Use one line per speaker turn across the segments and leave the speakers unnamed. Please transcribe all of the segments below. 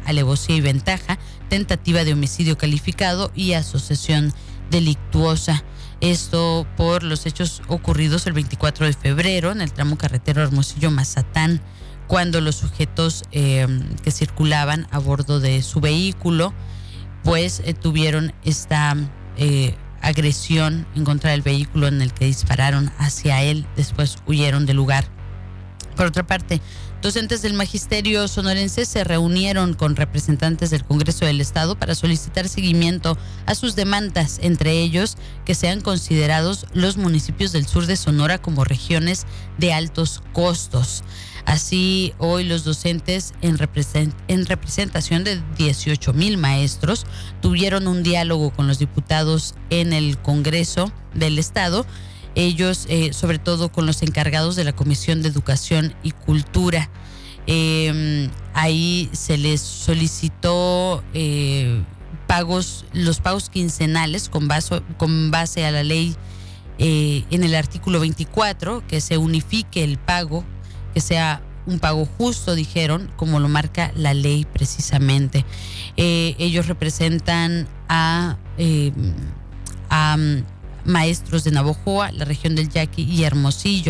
alevosía y ventaja, tentativa de homicidio calificado y asociación delictuosa. Esto por los hechos ocurridos el 24 de febrero en el tramo carretero Hermosillo-Mazatán, cuando los sujetos que circulaban a bordo de su vehículo pues tuvieron esta agresión en contra del vehículo, en el que dispararon hacia él. Después huyeron del lugar. Por otra parte, docentes del magisterio sonorense se reunieron con representantes del Congreso del Estado para solicitar seguimiento a sus demandas, entre ellos que sean considerados los municipios del sur de Sonora como regiones de altos costos. Así, hoy los docentes, en representación de 18,000 maestros, tuvieron un diálogo con los diputados en el Congreso del Estado. Ellos, sobre todo con los encargados de la Comisión de Educación y Cultura. Ahí se les solicitó los pagos quincenales con base a la ley en el artículo 24, que se unifique el pago, que sea un pago justo, dijeron, como lo marca la ley precisamente. Ellos representan a maestros de Navojoa, la región del Yaqui y Hermosillo.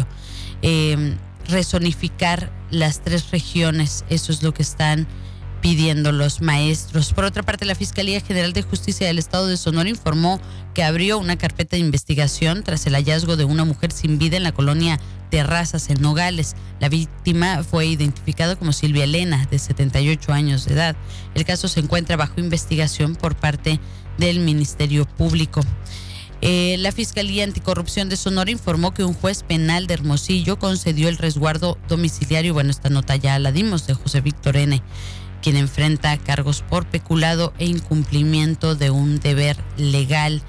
Rezonificar las tres regiones, eso es lo que están pidiendo los maestros. Por otra parte, la Fiscalía General de Justicia del Estado de Sonora informó que abrió una carpeta de investigación tras el hallazgo de una mujer sin vida en la colonia Terrazas, en Nogales. La víctima fue identificada como Silvia Elena, de 78 años de edad. El caso se encuentra bajo investigación por parte del Ministerio Público. La Fiscalía Anticorrupción de Sonora informó que un juez penal de Hermosillo concedió el resguardo domiciliario, bueno, esta nota ya la dimos, de José Víctor N., quien enfrenta cargos por peculado e incumplimiento de un deber legal.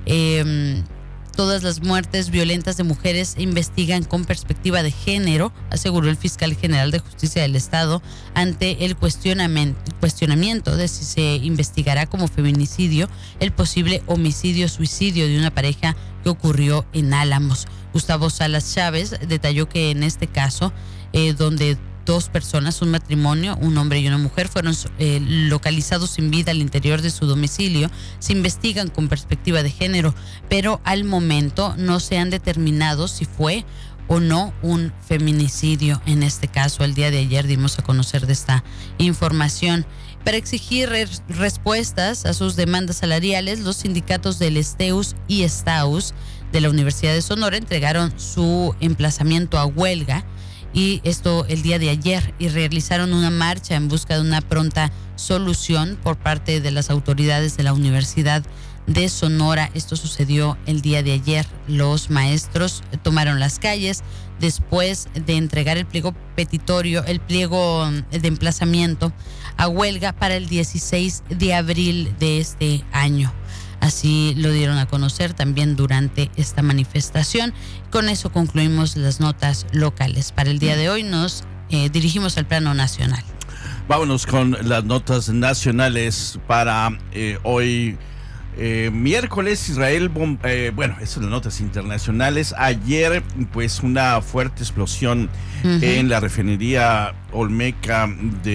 Todas las muertes violentas de mujeres se investigan con perspectiva de género, aseguró el fiscal general de Justicia del Estado ante el cuestionamiento de si se investigará como feminicidio el posible homicidio-suicidio de una pareja que ocurrió en Álamos. Gustavo Salas Chávez detalló que en este caso, donde dos personas, un matrimonio, un hombre y una mujer, fueron localizados sin vida al interior de su domicilio, se investigan con perspectiva de género, pero al momento no se han determinado si fue o no un feminicidio. En este caso, el día de ayer dimos a conocer de esta información. Para exigir respuestas a sus demandas salariales, los sindicatos del STEUS y STAUS de la Universidad de Sonora entregaron su emplazamiento a huelga, y esto el día de ayer, y realizaron una marcha en busca de una pronta solución por parte de las autoridades de la Universidad de Sonora. Esto sucedió el día de ayer. Los maestros tomaron las calles después de entregar el pliego petitorio, el pliego de emplazamiento a huelga para el 16 de abril de este año. Así lo dieron a conocer también durante esta manifestación. Con eso concluimos las notas locales. Para el día de hoy nos dirigimos al plano nacional.
Vámonos con las notas nacionales para hoy. Miércoles, Israel, bueno, estas son las notas internacionales. Ayer, pues, una fuerte explosión en la refinería Olmeca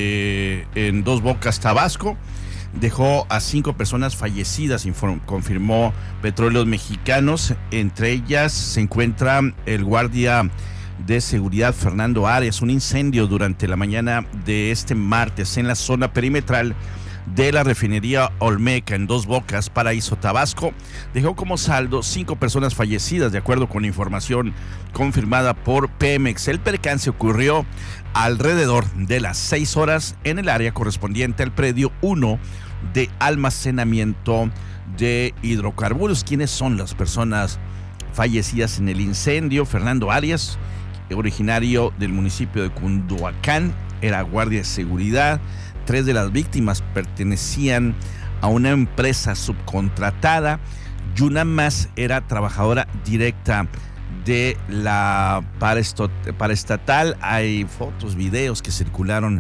en Dos Bocas, Tabasco. Dejó a 5 personas fallecidas, confirmó Petróleos Mexicanos. Entre ellas se encuentra el guardia de seguridad Fernando Arias. Un incendio durante la mañana de este martes en la zona perimetral de la refinería Olmeca en Dos Bocas, Paraíso, Tabasco, dejó como saldo 5 personas fallecidas, de acuerdo con información confirmada por Pemex. El percance ocurrió alrededor de las 6 horas en el área correspondiente al predio 1 de almacenamiento de hidrocarburos. ¿Quiénes son las personas fallecidas en el incendio? Fernando Arias, originario del municipio de Cunduacán, era guardia de seguridad. 3 de las víctimas pertenecían a una empresa subcontratada y una más era trabajadora directa de la paraestatal. Hay fotos, videos que circularon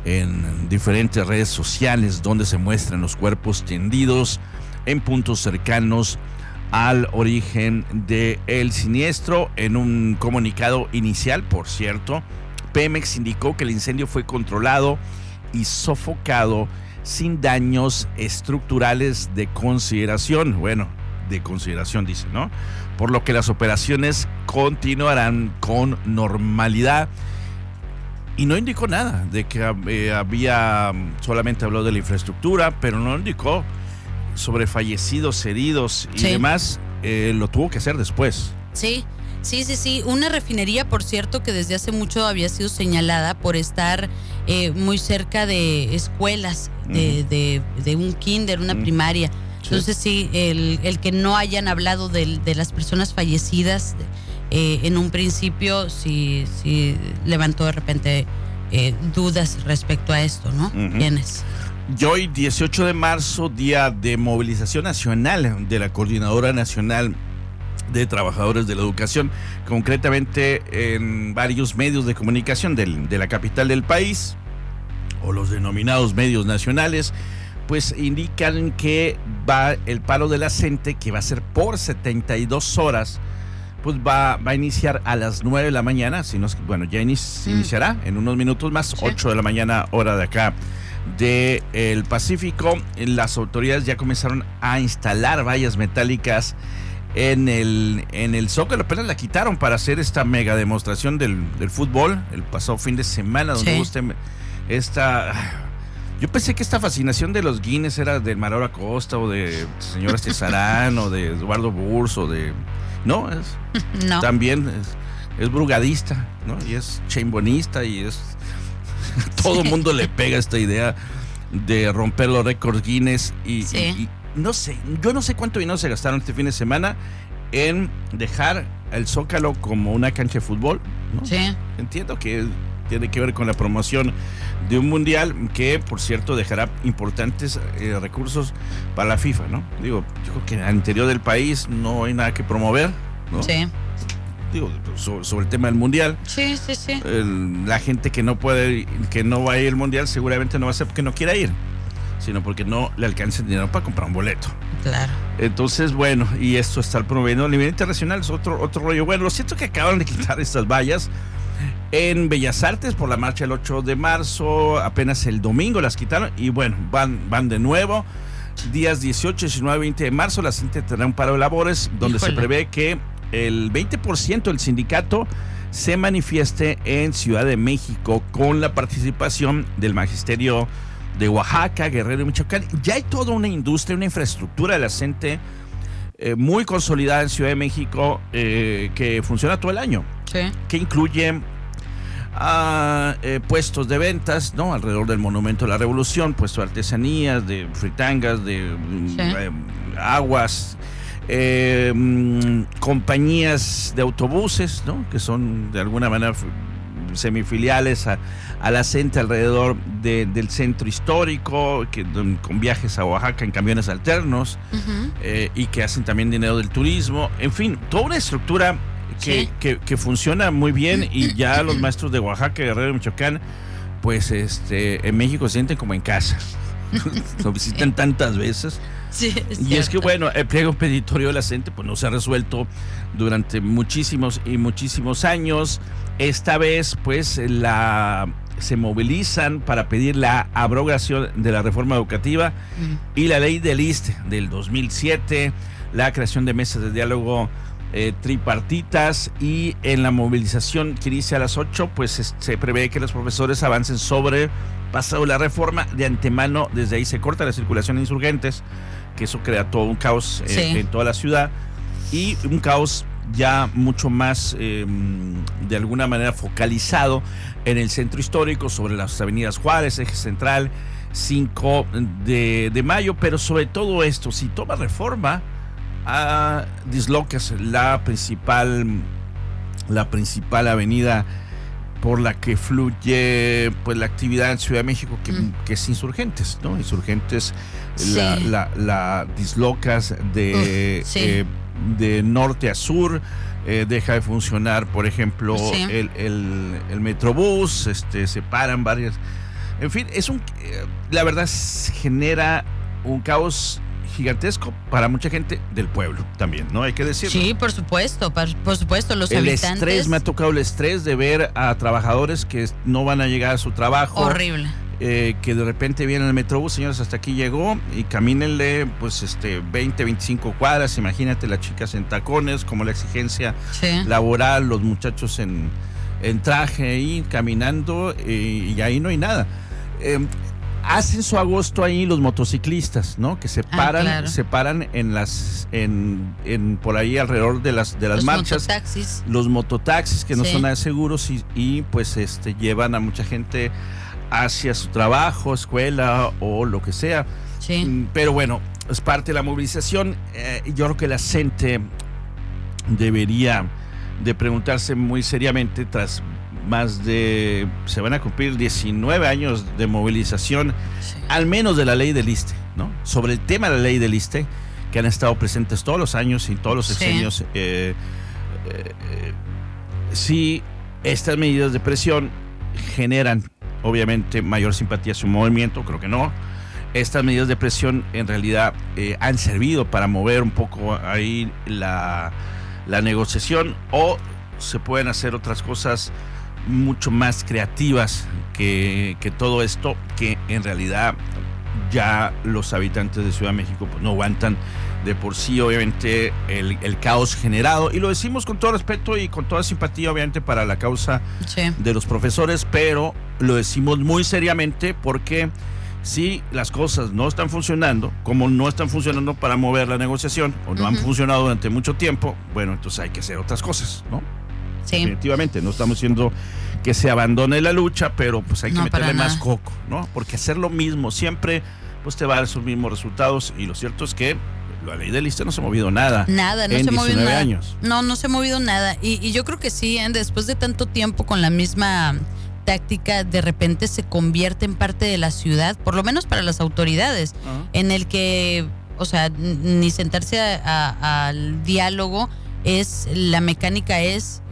en diferentes redes sociales donde se muestran los cuerpos tendidos en puntos cercanos al origen del siniestro. En un comunicado inicial, por cierto, Pemex indicó que el incendio fue controlado y sofocado sin daños estructurales de consideración. Bueno, de consideración dice, ¿no? Por lo que las operaciones continuarán con normalidad. Y no indicó nada de que solamente habló de la infraestructura, pero no indicó sobre fallecidos, heridos y demás. Lo tuvo que hacer después.
Sí. Una refinería, por cierto, que desde hace mucho había sido señalada por estar muy cerca de escuelas, de un kinder, una primaria. Entonces sí, el que no hayan hablado de las personas fallecidas en un principio sí levantó de repente dudas respecto a esto, ¿no? ¿Quiénes?
Y hoy, 18 de marzo, día de movilización nacional de la Coordinadora Nacional de Trabajadores de la Educación, concretamente en varios medios de comunicación de la capital del país, o los denominados medios nacionales, pues indican que va el paro de la CENTE, que va a ser por 72 horas, pues va a iniciar a las 9 de la mañana, si no, bueno, ya iniciará en unos minutos más, 8 de la mañana, hora de acá del Pacífico. Las autoridades ya comenzaron a instalar vallas metálicas en el Zócalo. Apenas la quitaron para hacer esta mega demostración del fútbol el pasado fin de semana, donde yo pensé que esta fascinación de los Guinness era de Manolo Acosta o de señora Cesarán o de Eduardo Burso, no, también es brugadista, ¿no? Y es chambonista y es todo el mundo le pega esta idea de romper los récords Guinness y no sé, yo no sé cuánto dinero se gastaron este fin de semana en dejar el Zócalo como una cancha de fútbol, ¿no? Sí. Entiendo que tiene que ver con la promoción de un mundial que, por cierto, dejará importantes recursos para la FIFA, ¿no? Digo, yo creo que al interior del país no hay nada que promover, ¿no? Sí. Digo, sobre el tema del mundial. Sí. La gente que no va a ir al mundial seguramente no va a ser porque no quiera ir, sino porque no le alcanza el dinero para comprar un boleto. Claro. Entonces, bueno, y esto está promoviendo a nivel internacional, es otro rollo. Bueno, lo cierto es que acaban de quitar estas vallas en Bellas Artes por la marcha del 8 de marzo, apenas el domingo las quitaron y bueno, van de nuevo. Días 18, 19, 20 de marzo la CENTE tendrá un paro de labores donde se prevé que el 20% del sindicato se manifieste en Ciudad de México con la participación del magisterio de Oaxaca, Guerrero y Michoacán. Ya hay toda una industria, una infraestructura de la CENTE muy consolidada en Ciudad de México que funciona todo el año, que incluye puestos de ventas, ¿no? Alrededor del Monumento de la Revolución, puestos de artesanías, de fritangas, de aguas, compañías de autobuses, ¿no? Que son de alguna manera semifiliales a la CENTE alrededor del centro histórico, con viajes a Oaxaca en camiones alternos, y que hacen también dinero del turismo. En fin, toda una estructura que funciona muy bien, y ya los maestros de Oaxaca, Guerrero y Michoacán, pues en México se sienten como en casa. Lo visitan tantas veces. Sí, es que bueno, el pliego petitorio de la CENTE pues no se ha resuelto durante muchísimos años. Esta vez pues se movilizan para pedir la abrogación de la reforma educativa y la ley del ISSSTE del 2007, la creación de mesas de diálogo tripartitas, y en la movilización que inicia a las 8 pues se prevé que los profesores avancen sobre pasado la reforma de antemano. Desde ahí se corta la circulación de insurgentes, que eso crea todo un caos en toda la ciudad, y un caos ya mucho más de alguna manera focalizado en el centro histórico, sobre las avenidas Juárez, Eje Central, 5 de mayo. Pero sobre todo esto, si toma reforma, dislocas la principal avenida por la que fluye pues la actividad en Ciudad de México, que es Insurgentes, ¿no? Insurgentes la dislocas de norte a sur, deja de funcionar, por ejemplo, el Metrobús, se paran varias. En fin, la verdad genera un caos gigantesco para mucha gente del pueblo también, ¿no? Hay que decirlo. Sí, por supuesto, los habitantes. Estrés, me ha tocado el estrés de ver a trabajadores que no van a llegar a su trabajo. Horrible. que de repente viene el Metrobús, señores, hasta aquí llegó, y camínenle pues 20, 25 cuadras, imagínate las chicas en tacones, como la exigencia laboral, los muchachos en traje ahí caminando, y ahí no hay nada. Hacen su agosto ahí los motociclistas, ¿no? Que se paran en por ahí alrededor de las marchas. Los mototaxis que no son nada seguros, y pues llevan a mucha gente hacia su trabajo, escuela o lo que sea. Pero bueno, es parte de la movilización. Yo creo que la gente debería de preguntarse muy seriamente, tras se van a cumplir 19 años de movilización, al menos de la ley del ISSSTE, ¿no? Sobre el tema de la ley del ISSSTE, que han estado presentes todos los años y todos los sexenios. Sí, estas medidas de presión generan obviamente mayor simpatía a su movimiento, creo que no. Estas medidas de presión en realidad han servido para mover un poco ahí la negociación, o se pueden hacer otras cosas mucho más creativas que todo esto, que en realidad ya los habitantes de Ciudad de México pues no aguantan de por sí, obviamente, el caos generado, y lo decimos con todo respeto y con toda simpatía, obviamente, para la causa de los profesores, pero lo decimos muy seriamente, porque si las cosas no están funcionando, como no están funcionando para mover la negociación, o no han funcionado durante mucho tiempo, bueno, entonces hay que hacer otras cosas, ¿no? Definitivamente, no estamos diciendo que se abandone la lucha, pero pues hay que meterle más coco, ¿no? Porque hacer lo mismo siempre, pues te va a dar esos mismos resultados, y lo cierto es que la ley del ISSSTE no se ha movido nada.
Nada, no
en
se ha movido
19
nada.
años.
No se ha movido nada. Y yo creo que sí, después de tanto tiempo con la misma táctica, de repente se convierte en parte de la ciudad, por lo menos para las autoridades, en el que, o sea, ni sentarse al diálogo, la mecánica es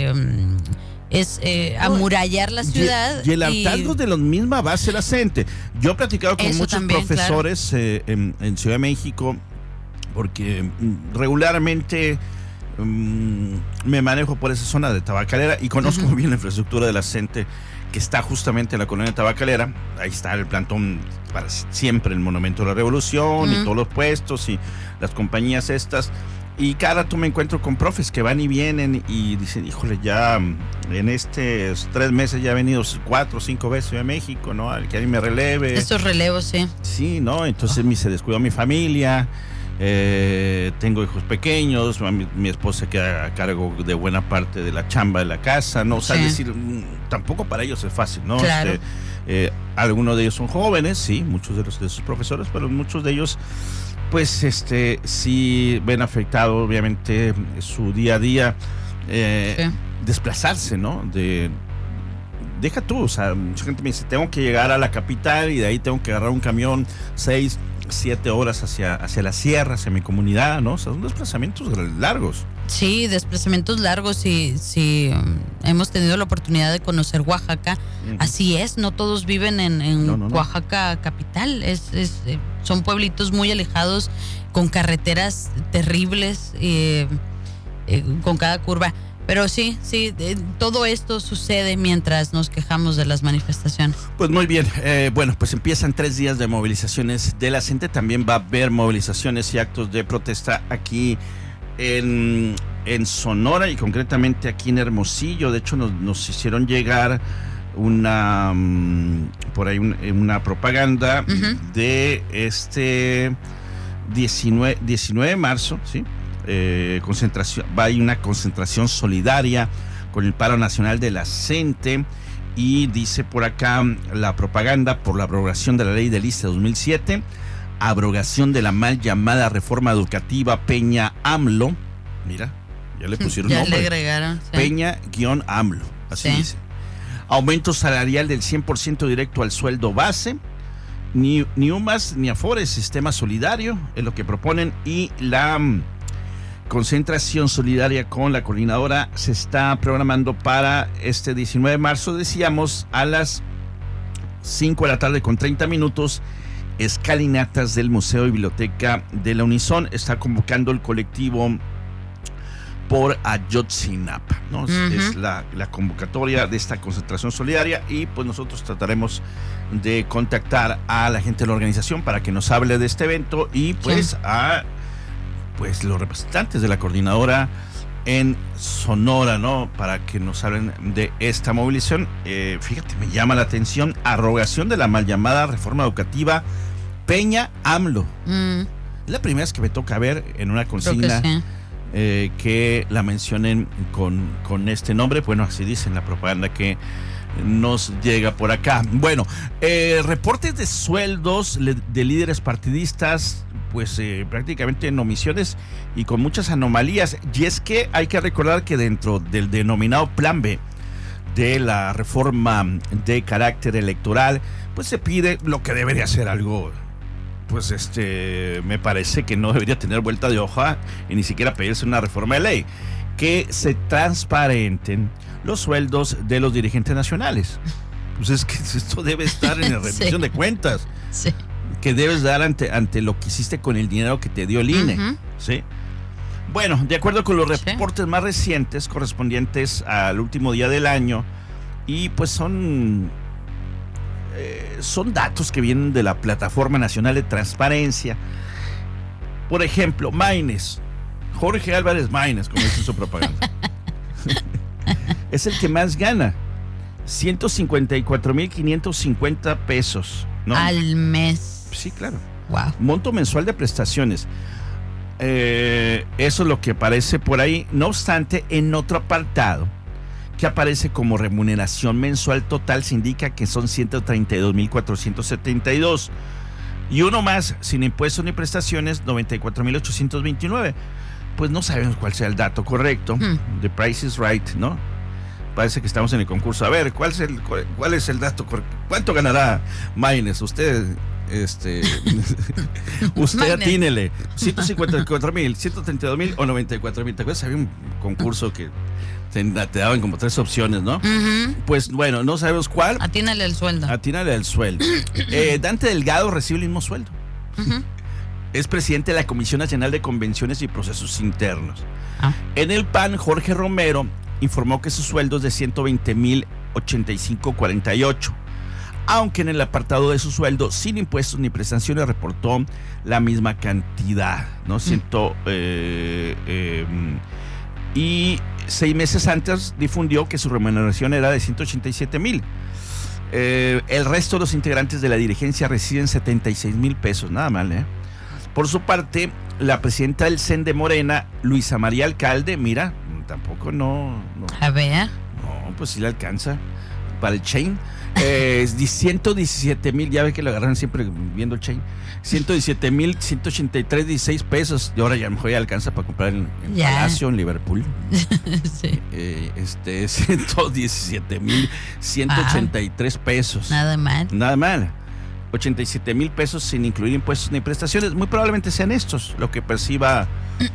amurallar la ciudad.
Y el hartazgo de la misma base de la gente. Yo he platicado con muchos también, profesores en Ciudad de México, porque regularmente me manejo por esa zona de Tabacalera y conozco muy bien la infraestructura de la gente que está justamente en la colonia Tabacalera. Ahí está el plantón para siempre, el Monumento de la Revolución, y todos los puestos y las compañías estas. Y cada rato me encuentro con profes que van y vienen y dicen, híjole, ya en estos 3 meses ya he venido 4 o 5 veces a México, ¿no? Al que alguien me releve.
Estos relevos, sí.
Sí, ¿no? Entonces se descuidó mi familia, tengo hijos pequeños, mi esposa queda a cargo de buena parte de la chamba de la casa, ¿no? O sea, decir, tampoco para ellos es fácil, ¿no?
Claro.
Algunos de ellos son jóvenes, sí, muchos de sus profesores, pero muchos de ellos pues sí ven afectado obviamente su día a día, desplazarse, ¿no? Deja tú, o sea, mucha gente me dice, tengo que llegar a la capital y de ahí tengo que agarrar un camión 6, 7 horas hacia la sierra, hacia mi comunidad, ¿no? O sea, son desplazamientos largos.
Sí, desplazamientos largos, y hemos tenido la oportunidad de conocer Oaxaca. Así es, no todos viven en Oaxaca capital, son pueblitos muy alejados, con carreteras terribles, con cada curva. Pero sí, todo esto sucede mientras nos quejamos de las manifestaciones.
Pues muy bien, bueno, pues empiezan 3 días de movilizaciones de la gente. También va a haber movilizaciones y actos de protesta aquí en Sonora, y concretamente aquí en Hermosillo. De hecho nos hicieron llegar una propaganda de 19 de marzo, ¿sí? Hay una concentración solidaria con el paro nacional de la gente, y dice por acá la propaganda: por la abrogación de la ley del ISSSTE 2007, abrogación de la mal llamada reforma educativa Peña-AMLO. Mira, ya le pusieron
ya
nombre.
Le agregaron. Sí.
Peña-AMLO, así dice. Aumento salarial del 100% directo al sueldo base. Ni UMAS ni Afores, sistema solidario, es lo que proponen. Y la concentración solidaria con la coordinadora se está programando para este 19 de marzo, decíamos, a las 5 de la tarde con 30 minutos. Escalinatas del Museo y Biblioteca de la Unison. Está convocando el colectivo por Ayotzinapa, ¿no? Es la convocatoria de esta concentración solidaria y pues nosotros trataremos de contactar a la gente de la organización para que nos hable de este evento y pues a pues los representantes de la coordinadora en Sonora, ¿no? Para que nos hablen de esta movilización. Fíjate, me llama la atención, arrogación de la mal llamada reforma educativa Peña AMLO. Es la primera vez que me toca ver en una consigna que la mencionen con este nombre. Bueno, así dice en la propaganda que nos llega por acá. Bueno, reportes de sueldos de líderes partidistas, pues prácticamente en omisiones y con muchas anomalías. Y es que hay que recordar que dentro del denominado Plan B de la reforma de carácter electoral, pues se pide lo que debería ser algo, pues me parece que no debería tener vuelta de hoja y ni siquiera pedirse una reforma de ley, que se transparenten los sueldos de los dirigentes nacionales. Pues es que esto debe estar en la rendición de cuentas. Sí. Que debes dar ante lo que hiciste con el dinero que te dio el INE. ¿Sí? Bueno, de acuerdo con los reportes más recientes correspondientes al último día del año, y pues son datos que vienen de la Plataforma Nacional de Transparencia. Por ejemplo, Maínez, Jorge Álvarez Maínez, como dice su propaganda, es el que más gana, 154,550 pesos, ¿no?
Al mes.
Sí, claro.
Wow.
Monto mensual de prestaciones. Eso es lo que aparece por ahí. No obstante, en otro apartado que aparece como remuneración mensual total se indica que son 132,472. Y uno más, sin impuestos ni prestaciones, 94,829. Pues no sabemos cuál sea el dato correcto. The Price is Right, ¿no? Parece que estamos en el concurso. A ver, ¿cuál es el dato correcto? ¿Cuánto ganará Maínez? Usted, usted atínele. 154,000, 132,000 o 94,000. ¿Te acuerdas? Había un concurso que te daban como 3 opciones, ¿no? Pues bueno, no sabemos cuál.
Atínale el sueldo.
Atínale el sueldo. Dante Delgado recibe el mismo sueldo. Es presidente de la Comisión Nacional de Convenciones y Procesos Internos. En el PAN, Jorge Romero informó que su sueldo es de 120,085,48, aunque en el apartado de su sueldo sin impuestos ni prestaciones reportó la misma cantidad, ¿no? Y 6 meses antes difundió que su remuneración era de 187,000. El resto de los integrantes de la dirigencia reciben 76,000 pesos, nada mal, ¿eh? Por su parte, la presidenta del CEN de Morena, Luisa María Alcalde, mira, tampoco no.
A ver.
No, pues sí le alcanza para el chain. 117,000, ya ve que lo agarran siempre viendo el chain. 117,183,16 pesos. Y ahora ya mejor ya alcanza para comprar en Palacio, en Liverpool. Sí. 117,183 pesos.
Nada mal.
Nada mal. 87,000 pesos sin incluir impuestos ni prestaciones. Muy probablemente sean estos lo que perciba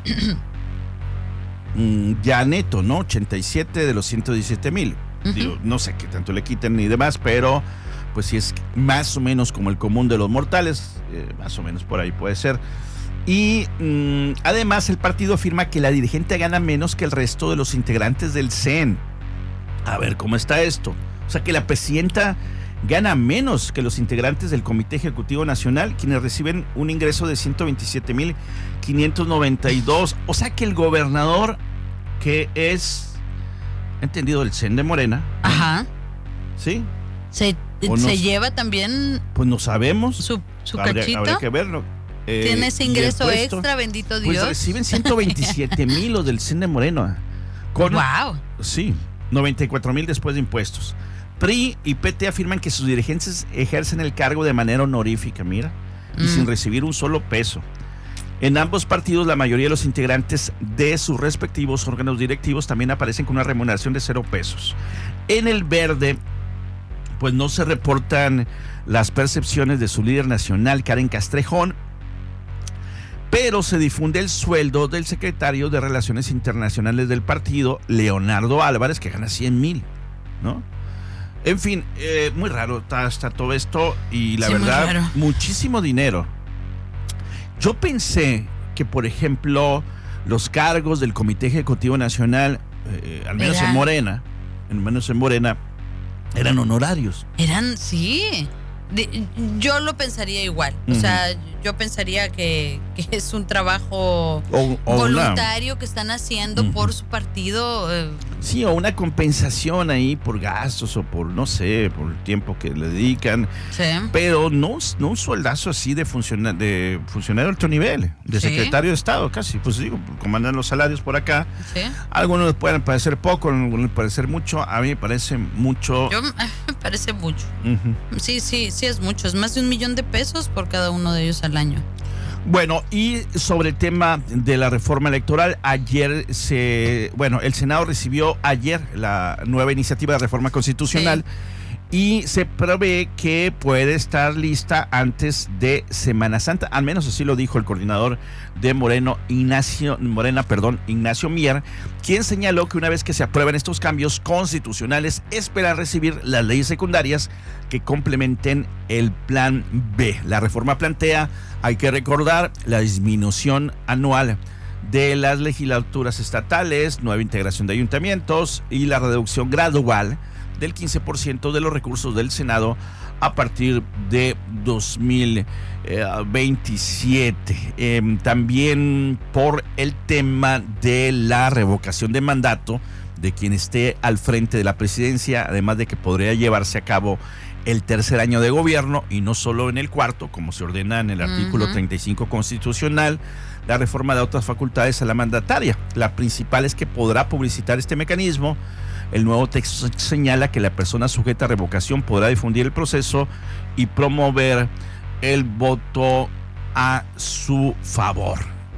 ya neto, ¿no? 87 de los 117,000. Digo, no sé qué tanto le quiten ni demás, pero pues sí es más o menos como el común de los mortales, más o menos por ahí puede ser. Y además el partido afirma que la dirigente gana menos que el resto de los integrantes del CEN. A ver, ¿cómo está esto? O sea, que la presidenta gana menos que los integrantes del Comité Ejecutivo Nacional, quienes reciben un ingreso de 127,592. O sea que el gobernador, que es entendido el CEN de Morena.
Ajá.
¿Sí?
Se lleva también.
Pues no sabemos.
Su cachito.
Habría que verlo.
Tiene ese ingreso extra, bendito Dios.
Pues reciben 127,000 los del CEN de Morena.
¡Wow!
Sí, 94,000 después de impuestos. PRI y PT afirman que sus dirigentes ejercen el cargo de manera honorífica, mira, y sin recibir un solo peso. En ambos partidos, la mayoría de los integrantes de sus respectivos órganos directivos también aparecen con una remuneración de 0 pesos. En el Verde, pues no se reportan las percepciones de su líder nacional, Karen Castrejón, pero se difunde el sueldo del secretario de Relaciones Internacionales del partido, Leonardo Álvarez, que gana 100,000, ¿no? En fin, muy raro está todo esto y la verdad, muchísimo dinero. Yo pensé que, por ejemplo, los cargos del Comité Ejecutivo Nacional, al menos en Morena, eran honorarios.
Sí. Yo lo pensaría igual. O sea, yo pensaría que es un trabajo voluntario que están haciendo por su partido.
Sí, o una compensación ahí por gastos o por, no sé, por el tiempo que le dedican.
Sí.
Pero no un sueldazo así de funcionario de alto nivel, de secretario de Estado casi. Pues digo, como andan los salarios por acá. Sí. Algunos les pueden parecer poco, algunos les parecer mucho. A mí me parece mucho.
Me parece mucho. Sí es mucho. Es más de $1 millón por cada uno de ellos al año.
Bueno, y sobre el tema de la reforma electoral, ayer el Senado recibió ayer la nueva iniciativa de reforma constitucional y se prevé que puede estar lista antes de Semana Santa, al menos así lo dijo el coordinador de Ignacio Mier, quien señaló que una vez que se aprueben estos cambios constitucionales, espera recibir las leyes secundarias que complementen el Plan B. La reforma plantea, hay que recordar, la disminución anual de las legislaturas estatales, nueva integración de ayuntamientos y la reducción gradual del 15% de los recursos del Senado a partir de 2027. También por el tema de la revocación de mandato de quien esté al frente de la presidencia, además de que podría llevarse a cabo el tercer año de gobierno y no solo en el cuarto, como se ordena en el artículo 35 constitucional. La reforma da otras facultades a la mandataria. La principal es que podrá publicitar este mecanismo. El nuevo texto señala que la persona sujeta a revocación podrá difundir el proceso y promover el voto a su favor,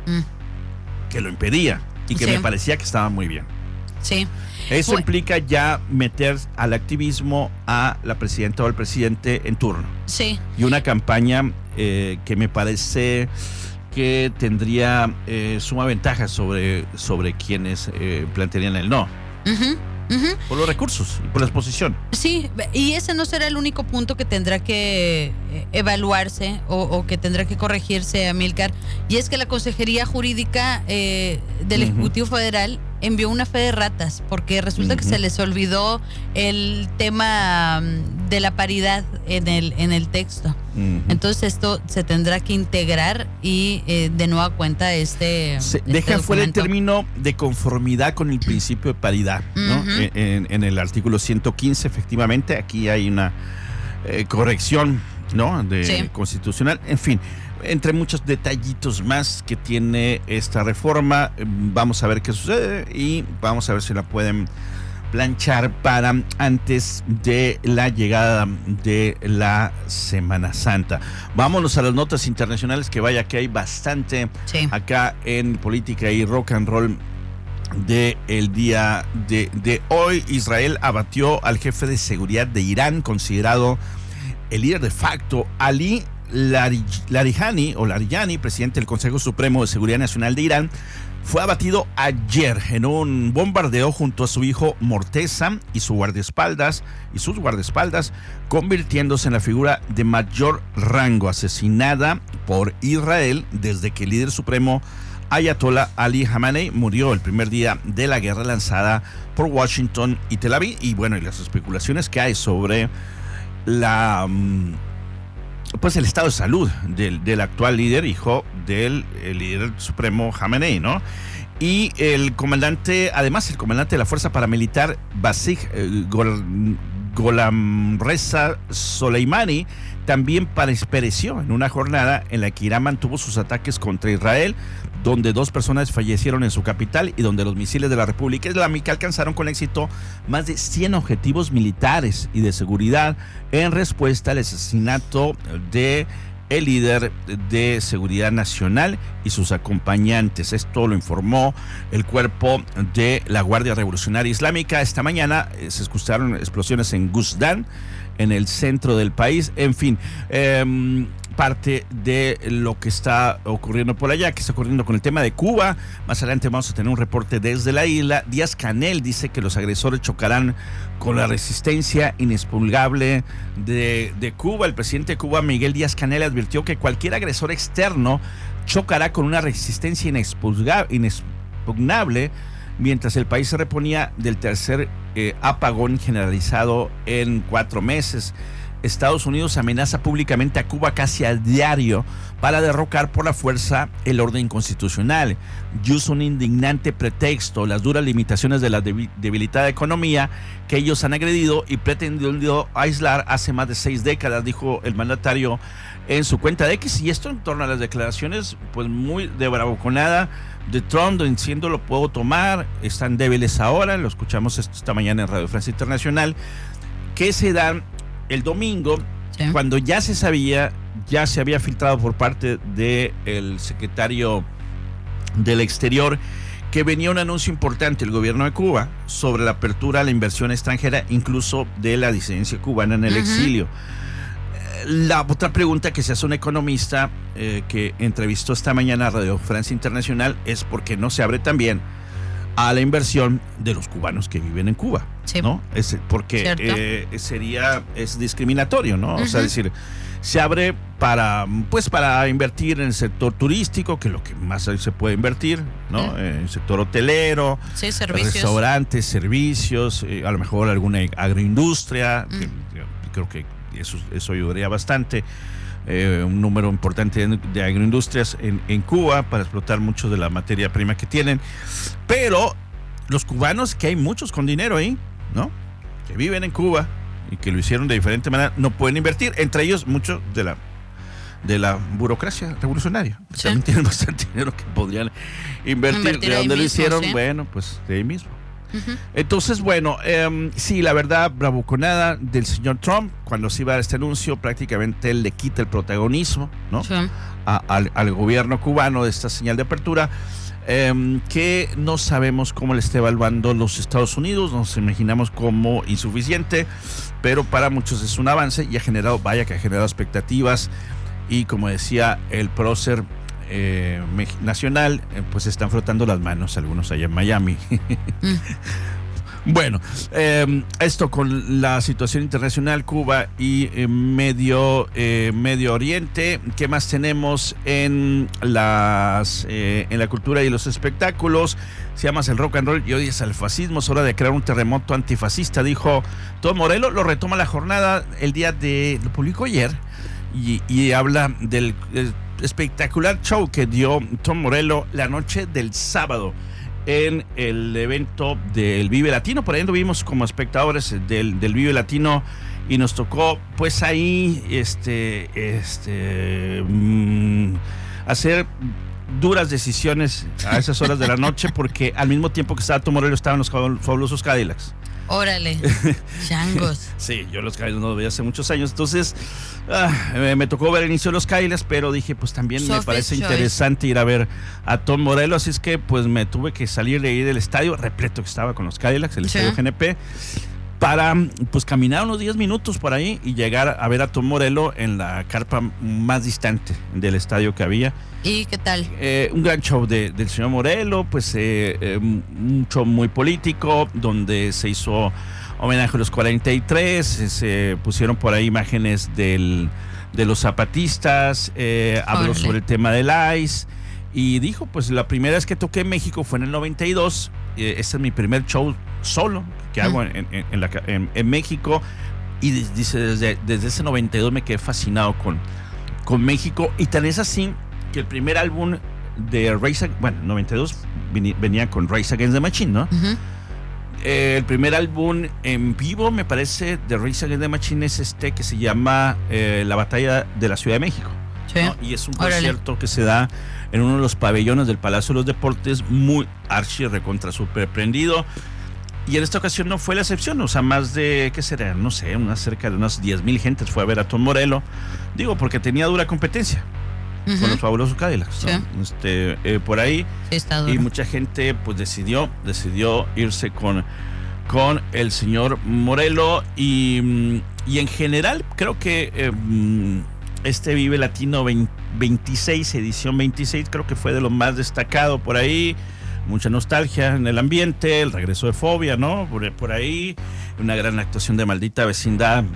que lo impedía y que me parecía que estaba muy bien.
Sí.
Eso implica ya meter al activismo a la presidenta o al presidente en turno.
Sí.
Y una campaña que me parece que tendría suma ventaja sobre quienes plantearían el no. Por los recursos y por la exposición.
Sí, y ese no será el único punto que tendrá que evaluarse o que tendrá que corregirse, Amílcar, y es que la Consejería Jurídica del Ejecutivo Federal envió una fe de ratas, porque resulta que se les olvidó el tema de la paridad en el texto. Entonces esto se tendrá que integrar y de nueva cuenta
deja fuera el término de conformidad con el principio de paridad, ¿no? En el artículo 115, efectivamente, aquí hay una corrección, ¿no? Constitucional, en fin. Entre muchos detallitos más que tiene esta reforma, vamos a ver qué sucede y vamos a ver si la pueden planchar para antes de la llegada de la Semana Santa. Vámonos a las notas internacionales, que vaya que hay bastante acá en política y rock and roll de el día de hoy. Israel abatió al jefe de seguridad de Irán, considerado el líder de facto, Ali Larijani, presidente del Consejo Supremo de Seguridad Nacional de Irán. Fue abatido ayer en un bombardeo junto a su hijo Morteza y sus guardaespaldas, convirtiéndose en la figura de mayor rango asesinada por Israel desde que el líder supremo Ayatollah Ali Khamenei murió el primer día de la guerra lanzada por Washington y Tel Aviv. Y bueno, y las especulaciones que hay sobre el estado de salud del actual líder, hijo del líder supremo Khamenei, ¿no? Y el comandante de la fuerza paramilitar Basij Gholamreza Soleimani también pereció en una jornada en la que Irán mantuvo sus ataques contra Israel, donde 2 personas fallecieron en su capital y donde los misiles de la República Islámica alcanzaron con éxito más de 100 objetivos militares y de seguridad en respuesta al asesinato de el líder de Seguridad Nacional y sus acompañantes. Esto lo informó el cuerpo de la Guardia Revolucionaria Islámica. Esta mañana se escucharon explosiones en Guzdán, en el centro del país. En fin, parte de lo que está ocurriendo por allá, que está ocurriendo con el tema de Cuba. Más adelante vamos a tener un reporte desde la isla. Díaz-Canel dice que los agresores chocarán con la resistencia inexpugnable de Cuba. El presidente de Cuba, Miguel Díaz-Canel, advirtió que cualquier agresor externo chocará con una resistencia inexpugnable, mientras el país se reponía del tercer apagón generalizado en 4 meses. Estados Unidos amenaza públicamente a Cuba casi a diario para derrocar por la fuerza el orden constitucional. Y usa un indignante pretexto, las duras limitaciones de la debilitada economía que ellos han agredido y pretendido aislar hace más de 6 décadas, dijo el mandatario en su cuenta de X. Y esto en torno a las declaraciones pues muy de bravuconada de Trump, diciendo lo puedo tomar, están débiles ahora. Lo escuchamos esta mañana en Radio Francia Internacional, que se dan el domingo, sí, cuando ya se sabía, ya se había filtrado por parte del secretario del Exterior que venía un anuncio importante del gobierno de Cuba sobre la apertura a la inversión extranjera, incluso de la disidencia cubana en el exilio. La otra pregunta que se hace un economista que entrevistó esta mañana a Radio Francia Internacional es por qué no se abre también a la inversión de los cubanos que viven en Cuba, sí, ¿no? Porque es discriminatorio, ¿no? O sea, decir, se abre para invertir en el sector turístico, que es lo que más se puede invertir, ¿no? En el sector hotelero, sí, restaurantes, servicios, a lo mejor alguna agroindustria, que creo que eso ayudaría bastante. Un número importante de agroindustrias en Cuba para explotar mucho de la materia prima que tienen, pero los cubanos, que hay muchos con dinero ahí, ¿no?, que viven en Cuba y que lo hicieron de diferente manera, no pueden invertir, entre ellos mucho de la burocracia revolucionaria, sí, también tienen bastante dinero que podrían invertir. ¿De dónde lo hicieron? Sí. Bueno, pues de ahí mismo. Entonces, bueno, sí, la verdad, bravuconada del señor Trump. Cuando se iba a dar este anuncio, prácticamente él le quita el protagonismo, ¿no?, sí, al gobierno cubano de esta señal de apertura, que no sabemos cómo le está evaluando los Estados Unidos. Nos imaginamos como insuficiente, pero para muchos es un avance y ha generado expectativas. Y como decía el prócer nacional, pues están frotando las manos algunos allá en Miami. Bueno, esto con la situación internacional, Cuba y Medio Oriente. ¿Qué más tenemos en la cultura y los espectáculos? Si amas el rock and roll y odias al fascismo, es hora de crear un terremoto antifascista, dijo Tom Morello. Lo retoma la jornada lo publicó ayer y habla del espectacular show que dio Tom Morello la noche del sábado en el evento del Vive Latino. Por ahí vimos como espectadores del Vive Latino y nos tocó pues ahí hacer duras decisiones a esas horas de la noche, porque al mismo tiempo que estaba Tom Morello estaban los fabulosos Cadillacs.
Órale, changos.
Sí, yo los Cadillacs no los veía hace muchos años, entonces me tocó ver el inicio de los Cadillacs, pero dije, pues también me parece interesante ir a ver a Tom Morello, así es que pues me tuve que salir de ahí del estadio, repleto que estaba con los Cadillacs, el estadio GNP, para pues caminar unos 10 minutos por ahí y llegar a ver a Tom Morello en la carpa más distante del estadio que había.
¿Y qué tal?
Un gran show del señor Morello, pues un show muy político, donde se hizo homenaje a los 43, se pusieron por ahí imágenes de los zapatistas, habló sobre el tema del ICE y dijo, pues la primera vez que toqué en México fue en el 92, este es mi primer show solo que hago en México, y dice, desde ese 92 me quedé fascinado con México, y tan es así que el primer álbum de Rage, 92 venía con Rage Against the Machine, ¿no? El primer álbum en vivo, me parece, de Rage Against the Machine es que se llama La Batalla de la Ciudad de México, ¿sí? ¿No? Y es un concierto que se da en uno de los pabellones del Palacio de los Deportes, muy archi recontra super prendido. Y en esta ocasión no fue la excepción, o sea, más de, ¿qué será? No sé, cerca de unas 10,000 gentes fue a ver a Tom Morello, digo, porque tenía dura competencia con los fabulosos Cadillacs, ¿no? Sí. Por ahí, sí, está duro. Y mucha gente pues decidió irse con el señor Morello, y en general creo que este Vive Latino 26, edición 26, creo que fue de lo más destacado por ahí. Mucha nostalgia en el ambiente, el regreso de Fobia, ¿no? Por ahí, una gran actuación de Maldita Vecindad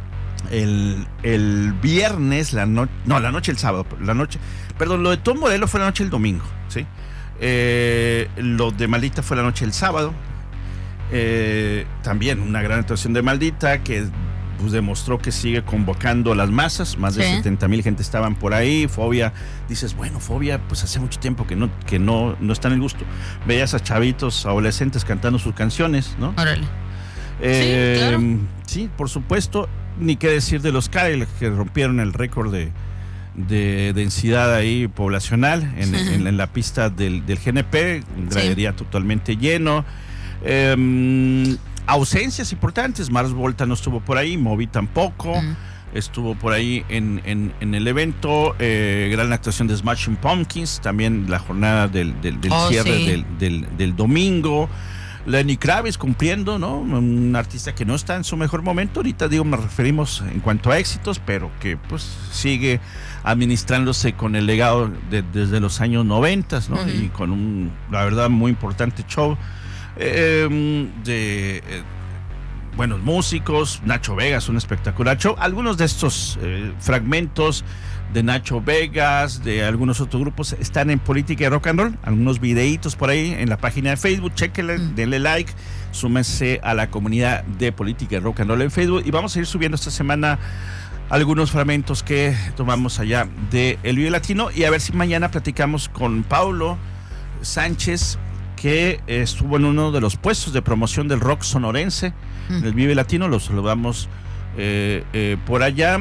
el viernes, la noche del sábado, lo de Tom Morello fue la noche del domingo, ¿sí? Lo de Maldita fue la noche del sábado. También una gran actuación de Maldita que pues demostró que sigue convocando a las masas. Más de 70,000 gente estaban por ahí. Fobia, dices, bueno, Fobia pues hace mucho tiempo que no está en el gusto. Veías a chavitos adolescentes cantando sus canciones, ¿no?
Órale. Sí, claro.
Sí, por supuesto. Ni qué decir de los Cadillacs, que rompieron el récord de densidad ahí poblacional en la pista del GNP, un gradería totalmente lleno. Ausencias importantes, Mars Volta no estuvo por ahí, Moby tampoco, estuvo por ahí en el evento. Gran actuación de Smashing Pumpkins, también la jornada del cierre del domingo. Lenny Kravitz cumpliendo, ¿no? Un artista que no está en su mejor momento. Ahorita nos referimos en cuanto a éxitos, pero que pues sigue administrándose con el legado desde los años 90, ¿no? Y con la verdad, muy importante show de buenos músicos. Nacho Vegas, un espectacular show. Algunos de estos fragmentos de Nacho Vegas, de algunos otros grupos, están en Política y Rock and Roll. Algunos videitos por ahí en la página de Facebook. Chéquenle, denle like, súmense a la comunidad de Política y Rock and Roll en Facebook. Y vamos a ir subiendo esta semana algunos fragmentos que tomamos allá de El Vive Latino. Y a ver si mañana platicamos con Paulo Sánchez, que estuvo en uno de los puestos de promoción del rock sonorense en El Vive Latino. Lo saludamos por allá,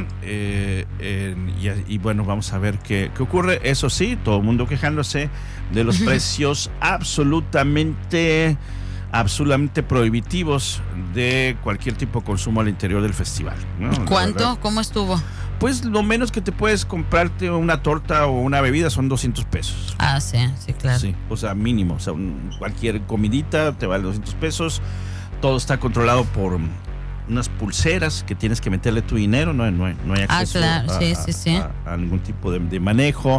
y bueno, vamos a ver qué ocurre. Eso sí, todo el mundo quejándose de los precios absolutamente prohibitivos de cualquier tipo de consumo al interior del festival, ¿no?
¿Cuánto? ¿Cómo estuvo?
Pues lo menos que te puedes comprarte una torta o una bebida son 200 pesos.
Ah, sí, claro.
Sí, o sea, mínimo. O sea, cualquier comidita te vale 200 pesos. Todo está controlado por unas pulseras que tienes que meterle tu dinero, no hay acceso a ningún tipo de manejo.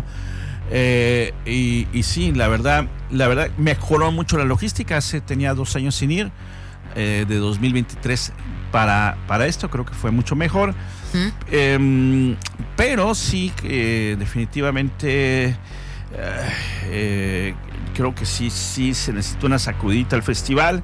Y sí, la verdad mejoró mucho la logística. Tenía 2 años sin ir, de 2023 para esto creo que fue mucho mejor. Pero sí, definitivamente creo que sí se necesita una sacudita al festival.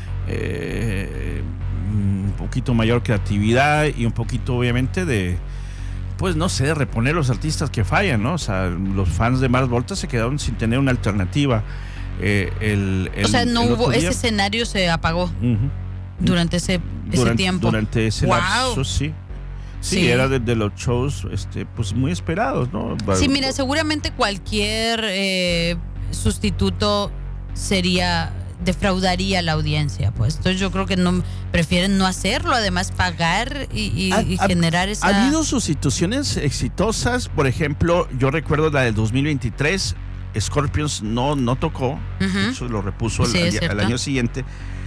Un poquito mayor creatividad y un poquito obviamente de, pues no sé, de reponer los artistas que fallan, ¿no? O sea, los fans de Mars Volta se quedaron sin tener una alternativa.
O sea, no hubo, ese escenario se apagó durante ese tiempo.
Durante ese lapso, sí. Sí, era de los shows pues muy esperados, ¿no?
Sí, mira, seguramente cualquier sustituto defraudaría a la audiencia, pues. Entonces yo creo que prefieren no hacerlo, además pagar y generar esa...
Ha habido sustituciones exitosas, por ejemplo, yo recuerdo la del 2023, Scorpions no tocó, eso lo repuso al año siguiente,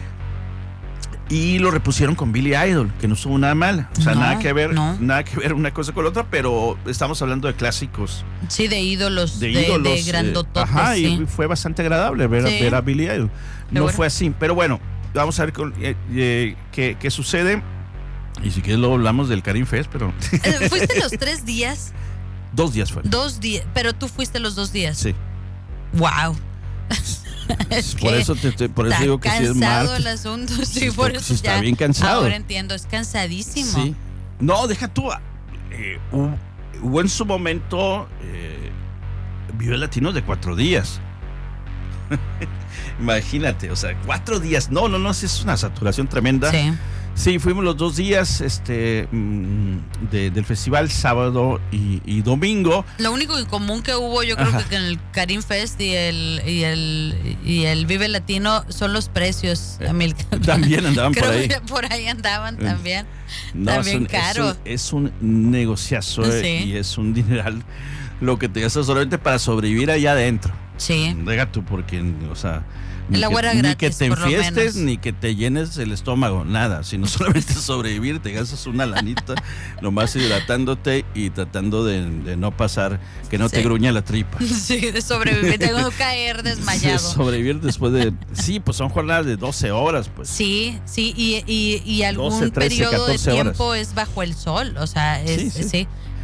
y lo repusieron con Billy Idol, que no estuvo nada mal, o sea, nada que ver una cosa con la otra, pero estamos hablando de clásicos.
Sí, de ídolos, de grandototes.
Y fue bastante agradable ver a Billy Idol. No fue así, pero bueno, vamos a ver qué sucede. Y si quieres luego hablamos del Karim Fest, pero...
¿Fuiste los 3 días?
2 días fueron.
2 días, pero tú fuiste los 2 días.
Sí.
Wow.
Por eso digo que sí es
cansado el asunto. Sí, por eso
sí está bien cansado.
Ahora entiendo, es cansadísimo.
Sí. No, deja tú. Hubo en su momento Vive Latino de 4 días. Imagínate, o sea, 4 días. No, es una saturación tremenda. Sí, fuimos los 2 días del festival, sábado y domingo.
Lo único en común que hubo, yo creo que en el Karim Fest y el Vive Latino son los precios, Amilcar.
También andaban por ahí.
Creo que por ahí andaban también. También caro.
Es un negociazo y es un dineral lo que te gastas solamente para sobrevivir allá adentro.
Sí.
Deja tú, porque, o sea,
el agua era gratis,
ni que te enfiestes, ni que te llenes el estómago, nada, sino solamente sobrevivir, te gastas una lanita, nomás hidratándote y tratando de no pasar, que no te gruña la tripa.
Sí, de sobrevivir, de no caer desmayado.
Sí, sobrevivir después de, pues son jornadas de 12 horas, pues.
Sí, y algún 12, 13, periodo de tiempo horas. Es bajo el sol, o sea, sí.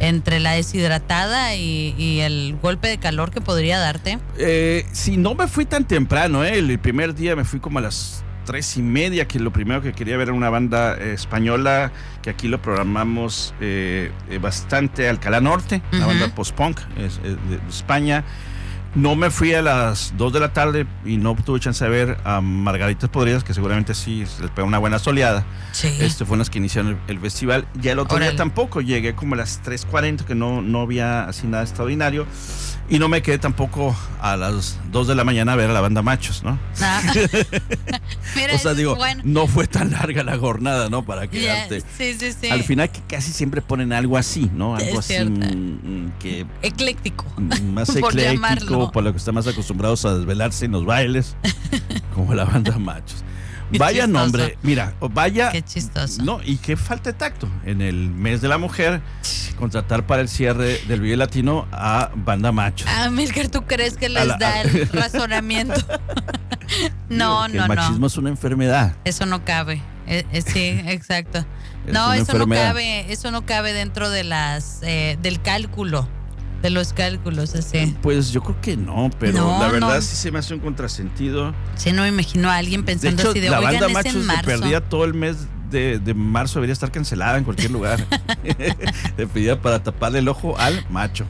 entre la deshidratada y el golpe de calor que podría darte.
Sí, no me fui tan temprano, el primer día me fui como a las 3:30, que lo primero que quería ver era una banda española, que aquí lo programamos bastante, Alcalá Norte, una banda post-punk de España. No me fui a las 2 de la tarde y no tuve chance de ver a Margaritas Podridas, que seguramente sí se les pegó una buena soleada.
Sí.
Fueron las que iniciaron el festival. Ya el otro día tampoco, llegué como a las 3:40, que no había así nada extraordinario. Y no me quedé tampoco a las 2 de la mañana a ver a la banda Machos, ¿no?
Mira,
o sea, digo,
bueno,
no fue tan larga la jornada, ¿no? Para quedarte.
Sí.
Al final, que casi siempre ponen algo así, ¿no? Algo así que
ecléctico.
Más
por
ecléctico,
llamarlo.
por lo que están más acostumbrados a desvelarse en los bailes, como la banda Machos.
Qué
Vaya
chistoso.
nombre, mira, vaya.
Qué chistoso.
No, y qué falta de tacto. En el mes de la mujer, contratar para el cierre del Vive Latino a banda Machos.
Milcar, ¿tú crees que les da el razonamiento? No.
El machismo es una enfermedad.
Eso no cabe. Sí, exacto.
Es
No,
una
eso
enfermedad.
eso no cabe dentro de del cálculo, de los cálculos, así.
Pues yo creo que no, pero
No,
la verdad
no.
sí se me hace un contrasentido.
Sí, no me imagino a alguien
De
pensando
hecho,
así de,
la
oigan,
banda
es
Machos
en
se
marzo.
perdía todo el mes de marzo, debería estar cancelada en cualquier lugar. Se pedía para taparle el ojo al macho.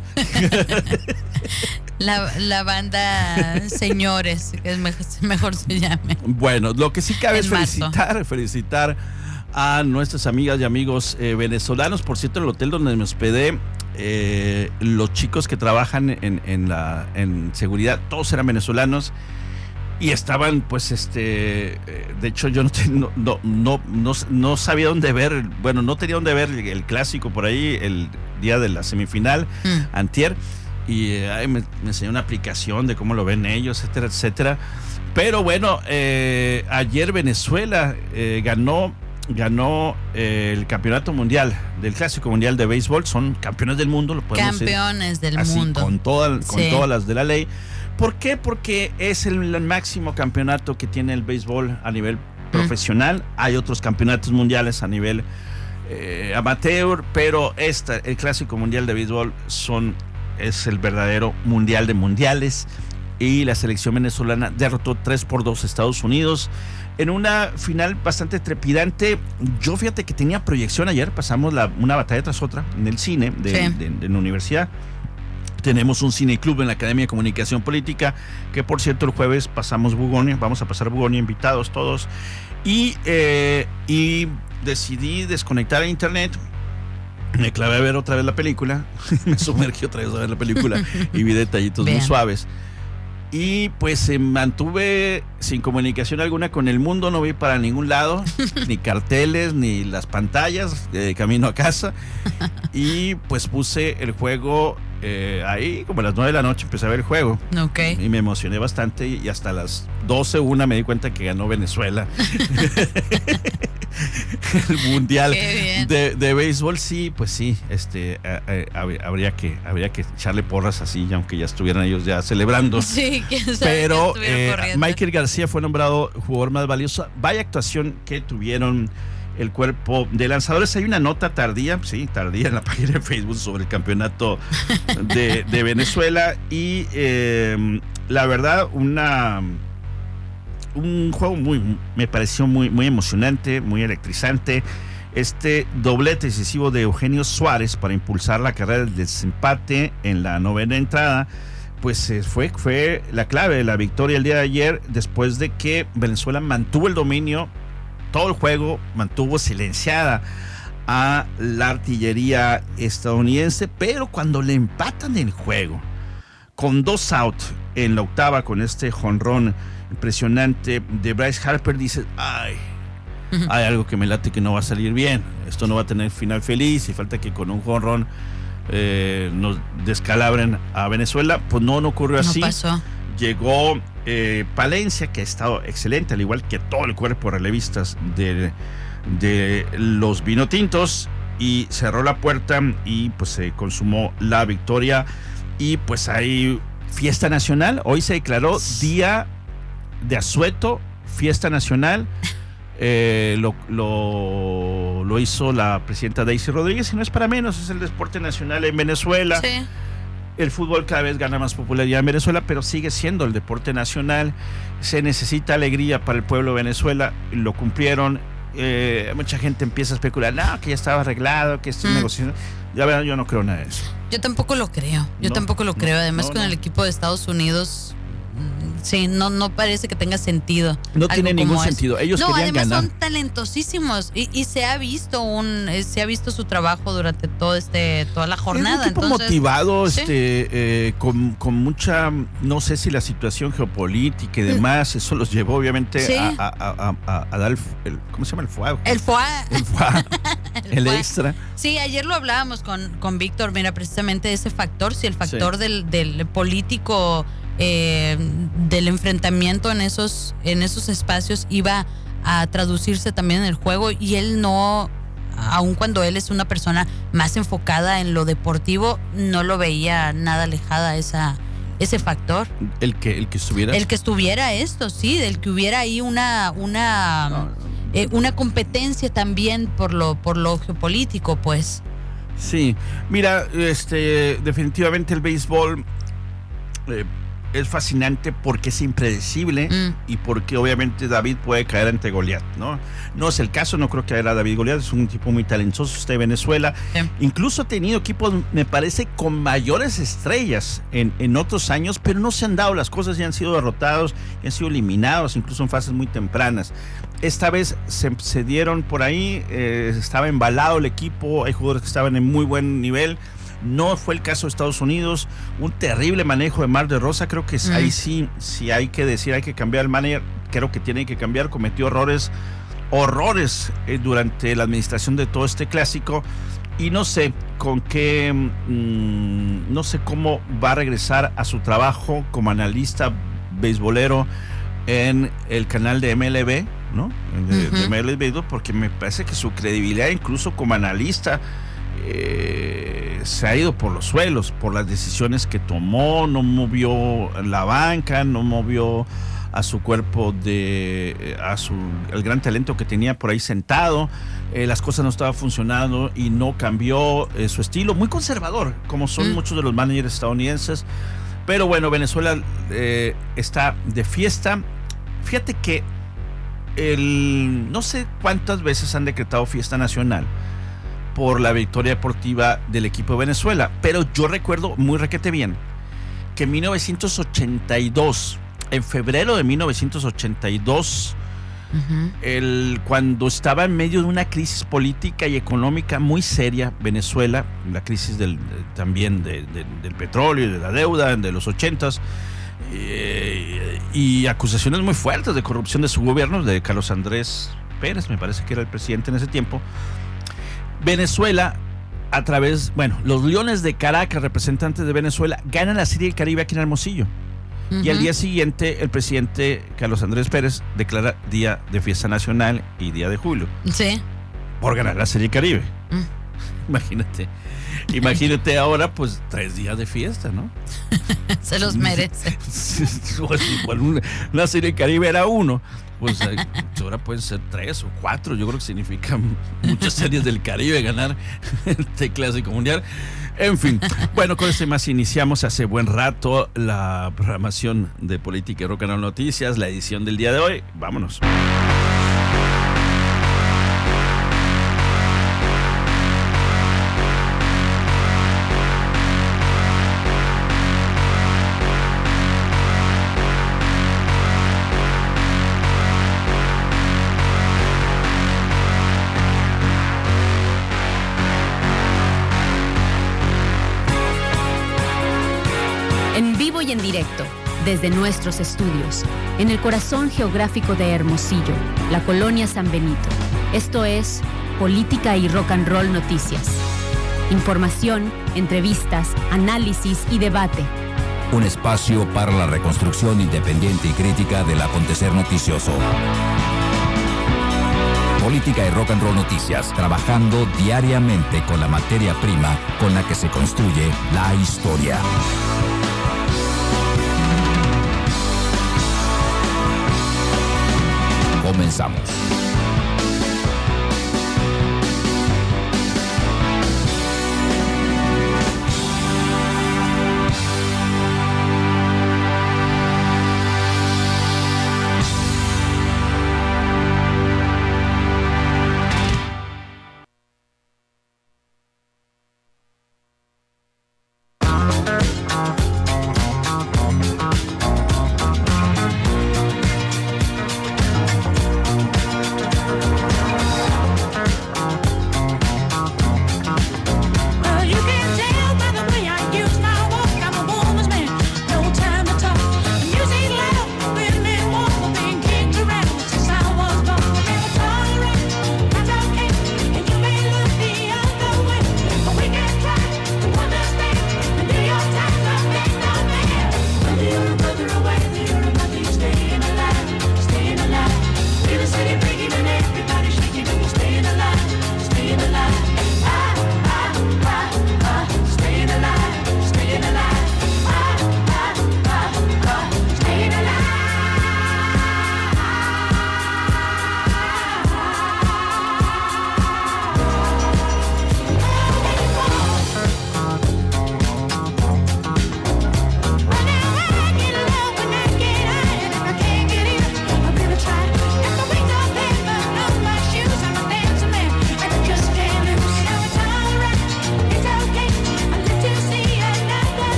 La banda Señores, que es mejor se llame.
Bueno, lo que sí cabe
En
es
marzo.
felicitar a nuestras amigas y amigos venezolanos. Por cierto, el hotel donde me hospedé, los chicos que trabajan en seguridad, todos eran venezolanos. Y estaban, pues, de hecho, yo no sabía dónde ver, bueno, no tenía dónde ver el clásico por ahí, el día de la semifinal, antier, y me enseñó una aplicación de cómo lo ven ellos, etcétera, etcétera. Pero bueno, ayer Venezuela ganó el campeonato mundial, del clásico mundial de béisbol. Son campeones del mundo, lo podemos decir
Campeones del
así,
mundo.
con todas
Sí.
las de la ley. ¿Por qué? Porque es el máximo campeonato que tiene el béisbol a nivel profesional. Hay otros campeonatos mundiales a nivel amateur, pero el clásico mundial de béisbol es el verdadero mundial de mundiales. Y la selección venezolana derrotó 3-2 a Estados Unidos en una final bastante trepidante. Yo, fíjate que tenía proyección ayer, pasamos una batalla tras otra en el cine de la universidad. Tenemos un cineclub en la Academia de Comunicación Política, que por cierto el jueves vamos a pasar Bugonia, invitados todos, y decidí desconectar el internet. Me clavé a ver otra vez la película, me sumergí otra vez a ver la película y vi detallitos muy suaves. Y pues mantuve sin comunicación alguna con el mundo, no vi para ningún lado, ni carteles, ni las pantallas de camino a casa. Y pues puse el juego ahí, como a las 9 de la noche empecé a ver el juego.
Ok.
Y me emocioné bastante y hasta las 12:01 me di cuenta que ganó Venezuela. El mundial de béisbol. Sí, pues sí, habría que echarle porras así, aunque ya estuvieran ellos ya celebrando.
Sí, quién sabe.
Pero
que corriendo.
Michael García fue nombrado jugador más valioso. Vaya actuación que tuvieron el cuerpo de lanzadores. Hay una nota tardía en la página de Facebook sobre el campeonato de Venezuela y la verdad un juego me pareció muy emocionante, muy electrizante. Este doblete decisivo de Eugenio Suárez para impulsar la carrera del desempate en la 9ª entrada, pues fue la clave de la victoria el día de ayer, después de que Venezuela mantuvo el dominio todo el juego, mantuvo silenciada a la artillería estadounidense, pero cuando le empatan el juego con 2 outs en la octava, con este jonrón impresionante de Bryce Harper, dices, hay algo que me late que no va a salir bien, esto no va a tener final feliz y falta que con un jonrón nos descalabren a Venezuela. Pues no ocurrió así.
No pasó.
Llegó Palencia, que ha estado excelente, al igual que todo el cuerpo de relevistas de los vinotintos, y cerró la puerta y pues se consumó la victoria. Y pues hay fiesta nacional. Hoy se declaró día de asueto, fiesta nacional. Lo lo hizo la presidenta Daisy Rodríguez, y no es para menos, es el deporte nacional en Venezuela.
Sí.
El fútbol cada vez gana más popularidad en Venezuela, pero sigue siendo el deporte nacional. Se necesita alegría para el pueblo de Venezuela, lo cumplieron. Mucha gente empieza a especular, no, que ya estaba arreglado, que esto es negociación. Ya verán, yo no creo nada de eso.
Yo tampoco lo creo. Además, con el equipo de Estados Unidos, sí, no parece que tenga sentido.
No tiene ningún sentido. Ellos querían
además
ganar.
Son talentosísimos y se ha visto su trabajo durante toda la jornada.
Es un equipo motivado, sí. Con mucha, no sé si la situación geopolítica y demás, eso los llevó obviamente
sí.
a dar ¿cómo se llama?
El foie.
El extra.
Sí, ayer lo hablábamos con Víctor, mira, precisamente ese factor, si el factor sí. del político, del enfrentamiento en esos espacios iba a traducirse también en el juego, y él no, aun cuando él es una persona más enfocada en lo deportivo, no lo veía nada alejada ese factor. El que estuviera esto, sí, del que hubiera ahí una competencia también por lo geopolítico, pues.
Sí, mira, definitivamente el béisbol es fascinante porque es impredecible y porque obviamente David puede caer ante Goliat, ¿no? No es el caso, no creo que era David Goliat, es un tipo muy talentoso, está en Venezuela. Sí. Incluso ha tenido equipos, me parece, con mayores estrellas en otros años, pero no se han dado las cosas y han sido derrotados, y han sido eliminados, incluso en fases muy tempranas. Esta vez se dieron por ahí, estaba embalado el equipo, hay jugadores que estaban en muy buen nivel. No fue el caso de Estados Unidos, un terrible manejo de Mar de Rosa, creo que ahí sí hay que decir, hay que cambiar el manager, creo que tiene que cambiar, cometió horrores durante la administración de todo este clásico, y no sé no sé cómo va a regresar a su trabajo como analista beisbolero en el canal de MLB, ¿no? De MLB, porque me parece que su credibilidad incluso como analista se ha ido por los suelos por las decisiones que tomó, no movió la banca, no movió a su cuerpo el gran talento que tenía por ahí sentado, las cosas no estaban funcionando y no cambió su estilo, muy conservador, como son muchos de los managers estadounidenses. Pero bueno, Venezuela está de fiesta. Fíjate que no sé cuántas veces han decretado fiesta nacional por la victoria deportiva del equipo de Venezuela, pero yo recuerdo muy requete bien que en 1982, en febrero de 1982, cuando estaba en medio de una crisis política y económica muy seria, Venezuela, la crisis también del petróleo y de la deuda de los 80s, y acusaciones muy fuertes de corrupción de su gobierno, de Carlos Andrés Pérez, me parece que era el presidente en ese tiempo. Venezuela, los Leones de Caracas, representantes de Venezuela, ganan la Serie del Caribe aquí en Hermosillo. Y al día siguiente, el presidente Carlos Andrés Pérez declara día de fiesta nacional y día de julio. Sí. Por ganar la Serie del Caribe. Imagínate ahora, pues, 3 días de fiesta, ¿no?
Se los merece.
Una Serie del Caribe era 1. Pues ahora pueden ser 3 o 4. Yo creo que significa muchas series del Caribe ganar este clásico mundial. En fin, bueno, con esto y más iniciamos hace buen rato la programación de Política y Rock and Roll Noticias, la edición del día de hoy. Vámonos.
Y en directo, desde nuestros estudios, en el corazón geográfico de Hermosillo, la colonia San Benito. Esto es Política y Rock and Roll Noticias. Información, entrevistas, análisis y debate.
Un espacio para la reconstrucción independiente y crítica del acontecer noticioso. Política y Rock and Roll Noticias, trabajando diariamente con la materia prima con la que se construye la historia. Comenzamos.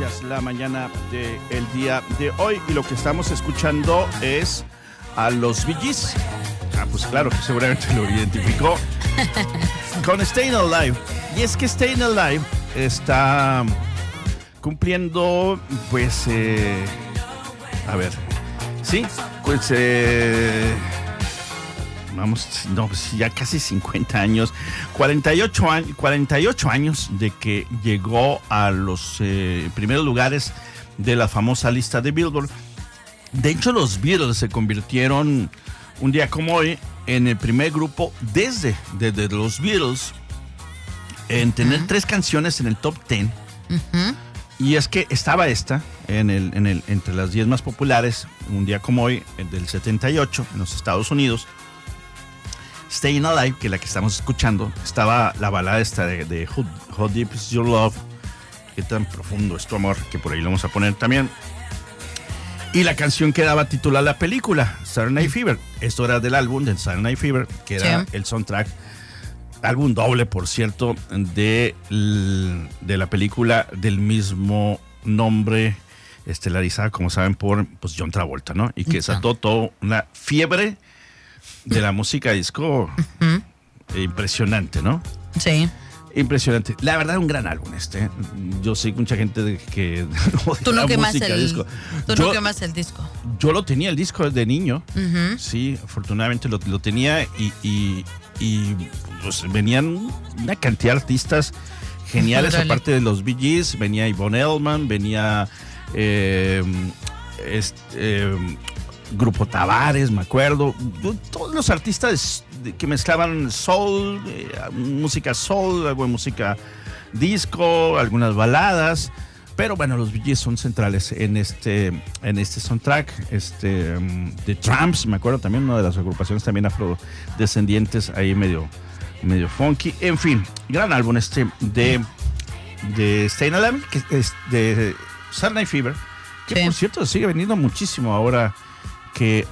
Noticias, la mañana del día de hoy. Y lo que estamos escuchando es a los Bee Gees. Pues claro, que seguramente lo identificó con Staying Alive. Y es que Staying Alive está cumpliendo, pues, a ver, sí, pues, vamos, no, pues ya casi 50 años, 48 años de que llegó a los primeros lugares de la famosa lista de Billboard. De hecho, los Beatles se convirtieron un día como hoy en el primer grupo desde los Beatles en tener 3 canciones en el top 10. Y es que estaba esta entre las 10 más populares, un día como hoy, del 78, en los Estados Unidos. Staying Alive, que es la que estamos escuchando, estaba la balada esta de How Deep Is Your Love, qué tan profundo es tu amor, que por ahí lo vamos a poner también. Y la canción que daba título a la película, Saturday Night Fever. Esto era del álbum de Saturday Night Fever, que era el soundtrack, álbum doble, por cierto, de la película del mismo nombre, estelarizada, como saben, por pues, John Travolta, ¿no? Y que desató toda una fiebre de la música disco impresionante, ¿no?
Sí.
Impresionante. La verdad, un gran álbum Yo sé que mucha gente que
tú no quemas el
disco.
no quemas el disco.
Yo lo tenía el disco desde niño. Sí, afortunadamente lo tenía y pues, venían una cantidad de artistas geniales, aparte de los Bee Gees. Venía Yvonne Elliman, venía Grupo Tavares, me acuerdo. Todos los artistas que mezclaban soul, música soul, algo de música disco, algunas baladas. Pero bueno, los Bee Gees son centrales en este soundtrack. The Tramps, me acuerdo también, una de las agrupaciones también afrodescendientes, ahí medio funky. En fin, gran álbum de Staying Alive, que es de Saturday Night Fever, que por cierto sigue vendiendo muchísimo ahora que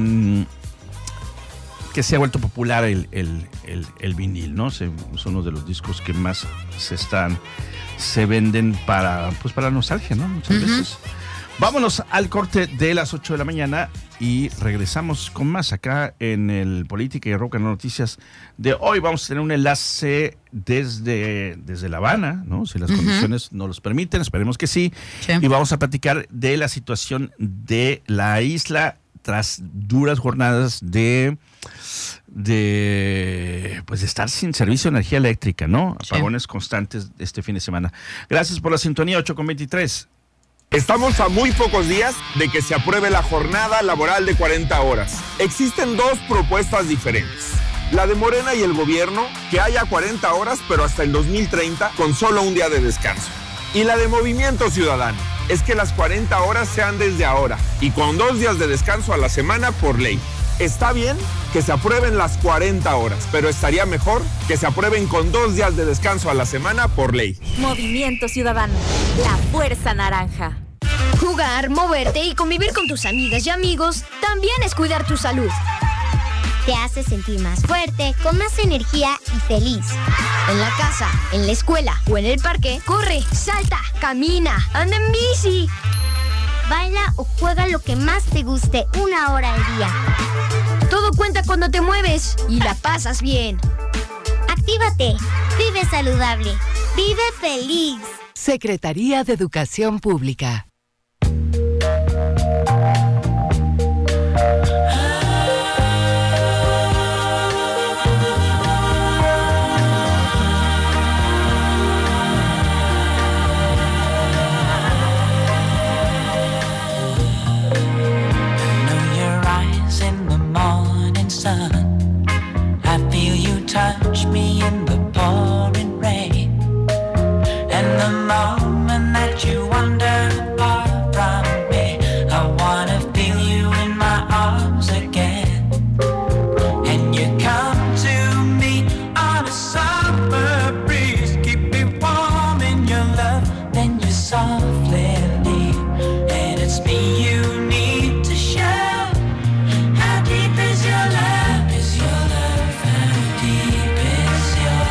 se ha vuelto popular el vinil, ¿no? Es uno de los discos que más se venden para la nostalgia, ¿no? Muchas veces. Vámonos al corte de las 8 de la mañana y regresamos con más acá en el Política y Rock and Roll Noticias de hoy. Vamos a tener un enlace desde La Habana, ¿no? Si las condiciones nos los permiten, esperemos que sí. Y vamos a platicar de la situación de la isla tras duras jornadas de estar sin servicio de energía eléctrica, ¿no? Apagones constantes este fin de semana. Gracias por la sintonía, 8:23.
Estamos a muy pocos días de que se apruebe la jornada laboral de 40 horas. Existen 2 propuestas diferentes. La de Morena y el gobierno, que haya 40 horas, pero hasta el 2030, con solo un día de descanso. Y la de Movimiento Ciudadano, es que las 40 horas sean desde ahora y con 2 días de descanso a la semana por ley. Está bien que se aprueben las 40 horas, pero estaría mejor que se aprueben con 2 días de descanso a la semana por ley.
Movimiento Ciudadano, la fuerza naranja.
Jugar, moverte y convivir con tus amigas y amigos también es cuidar tu salud.
Te hace sentir más fuerte, con más energía y feliz.
En la casa, en la escuela o en el parque, corre, salta, camina, anda en bici.
Baila o juega lo que más te guste 1 hora al día.
Todo cuenta cuando te mueves y la pasas bien.
Actívate, vive saludable, vive feliz.
Secretaría de Educación Pública.
Touch me in the pouring rain, and the moment that you wander far from me, I wanna feel you in my arms again. And you come to me on a summer breeze, keep me warm in your love, then you softly leave, and it's me you need to show. How deep is your love? Is your love? How deep is your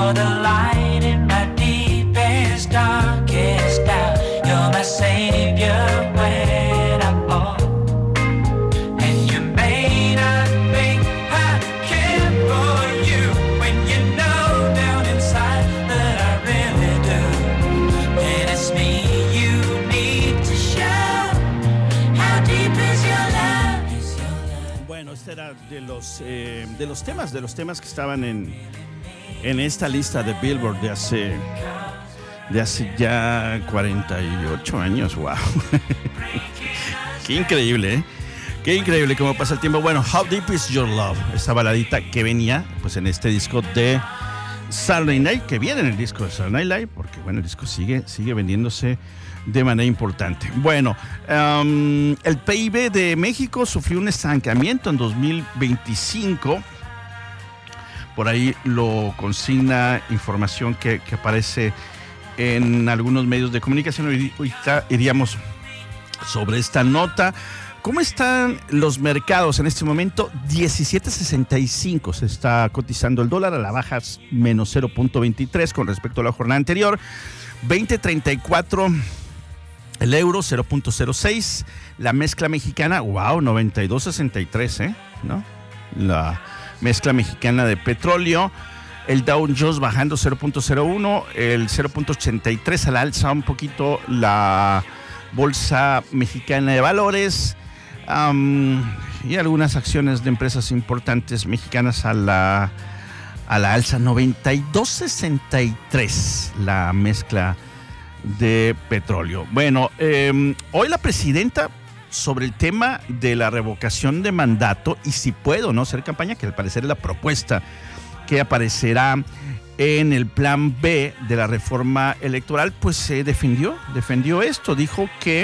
You're the light in my deepest, darkest doubt. You're my savior when I fall. And you may not think I care for you when you know down inside that I really do. And it's me you need to show. How deep is your love?
Bueno, este era de los temas que estaban en esta lista de Billboard de hace ya 48 años. Wow. Qué increíble, ¿eh? Qué increíble cómo pasa el tiempo. Bueno, How Deep Is Your Love, esta baladita que venía pues en este disco de Saturday Night, que viene en el disco de Saturday Night Live, porque bueno, el disco sigue vendiéndose de manera importante. Bueno, el PIB de México sufrió un estancamiento en 2025. Por ahí lo consigna información que aparece en algunos medios de comunicación. Ahorita iríamos sobre esta nota. ¿Cómo están los mercados en este momento? 17.65 se está cotizando el dólar, a la baja menos 0.23 con respecto a la jornada anterior. 20.34 el euro, 0.06. La mezcla mexicana, wow, 92.63, ¿no? La mezcla mexicana de petróleo. El Dow Jones bajando 0.01, el 0.83 a la alza un poquito la bolsa mexicana de valores, y algunas acciones de empresas importantes mexicanas a la alza. 92.63 la mezcla de petróleo. Bueno, hoy la presidenta, sobre el tema de la revocación de mandato y si puede o no hacer campaña, que al parecer es la propuesta que aparecerá en el plan B de la reforma electoral, pues se defendió esto. Dijo que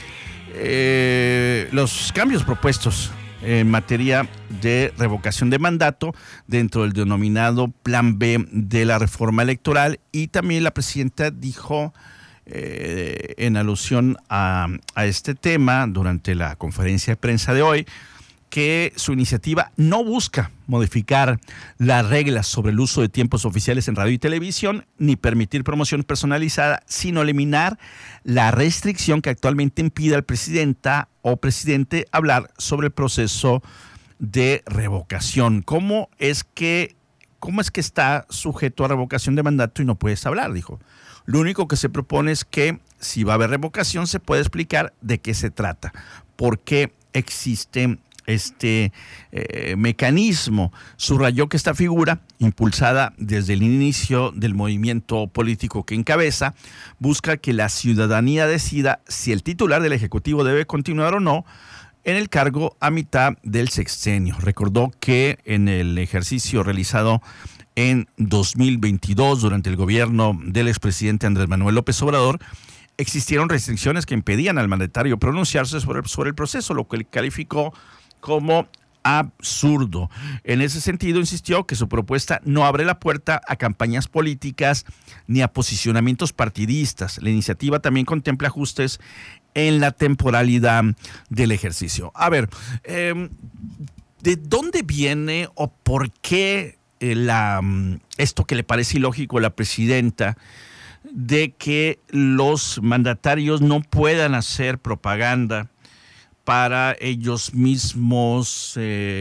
los cambios propuestos en materia de revocación de mandato dentro del denominado plan B de la reforma electoral, y también la presidenta dijo en alusión a este tema durante la conferencia de prensa de hoy que su iniciativa no busca modificar las reglas sobre el uso de tiempos oficiales en radio y televisión ni permitir promoción personalizada, sino eliminar la restricción que actualmente impide al presidenta o presidente hablar sobre el proceso de revocación. ¿Cómo es que está sujeto a revocación de mandato y no puedes hablar? Dijo. Lo único que se propone es que si va a haber revocación se puede explicar de qué se trata, por qué existe este mecanismo. Subrayó que esta figura, impulsada desde el inicio del movimiento político que encabeza, busca que la ciudadanía decida si el titular del Ejecutivo debe continuar o no en el cargo a mitad del sexenio. Recordó que en el ejercicio realizado en 2022, durante el gobierno del expresidente Andrés Manuel López Obrador, existieron restricciones que impedían al mandatario pronunciarse sobre el proceso, lo que calificó como absurdo. En ese sentido, insistió que su propuesta no abre la puerta a campañas políticas ni a posicionamientos partidistas. La iniciativa también contempla ajustes en la temporalidad del ejercicio. A ver, ¿de dónde viene o por qué esto que le parece ilógico a la presidenta de que los mandatarios no puedan hacer propaganda para ellos mismos,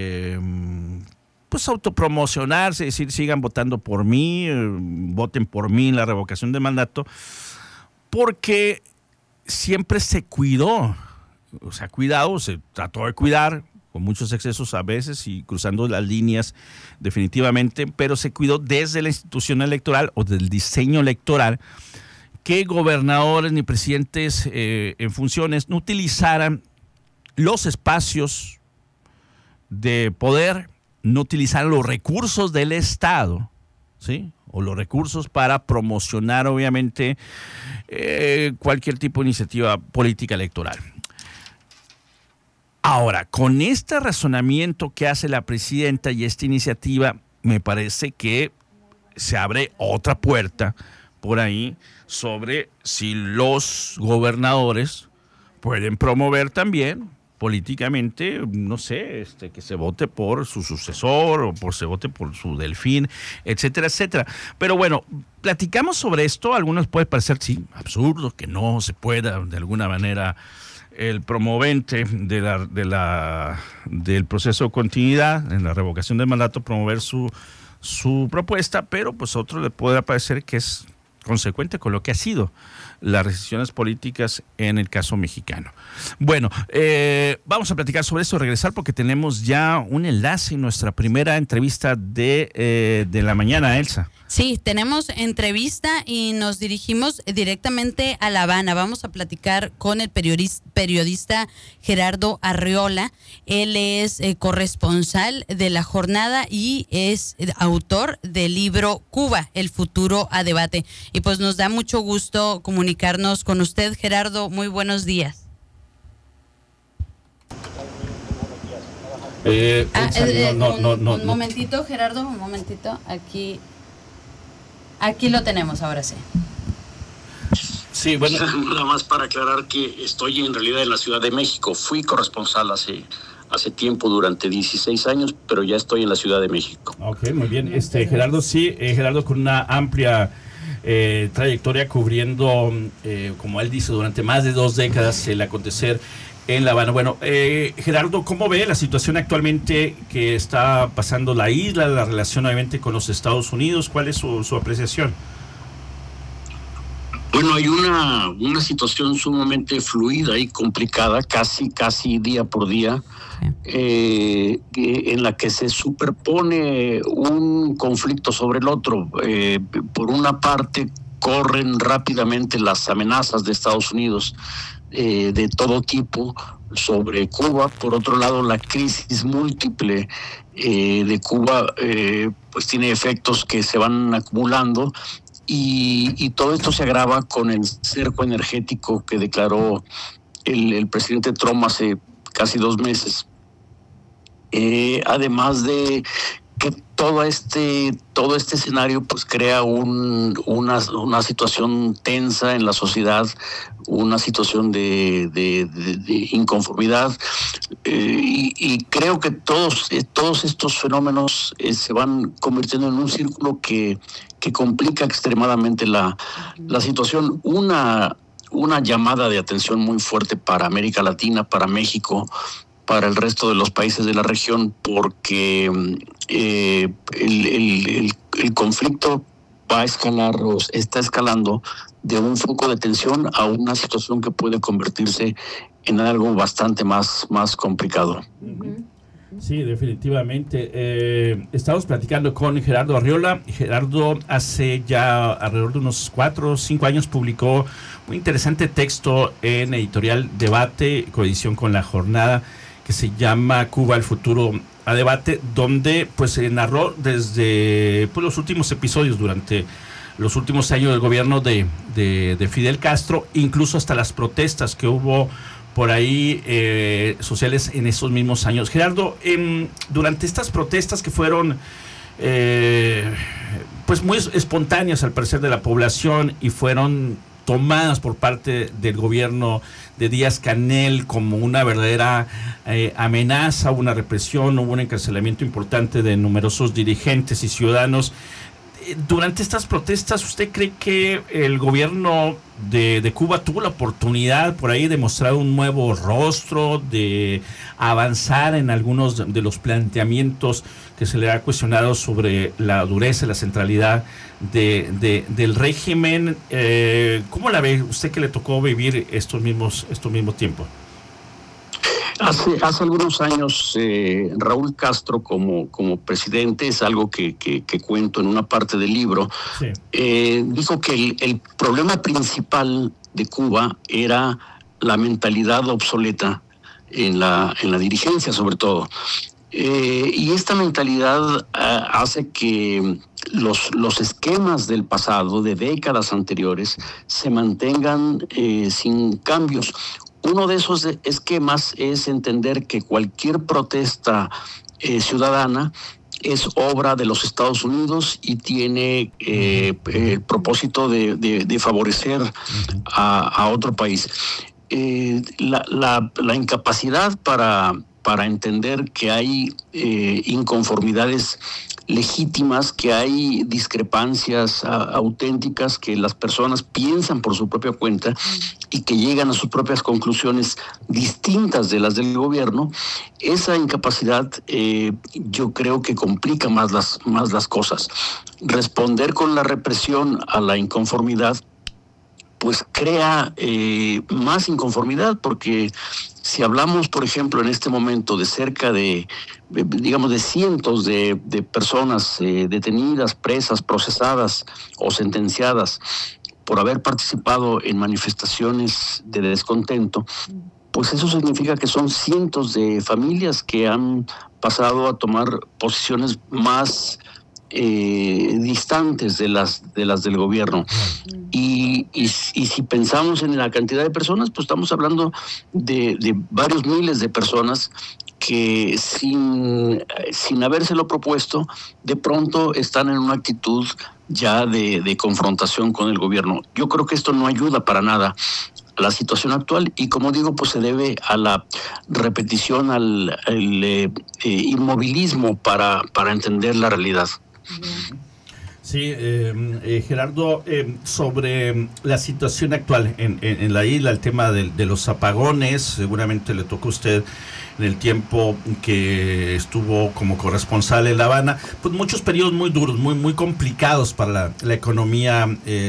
pues autopromocionarse, decir, sigan votando por mí, voten por mí en la revocación de mandato? Porque siempre se cuidó, se trató de cuidar, con muchos excesos a veces y cruzando las líneas definitivamente, pero se cuidó desde la institución electoral o del diseño electoral que gobernadores ni presidentes en funciones no utilizaran los espacios de poder, no utilizaran los recursos del Estado, ¿sí? O los recursos para promocionar obviamente cualquier tipo de iniciativa política electoral. Ahora, con este razonamiento que hace la presidenta y esta iniciativa, me parece que se abre otra puerta por ahí sobre si los gobernadores pueden promover también políticamente, no sé, que se vote por su sucesor o se vote por su delfín, etcétera, etcétera. Pero bueno, platicamos sobre esto. A algunos puede parecer, sí, absurdo que no se pueda de alguna manera el promovente del proceso de continuidad en la revocación del mandato promover su propuesta, pero pues a otro le puede parecer que es consecuente con lo que ha sido las decisiones políticas en el caso mexicano. Bueno, vamos a platicar sobre esto, regresar, porque tenemos ya un enlace en nuestra primera entrevista de la mañana, Elsa.
Sí, tenemos entrevista y nos dirigimos directamente a La Habana. Vamos a platicar con el periodista Gerardo Arriola. Él es corresponsal de La Jornada y es autor del libro Cuba, el futuro a debate. Y pues nos da mucho gusto comunicarnos con usted, Gerardo. Muy buenos días. Un momentito, Gerardo, un momentito. Aquí lo tenemos, ahora sí.
Sí, bueno.
Nada más para aclarar que estoy en realidad en la Ciudad de México. Fui corresponsal hace tiempo, durante 16 años, pero ya estoy en la Ciudad de México.
Ok, muy bien. Gerardo, sí, Gerardo con una amplia trayectoria cubriendo, como él dice, durante más de 2 décadas el acontecer en La Habana. Bueno, Gerardo, ¿cómo ve la situación actualmente que está pasando la isla, la relación obviamente con los Estados Unidos? ¿Cuál es su apreciación?
Bueno, hay una situación sumamente fluida y complicada, casi día por día, en la que se superpone un conflicto sobre el otro. Por una parte, corren rápidamente las amenazas de Estados Unidos de todo tipo sobre Cuba. Por otro lado, la crisis múltiple de Cuba pues tiene efectos que se van acumulando, y todo esto se agrava con el cerco energético que declaró el presidente Trump hace casi 2 meses. Además de que todo este escenario pues crea una situación tensa en la sociedad, una situación de inconformidad, y creo que todos estos fenómenos se van convirtiendo en un círculo que complica extremadamente la situación. Una llamada de atención muy fuerte para América Latina, para México, para el resto de los países de la región, porque el conflicto va a escalar o está escalando de un foco de tensión a una situación que puede convertirse en algo bastante más complicado.
Sí, definitivamente. Estamos platicando con Gerardo Arriola. Gerardo hace ya alrededor de unos 4 o 5 años publicó un interesante texto en Editorial Debate, coedición con La Jornada, que se llama Cuba, el futuro a debate, donde pues se narró desde los últimos episodios durante los últimos años del gobierno de Fidel Castro, incluso hasta las protestas que hubo por ahí sociales en esos mismos años. Gerardo, durante estas protestas que fueron pues muy espontáneas al parecer de la población y fueron tomadas por parte del gobierno de Díaz-Canel como una verdadera amenaza, una represión, hubo un encarcelamiento importante de numerosos dirigentes y ciudadanos. Durante estas protestas, ¿usted cree que el gobierno de Cuba tuvo la oportunidad por ahí de mostrar un nuevo rostro, de avanzar en algunos de los planteamientos que se le ha cuestionado sobre la dureza y la centralidad del régimen? ¿Cómo la ve usted, que le tocó vivir estos mismos tiempos?
Hace algunos años, Raúl Castro como presidente, es algo que cuento en una parte del libro, sí. Dijo que el problema principal de Cuba era la mentalidad obsoleta en la dirigencia, sobre todo. Y esta mentalidad hace que los esquemas del pasado, de décadas anteriores, se mantengan sin cambios. Uno de esos esquemas es entender que cualquier protesta ciudadana es obra de los Estados Unidos y tiene el propósito de favorecer a otro país. la incapacidad para entender que hay inconformidades legítimas, que hay discrepancias auténticas, que las personas piensan por su propia cuenta y que llegan a sus propias conclusiones distintas de las del gobierno. Esa incapacidad yo creo que complica más las cosas. Responder con la represión a la inconformidad pues crea más inconformidad, porque si hablamos, por ejemplo, en este momento de cerca de cientos de personas detenidas, presas, procesadas o sentenciadas por haber participado en manifestaciones de descontento, pues eso significa que son cientos de familias que han pasado a tomar posiciones más distantes de las del gobierno. Y si pensamos en la cantidad de personas, pues estamos hablando de varios miles de personas que sin habérselo propuesto, de pronto están en una actitud ya de confrontación con el gobierno. Yo creo que esto no ayuda para nada a la situación actual, y como digo, pues se debe a la repetición, al inmovilismo para entender la realidad.
Sí, Gerardo, sobre la situación actual en la isla, el tema de los apagones, seguramente le tocó a usted en el tiempo que estuvo como corresponsal en La Habana, pues muchos periodos muy duros, muy complicados para la economía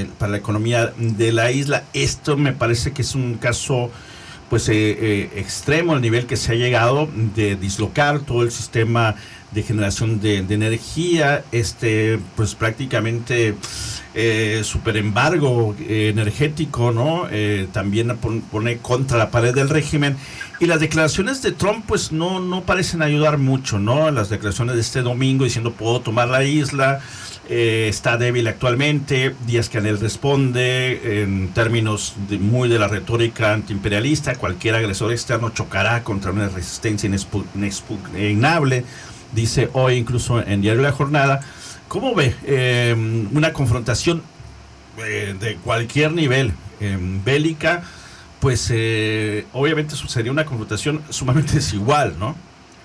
de la isla. Esto me parece que es un caso pues extremo, al nivel que se ha llegado de dislocar todo el sistema de generación de energía, pues prácticamente super embargo energético, ¿no? También pone contra la pared del régimen, y las declaraciones de Trump pues no parecen ayudar mucho, ¿no? Las declaraciones de este domingo diciendo puedo tomar la isla, está débil actualmente. Díaz-Canel responde en términos de la retórica antiimperialista: cualquier agresor externo chocará contra una resistencia inexpugnable, dice hoy incluso en Diario La Jornada. ¿Cómo ve una confrontación de cualquier nivel bélica? Pues obviamente sería una confrontación sumamente desigual, ¿no?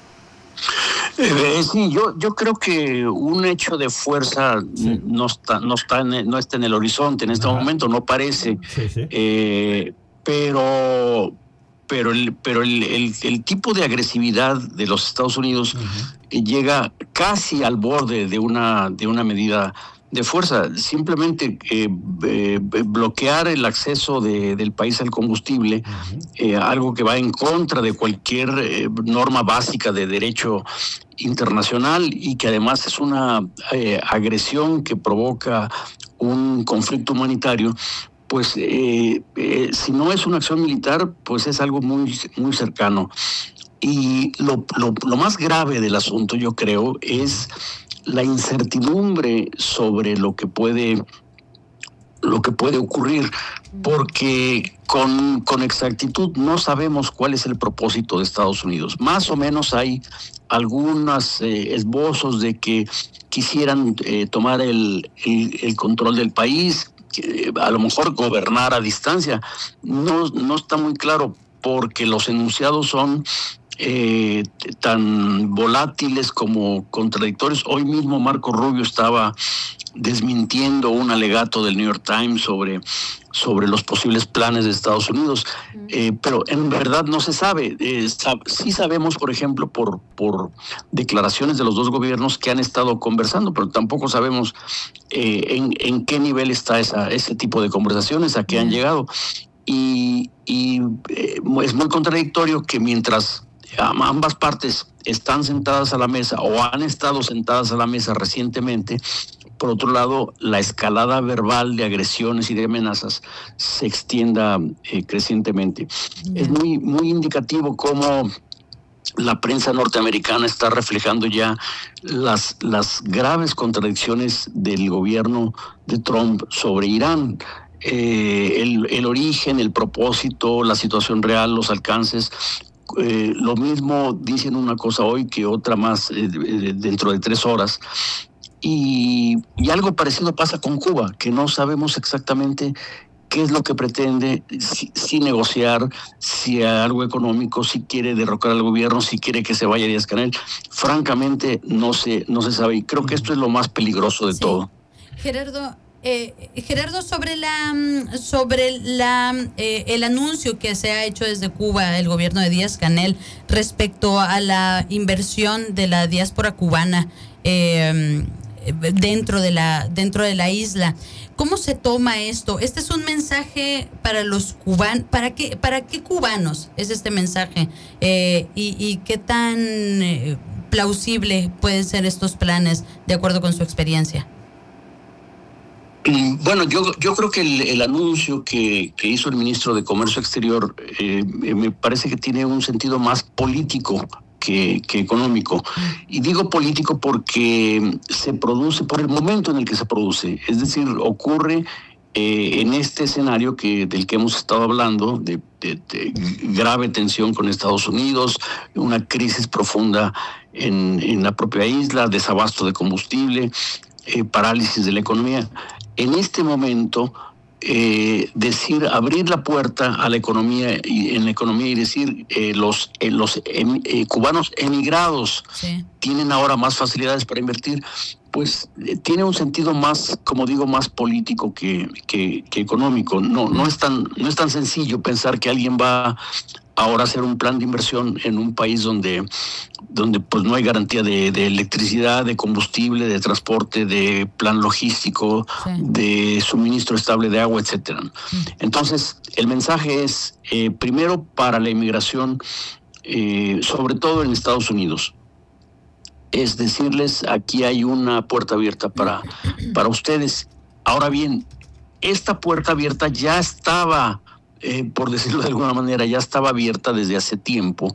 Sí, yo creo que un hecho de fuerza no está en el horizonte en este momento, no parece. Pero el tipo de agresividad de los Estados Unidos llega casi al borde de una medida de fuerza. Simplemente bloquear el acceso del país al combustible, algo que va en contra de cualquier norma básica de derecho internacional, y que además es una agresión que provoca un conflicto humanitario. Pues si no es una acción militar, pues es algo muy cercano. Y lo más grave del asunto, yo creo, es la incertidumbre sobre lo que puede ocurrir, porque con exactitud no sabemos cuál es el propósito de Estados Unidos. Más o menos hay algunos esbozos de que quisieran tomar el control del país, a lo mejor gobernar a distancia. No está muy claro, porque los enunciados son tan volátiles como contradictorios. Hoy mismo Marco Rubio estaba desmintiendo un alegato del New York Times sobre los posibles planes de Estados Unidos, pero en verdad no se sabe. Sí sabemos, por ejemplo, por declaraciones de los dos gobiernos que han estado conversando, pero tampoco sabemos en qué nivel está ese tipo de conversaciones, a qué han llegado. Y es muy contradictorio que mientras ambas partes están sentadas a la mesa o han estado sentadas a la mesa recientemente, por otro lado, la escalada verbal de agresiones y de amenazas se extienda crecientemente. Es muy indicativo cómo la prensa norteamericana está reflejando ya las graves contradicciones del gobierno de Trump sobre Irán. El origen, el propósito, la situación real, los alcances. Lo mismo dicen una cosa hoy que otra más dentro de 3 horas. Y algo parecido pasa con Cuba, que no sabemos exactamente qué es lo que pretende, si negociar, si algo económico, si quiere derrocar al gobierno, si quiere que se vaya Díaz-Canel. Francamente, no se sabe, y creo que esto es lo más peligroso de todo.
Gerardo, sobre el anuncio que se ha hecho desde Cuba, el gobierno de Díaz-Canel, respecto a la inversión de la diáspora cubana dentro de la isla. ¿Cómo se toma esto? ¿Este es un mensaje para los cubanos? ¿Para qué cubanos es este mensaje? ¿Y qué tan plausible pueden ser estos planes de acuerdo con su experiencia?
Bueno, yo creo que el anuncio que hizo el ministro de Comercio Exterior me parece que tiene un sentido más político que económico. Y digo político porque se produce por el momento en el que se produce. Es decir, ocurre en este escenario del que hemos estado hablando, de grave tensión con Estados Unidos, una crisis profunda en la propia isla, desabasto de combustible, parálisis de la economía. En este momento, abrir la puerta a la economía y decir los cubanos emigrados tienen ahora más facilidades para invertir, pues tiene un sentido más, como digo, más político que económico. No es tan sencillo pensar que alguien va ahora a hacer un plan de inversión en un país donde pues no hay garantía de electricidad, de combustible, de transporte, de plan logístico, de suministro estable de agua, etcétera. Entonces, el mensaje es primero para la inmigración, sobre todo en Estados Unidos. Es decirles, aquí hay una puerta abierta para ustedes. Ahora bien, esta puerta abierta ya estaba, por decirlo de alguna manera, ya estaba abierta desde hace tiempo.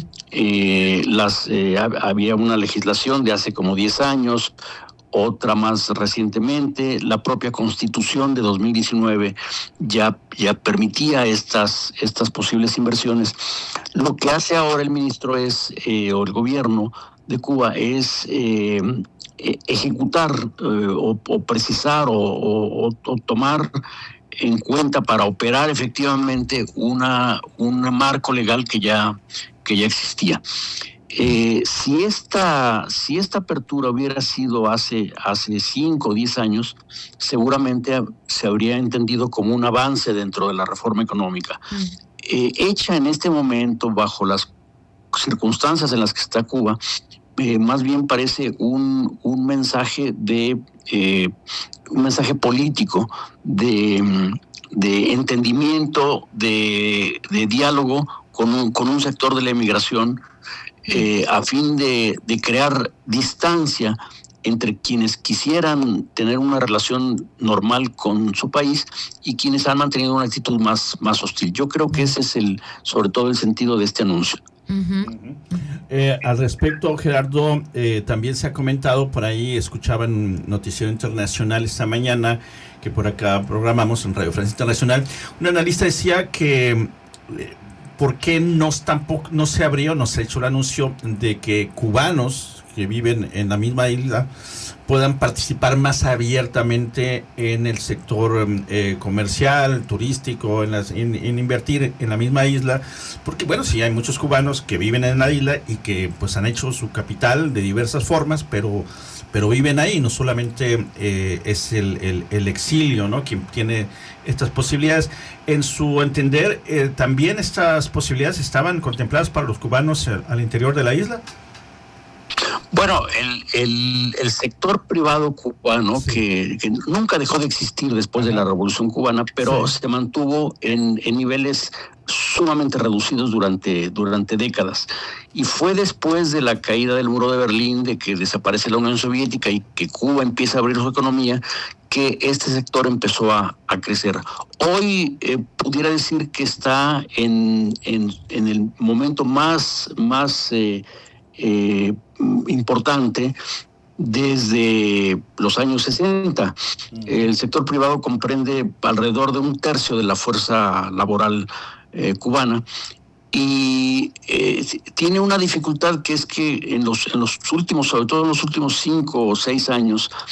Había una legislación de hace como 10 años, otra más recientemente. La propia Constitución de 2019 ya permitía estas posibles inversiones. Lo que hace ahora el ministro o el gobierno de Cuba es ejecutar o precisar o tomar en cuenta para operar efectivamente un marco legal que ya existía. Si esta apertura hubiera sido hace 5 o 10 años, seguramente se habría entendido como un avance dentro de la reforma económica. Hecha en este momento, bajo las circunstancias en las que está Cuba, más bien parece un mensaje un mensaje político de entendimiento, de diálogo con un sector de la emigración, a fin de crear distancia entre quienes quisieran tener una relación normal con su país y quienes han mantenido una actitud más hostil. Yo creo que ese es sobre todo el sentido de este anuncio.
Al respecto, Gerardo, también se ha comentado, por ahí escuchaba en Noticiero Internacional esta mañana, que por acá programamos en Radio Francia Internacional, un analista decía que ¿por qué no se abrió, no se ha hecho el anuncio de que cubanos que viven en la misma isla puedan participar más abiertamente en el sector comercial, turístico, en invertir en la misma isla? Porque bueno, sí hay muchos cubanos que viven en la isla y que pues han hecho su capital de diversas formas, pero viven ahí. No solamente es el exilio, ¿no?, quien tiene estas posibilidades. En su entender, ¿también estas posibilidades estaban contempladas para los cubanos al interior de la isla?
Bueno, el sector privado cubano, que nunca dejó de existir después de la Revolución Cubana, pero se mantuvo en niveles sumamente reducidos durante décadas. Y fue después de la caída del muro de Berlín, de que desaparece la Unión Soviética y que Cuba empieza a abrir su economía, que este sector empezó a crecer. Hoy pudiera decir que está en el momento más importante desde los años 60. El sector privado comprende alrededor de 1/3 de la fuerza laboral cubana, y tiene una dificultad, que es que en los últimos, sobre todo en los últimos 5 o 6 años,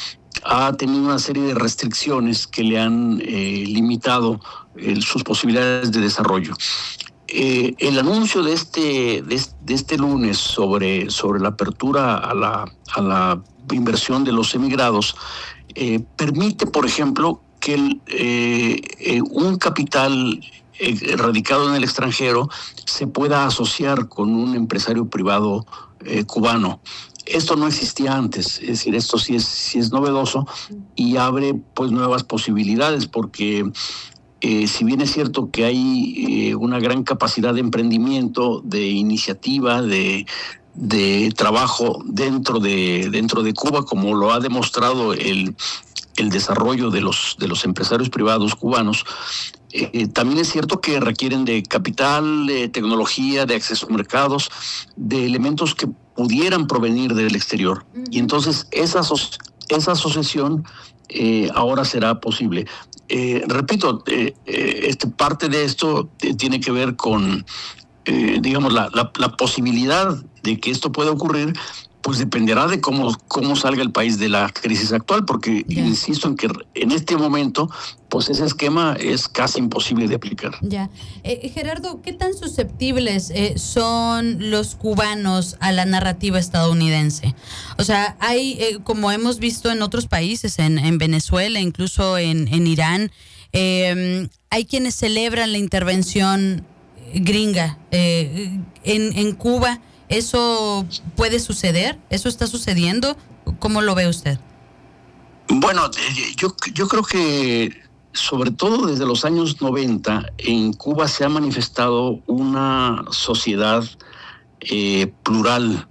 ha tenido una serie de restricciones que le han limitado sus posibilidades de desarrollo. El anuncio de este lunes sobre la apertura a la inversión de los emigrados permite, por ejemplo, que un capital radicado en el extranjero se pueda asociar con un empresario privado cubano. Esto no existía antes, es decir, esto sí es novedoso y abre pues nuevas posibilidades, porque si bien es cierto que hay una gran capacidad de emprendimiento, de iniciativa, de trabajo dentro de Cuba, como lo ha demostrado el desarrollo de los empresarios privados cubanos, también es cierto que requieren de capital, de tecnología, de acceso a mercados, de elementos que pudieran provenir del exterior. Y entonces esa asociación ahora será posible. Repito, parte de esto tiene que ver con, digamos, la posibilidad de que esto pueda ocurrir, pues dependerá de cómo salga el país de la crisis actual, porque insisto en que en este momento, pues ese esquema es casi imposible de aplicar.
Ya. Gerardo, ¿qué tan susceptibles son los cubanos a la narrativa estadounidense? O sea, hay, como hemos visto en otros países, en Venezuela, incluso en Irán, hay quienes celebran la intervención gringa. En Cuba, ¿eso puede suceder? ¿Eso está sucediendo? ¿Cómo lo ve usted?
Bueno, yo creo que sobre todo desde los años 90 en Cuba se ha manifestado una sociedad plural.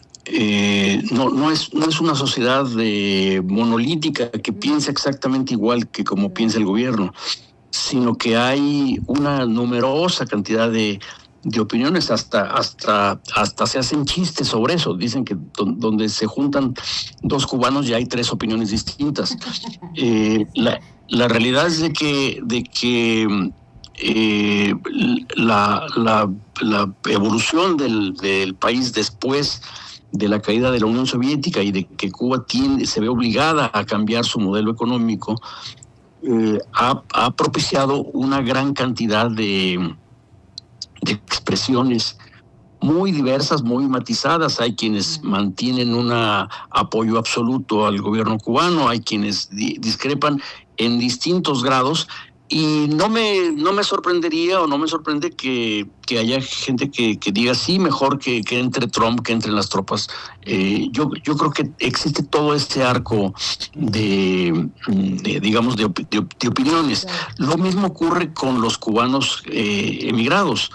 No es una sociedad monolítica que piensa exactamente igual que como piensa el gobierno, sino que hay una numerosa cantidad de opiniones, hasta se hacen chistes sobre eso. Dicen que donde se juntan dos cubanos ya hay tres opiniones distintas. La realidad es de que la evolución del país después de la caída de la Unión Soviética y de que Cuba se ve obligada a cambiar su modelo económico, ha propiciado una gran cantidad de expresiones muy diversas, muy matizadas. Hay quienes mantienen un apoyo absoluto al gobierno cubano, hay quienes discrepan en distintos grados, y no me sorprendería o no me sorprende que haya gente que diga sí, mejor que entre Trump, que entren las tropas. Yo creo que existe todo este arco de opiniones. Lo mismo ocurre con los cubanos emigrados,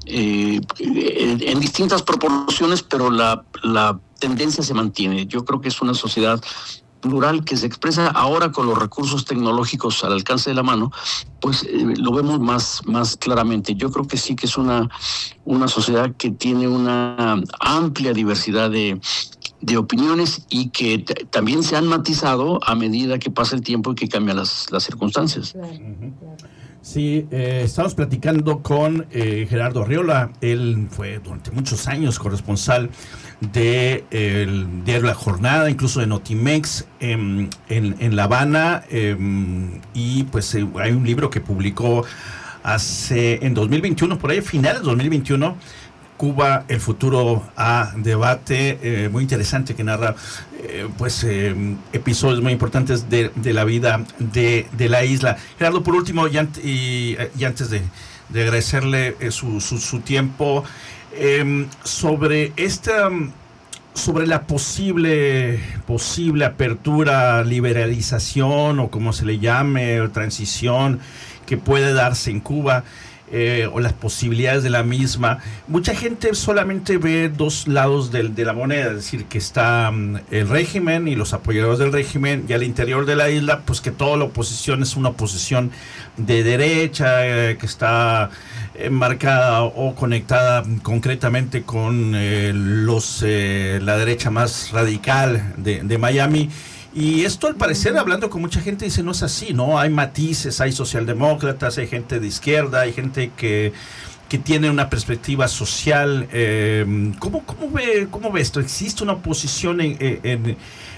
en distintas proporciones, pero la tendencia se mantiene. Yo creo que es una sociedad plural que se expresa ahora con los recursos tecnológicos al alcance de la mano, pues lo vemos más claramente. Yo creo que sí que es una sociedad que tiene una amplia diversidad de opiniones y que también se han matizado a medida que pasa el tiempo y que cambian las circunstancias.
Sí, estamos platicando con Gerardo Arriola. Él fue durante muchos años corresponsal del diario La Jornada, incluso de Notimex en La Habana, y pues hay un libro que publicó en 2021, por ahí a finales de 2021, Cuba, el futuro a debate, muy interesante, que narra episodios muy importantes de la vida de la isla. Gerardo, por último, y antes de agradecerle su tiempo, sobre la posible apertura, liberalización o como se le llame, o transición que puede darse en Cuba, o las posibilidades de la misma. Mucha gente solamente ve dos lados de la moneda, es decir, que está el régimen y los apoyadores del régimen, y al interior de la isla, pues que toda la oposición es una oposición de derecha, que está enmarcada o conectada concretamente con la derecha más radical de Miami. Y esto, al parecer, hablando con mucha gente, dice, no es así, ¿no? Hay matices, hay socialdemócratas, hay gente de izquierda, hay gente que tiene una perspectiva social. ¿Cómo ve esto? ¿Existe una oposición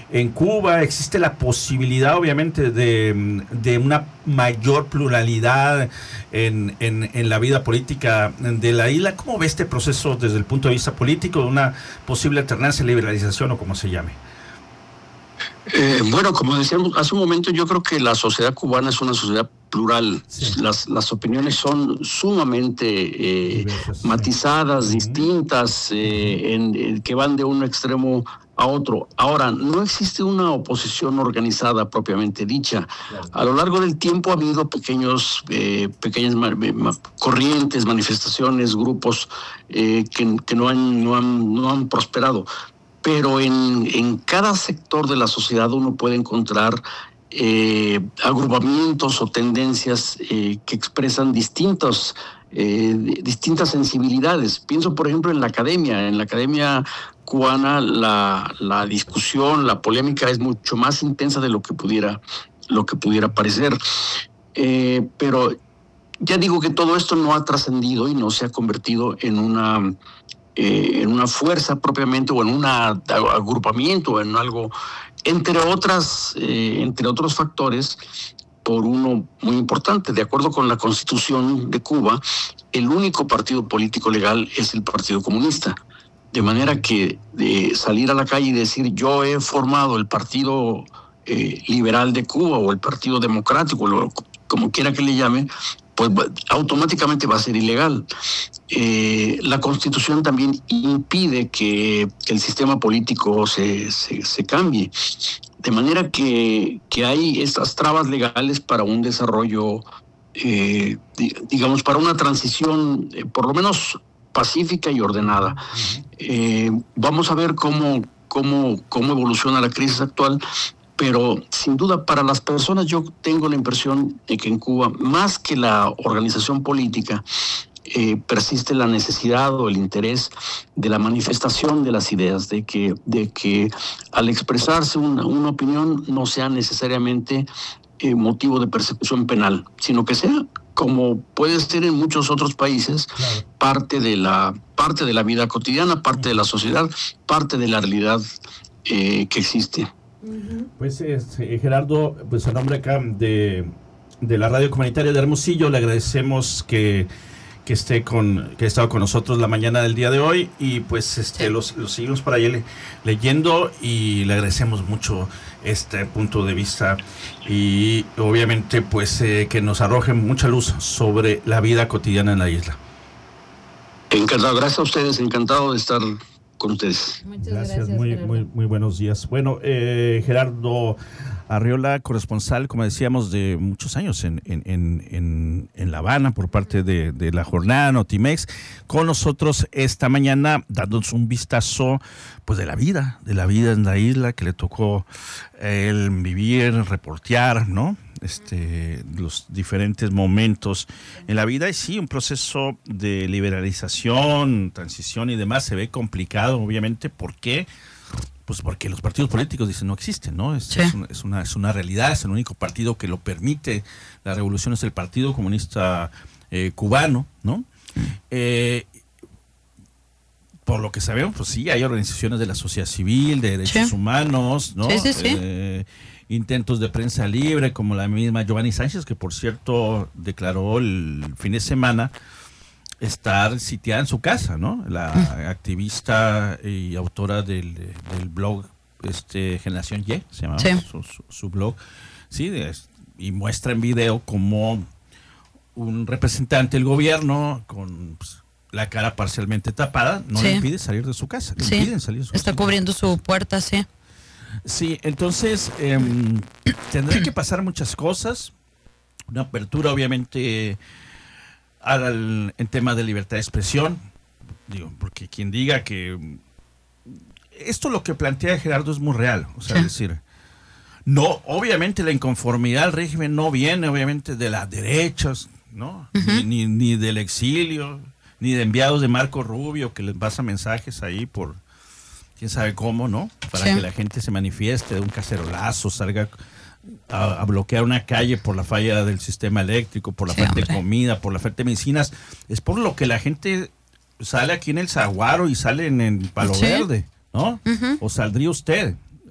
en Cuba. Existe la posibilidad, obviamente, de una mayor pluralidad en la vida política de la isla. ¿Cómo ve este proceso desde el punto de vista político, de una posible alternancia, liberalización o como se llame?
Bueno, como decíamos hace un momento, yo creo que la sociedad cubana es una sociedad plural. Sí. Las opiniones son sumamente matizadas, distintas, que van de un extremo a otro. Ahora, no existe una oposición organizada propiamente dicha. Claro. A lo largo del tiempo ha habido pequeñas corrientes, manifestaciones, grupos que no han prosperado. Pero en cada sector de la sociedad uno puede encontrar agrupamientos o tendencias que expresan distintas sensibilidades. Pienso, por ejemplo, en la academia. En la academia cubana la discusión, la polémica es mucho más intensa de lo que pudiera parecer. Pero ya digo que todo esto no ha trascendido y no se ha convertido en una fuerza propiamente, o en un agrupamiento, en algo, entre otros factores, por uno muy importante. De acuerdo con la Constitución de Cuba, el único partido político legal es el Partido Comunista. De manera que de salir a la calle y decir yo he formado el Partido Liberal de Cuba o el Partido Democrático, como quiera que le llame, pues automáticamente va a ser ilegal. La Constitución también impide que el sistema político se cambie. De manera que hay estas trabas legales para un desarrollo, digamos, para una transición por lo menos pacífica y ordenada. Vamos a ver cómo evoluciona la crisis actual. Pero sin duda para las personas yo tengo la impresión de que en Cuba, más que la organización política, persiste la necesidad o el interés de la manifestación de las ideas, de que al expresarse una opinión no sea necesariamente motivo de persecución penal, sino que sea, como puede ser en muchos otros países, claro, parte de la vida cotidiana, parte de la sociedad, parte de la realidad que existe.
Pues Gerardo, pues en nombre acá de la radio comunitaria de Hermosillo, le agradecemos que ha estado con nosotros la mañana del día de hoy, y pues los seguimos por ahí leyendo, y le agradecemos mucho este punto de vista, y obviamente pues que nos arroje mucha luz sobre la vida cotidiana en la isla.
Encantado, gracias a ustedes, encantado de estar con ustedes.
Muchas gracias, muy buenos días. Bueno, Gerardo Arriola, corresponsal, como decíamos, de muchos años en La Habana por parte de la jornada Notimex, con nosotros esta mañana dándonos un vistazo pues de la vida en la isla que le tocó el vivir, reportear, ¿no? Los diferentes momentos en la vida, y sí, un proceso de liberalización, transición y demás se ve complicado, obviamente. ¿Por qué? Pues porque los partidos políticos dicen no existen, ¿no? Es una realidad, es el único partido que lo permite. La revolución es el Partido Comunista Cubano, ¿no? Por lo que sabemos, pues sí, hay organizaciones de la sociedad civil, de derechos humanos, ¿no? Sí. Intentos de prensa libre, como la misma Giovanni Sánchez, que por cierto declaró el fin de semana estar sitiada en su casa, ¿no? La activista y autora del blog Generación Y, se llamaba su blog, sí, y muestra en video como un representante del gobierno con la cara parcialmente tapada no le impide salir de su casa, le impiden salir de su casa.
Está cubriendo su puerta, sí.
Sí, entonces tendrán que pasar muchas cosas, una apertura obviamente en tema de libertad de expresión, digo, porque quien diga que esto lo que plantea Gerardo es muy real, o sea, es decir, no, obviamente la inconformidad al régimen no viene obviamente de las derechas, ¿no? Ni del exilio, ni de enviados de Marco Rubio que les pasa mensajes ahí por quién sabe cómo, ¿no? Para que la gente se manifieste de un cacerolazo, salga a bloquear una calle por la falla del sistema eléctrico, por la falta de comida, por la falta de medicinas. Es por lo que la gente sale aquí en el Saguaro y sale en Palo Verde, ¿no? O saldría usted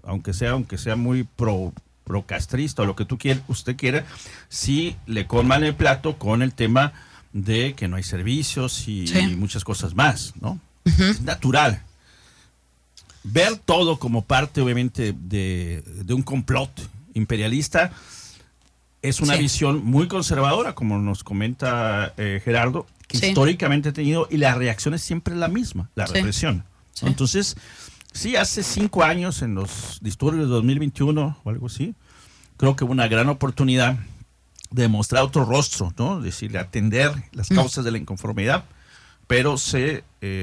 aunque sea muy procastrista o lo que usted quiera, sí le colman el plato con el tema de que no hay servicios y muchas cosas más, ¿no? Es natural. Ver todo como parte, obviamente, de un complot imperialista es una visión muy conservadora, como nos comenta Gerardo, que históricamente ha tenido, y la reacción es siempre la misma, la represión. Sí. Entonces, sí, hace 5 años, en los disturbios de 2021 o algo así, creo que hubo una gran oportunidad de mostrar otro rostro, ¿no? Es decir, atender las causas de la inconformidad, pero se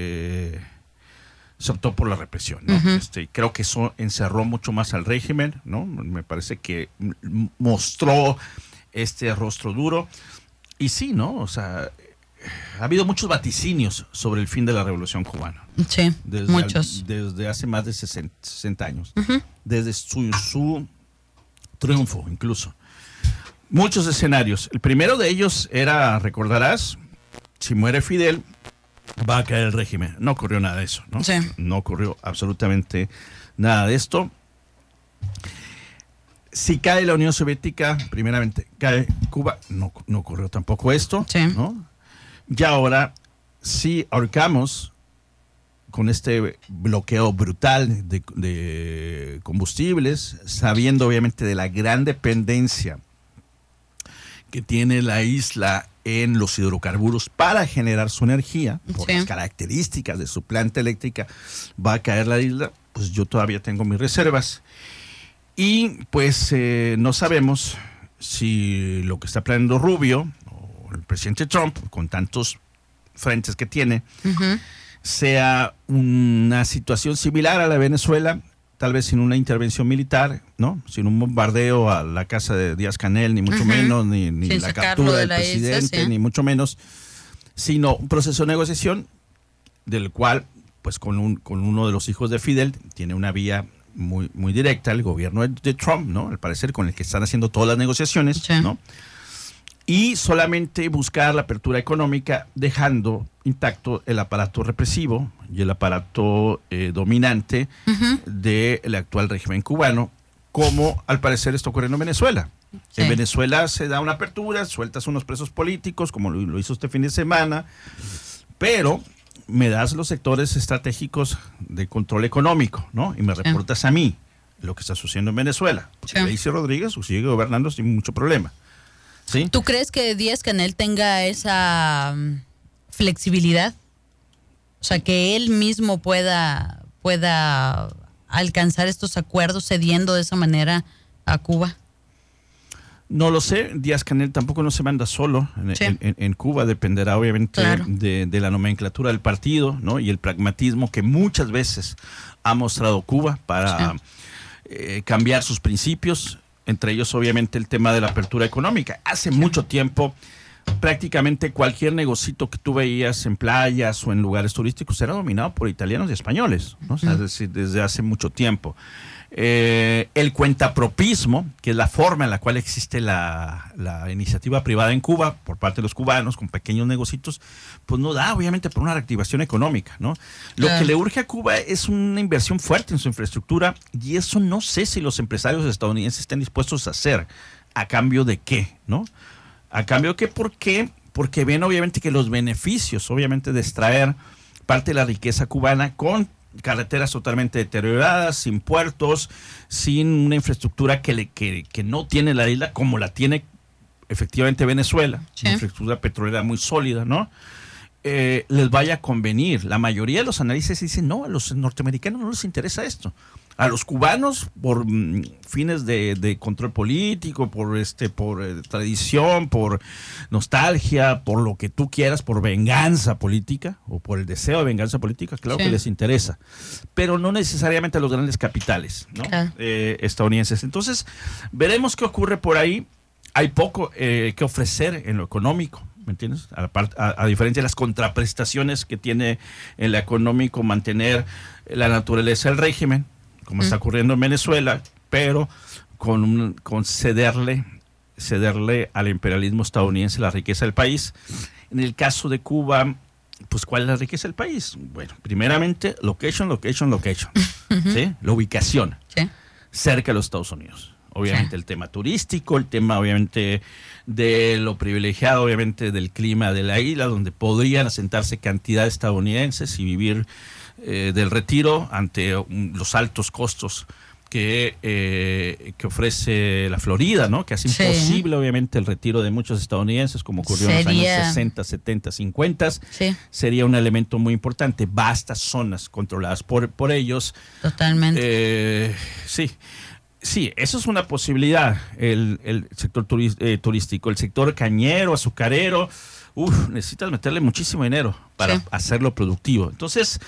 optó por la represión, ¿no? Creo que eso encerró mucho más al régimen, ¿no? Me parece que mostró este rostro duro. Y sí, ¿no? O sea, ha habido muchos vaticinios sobre el fin de la Revolución Cubana.
Sí, muchos.
Desde hace más de 60 años. Desde su triunfo, incluso. Muchos escenarios. El primero de ellos era, recordarás, si muere Fidel, va a caer el régimen. No ocurrió nada de eso, ¿no? Sí. No ocurrió absolutamente nada de esto. Si cae la Unión Soviética, primeramente cae Cuba, no ocurrió tampoco esto, ¿no? Y ahora, si ahorcamos con este bloqueo brutal de combustibles, sabiendo obviamente de la gran dependencia que tiene la isla en los hidrocarburos para generar su energía, por las características de su planta eléctrica, va a caer la isla, pues yo todavía tengo mis reservas. Y pues no sabemos si lo que está planeando Rubio o el presidente Trump, con tantos frentes que tiene, sea una situación similar a la de Venezuela, tal vez sin una intervención militar, ¿no? Sin un bombardeo a la casa de Díaz-Canel, ni mucho menos, ni la captura del presidente, ni mucho menos, sino un proceso de negociación del cual, pues con uno de los hijos de Fidel, tiene una vía muy directa, el gobierno de Trump, ¿no? Al parecer, con el que están haciendo todas las negociaciones, ¿no? Y solamente buscar la apertura económica, dejando intacto el aparato represivo y el aparato dominante del actual régimen cubano, como al parecer está ocurriendo en Venezuela. En Venezuela se da una apertura, sueltas unos presos políticos, como lo hizo este fin de semana, pero me das los sectores estratégicos de control económico, ¿no? Y me reportas a mí lo que está sucediendo en Venezuela. Daisy Rodríguez sigue gobernando sin mucho problema. ¿Sí?
¿Tú crees que Díaz-Canel tenga esa flexibilidad? O sea, que él mismo pueda alcanzar estos acuerdos cediendo de esa manera a Cuba.
No lo sé, Díaz-Canel tampoco no se manda solo en Cuba, dependerá obviamente de la nomenclatura del partido, ¿no? Y el pragmatismo que muchas veces ha mostrado Cuba para cambiar sus principios, entre ellos obviamente el tema de la apertura económica. Hace mucho tiempo prácticamente cualquier negocito que tú veías en playas o en lugares turísticos era dominado por italianos y españoles, ¿no? O sea, desde hace mucho tiempo. El cuentapropismo, que es la forma en la cual existe la iniciativa privada en Cuba por parte de los cubanos con pequeños negocios, pues no da obviamente por una reactivación económica, ¿no? Lo que le urge a Cuba es una inversión fuerte en su infraestructura, y eso no sé si los empresarios estadounidenses estén dispuestos a hacer. ¿A cambio de qué, no? ¿A cambio de qué? ¿Por qué? Porque ven obviamente que los beneficios, obviamente, de extraer parte de la riqueza cubana con carreteras totalmente deterioradas, sin puertos, sin una infraestructura que no tiene la isla como la tiene efectivamente Venezuela, una infraestructura petrolera muy sólida, ¿no? Les vaya a convenir. La mayoría de los análisis dicen, no, a los norteamericanos no les interesa esto. A los cubanos, por fines de control político, por tradición, por nostalgia, por lo que tú quieras, por venganza política o por el deseo de venganza política, claro que les interesa, pero no necesariamente a los grandes capitales, ¿no? Estadounidenses. Entonces, veremos qué ocurre por ahí. Hay poco que ofrecer en lo económico, ¿me entiendes? A diferencia de las contraprestaciones que tiene en lo económico mantener la naturaleza del régimen, como está ocurriendo en Venezuela, pero con cederle al imperialismo estadounidense la riqueza del país. En el caso de Cuba, pues ¿cuál es la riqueza del país? Bueno, primeramente, location, ¿sí? La ubicación. cerca de los Estados Unidos. Obviamente el tema turístico, el tema obviamente de lo privilegiado, obviamente del clima de la isla, donde podrían asentarse cantidad de estadounidenses y vivir del retiro ante los altos costos que ofrece la Florida, ¿no? Que hace imposible obviamente el retiro de muchos estadounidenses, como ocurrió en los años 60, 70, 50. Sería un elemento muy importante. Vastas zonas controladas por ellos.
Totalmente.
Sí, eso es una posibilidad, el sector turístico. El sector cañero, azucarero, necesitas meterle muchísimo dinero para hacerlo productivo. Entonces,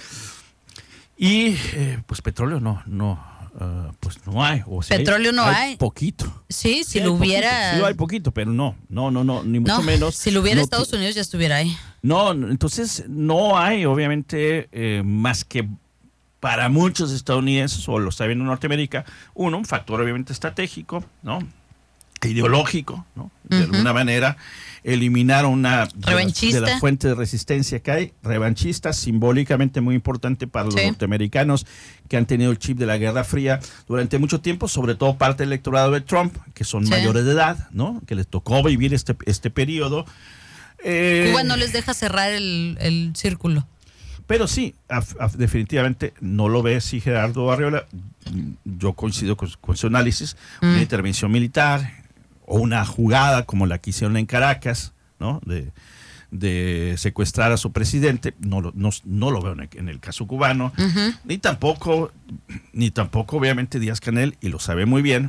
pues petróleo pues no hay. O sea,
petróleo no hay.
Poquito.
Sí, si lo hubiera.
Sí, hay poquito, pero no, ni mucho menos.
Si lo hubiera Estados Unidos ya estuviera ahí.
No, entonces no hay, obviamente, más que para muchos estadounidenses, o lo está viendo en Norteamérica, un factor obviamente estratégico, ¿no? Ideológico, ¿no? De alguna manera, eliminar una de las fuentes de resistencia que hay, revanchista, simbólicamente muy importante para los norteamericanos que han tenido el chip de la Guerra Fría durante mucho tiempo, sobre todo parte del electorado de Trump, que son mayores de edad, ¿no? Que les tocó vivir este periodo.
Cuba no les deja cerrar el círculo.
Pero sí, definitivamente no lo ve así Gerardo Arriola. Yo coincido con su análisis. Una intervención militar o una jugada como la que hicieron en Caracas, ¿no? De secuestrar a su presidente, no lo veo en el caso cubano. Ni tampoco obviamente Díaz-Canel, y lo sabe muy bien,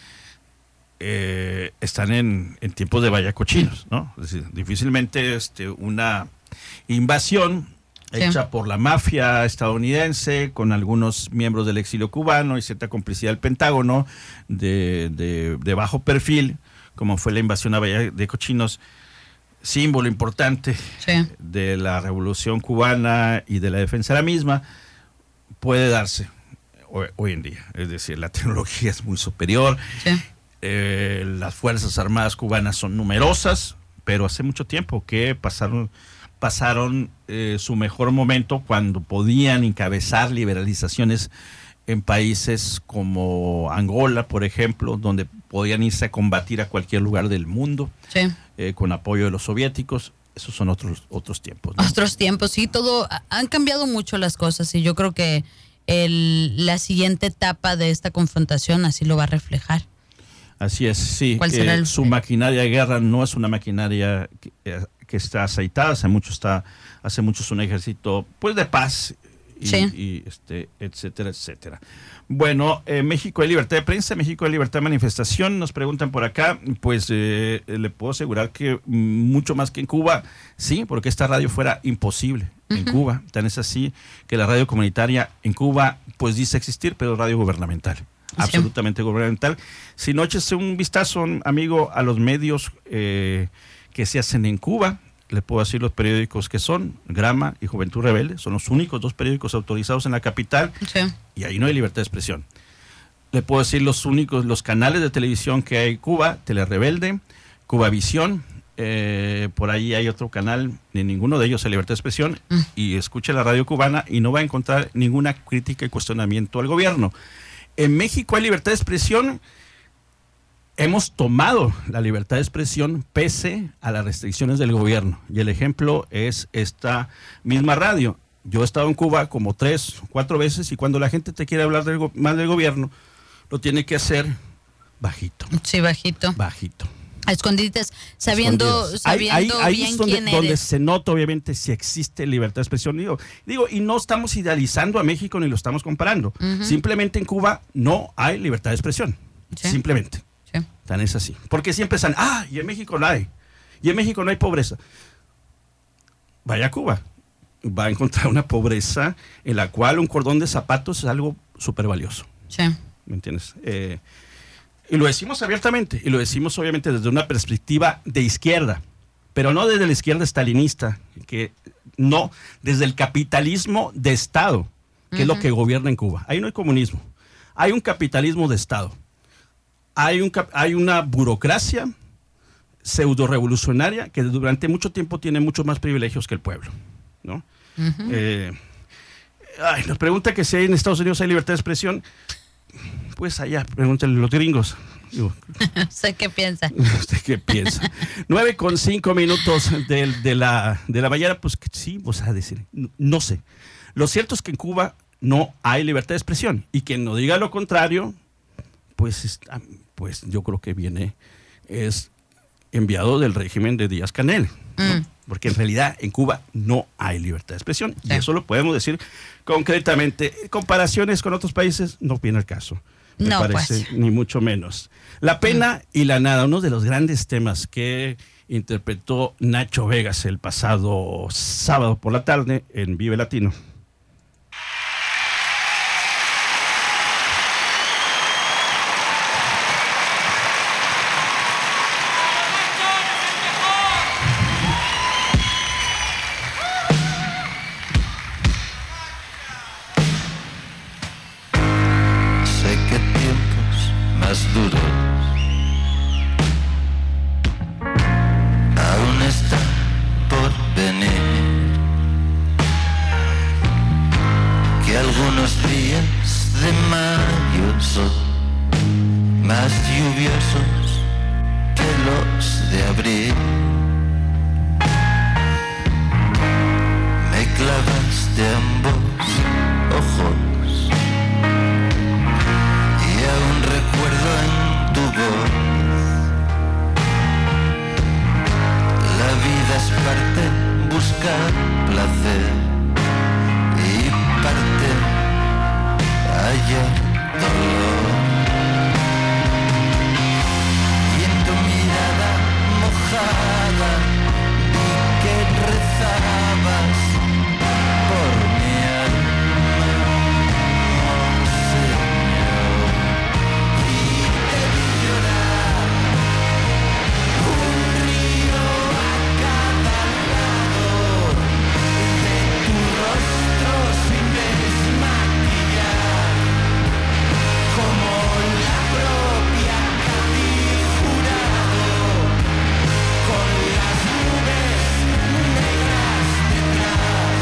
están en tiempos de vallacochinos, ¿no? Es decir, difícilmente una invasión hecha por la mafia estadounidense, con algunos miembros del exilio cubano y cierta complicidad del Pentágono de bajo perfil, como fue la invasión a Valle de Cochinos, símbolo importante de la revolución cubana y de la defensa de la misma, puede darse hoy en día. Es decir, la tecnología es muy superior, las Fuerzas Armadas cubanas son numerosas, pero hace mucho tiempo que pasaron su mejor momento cuando podían encabezar liberalizaciones en países como Angola, por ejemplo, donde podían irse a combatir a cualquier lugar del mundo con apoyo de los soviéticos. Esos son otros tiempos, ¿no?
Otros tiempos, sí, han cambiado mucho las cosas, y yo creo que la siguiente etapa de esta confrontación así lo va a reflejar.
Así es, sí. Su maquinaria de guerra no es una maquinaria que está aceitada, hace mucho es un ejército pues de paz etcétera, etcétera. Bueno, México hay libertad de prensa, México hay libertad de manifestación, nos preguntan por acá, pues le puedo asegurar que mucho más que en Cuba, sí, porque esta radio fuera imposible en Cuba. Tan es así que la radio comunitaria en Cuba pues dice existir, pero radio gubernamental. Absolutamente gubernamental. Si no, échese un vistazo, amigo, a los medios que se hacen en Cuba. Le puedo decir los periódicos que son Grama y Juventud Rebelde. Son los únicos dos periódicos autorizados en la capital. Y ahí no hay libertad de expresión. Le puedo decir los canales de televisión que hay en Cuba: Telerebelde, Cubavisión. Por ahí hay otro canal, ni ninguno de ellos hay libertad de expresión. Y escuche la radio cubana y no va a encontrar ninguna crítica y cuestionamiento al gobierno. En México hay libertad de expresión. Hemos tomado la libertad de expresión pese a las restricciones del gobierno. Y el ejemplo es esta misma radio. Yo he estado en Cuba como 3 o 4 veces, y cuando la gente te quiere hablar mal del gobierno, lo tiene que hacer bajito.
Sí, bajito.
Bajito.
A escondites, sabiendo
ahí
bien
es
quién eres.
donde se nota obviamente si existe libertad de expresión. Digo, y no estamos idealizando a México ni lo estamos comparando. Simplemente en Cuba no hay libertad de expresión. Simplemente. Tan es así. Porque siempre están, y en México no hay. Y en México no hay pobreza. Vaya a Cuba. Va a encontrar una pobreza en la cual un cordón de zapatos es algo súper valioso. ¿Me entiendes? Y lo decimos abiertamente, y lo decimos obviamente desde una perspectiva de izquierda, pero no desde la izquierda estalinista, no, desde el capitalismo de Estado, que es lo que gobierna en Cuba. Ahí no hay comunismo, hay un capitalismo de Estado, hay una burocracia pseudo-revolucionaria que durante mucho tiempo tiene muchos más privilegios que el pueblo, ¿no? Nos pregunta que si en Estados Unidos hay libertad de expresión. pues allá, pregúntale a los gringos.
¿Usted qué piensa?
¿Usted qué piensa? 9:05 de la mañana, pues que sí, vos a decir, no sé. Lo cierto es que en Cuba no hay libertad de expresión, y quien no diga lo contrario, pues yo creo que es enviado del régimen de Díaz-Canel, ¿no? Porque en realidad en Cuba no hay libertad de expresión, y eso lo podemos decir concretamente. Comparaciones con otros países no viene al caso, me parece, ni mucho menos. La pena y la nada, uno de los grandes temas que interpretó Nacho Vegas el pasado sábado por la tarde en Vive Latino.
Duros aún está por venir, que algunos días de mayo son más lluviosos que los de abril. Me clavas de ambos ojos y aún recuerdo en tu voz. La vida es parte buscar placer y parte hallar dolor. Y en tu mirada mojada vi que rezabas por mi alma, oh Señor. Y te vi llorar, un río a cada lado de tu rostro sin desmaquillar, como la propia Cádiz jurado, con las nubes negras detrás.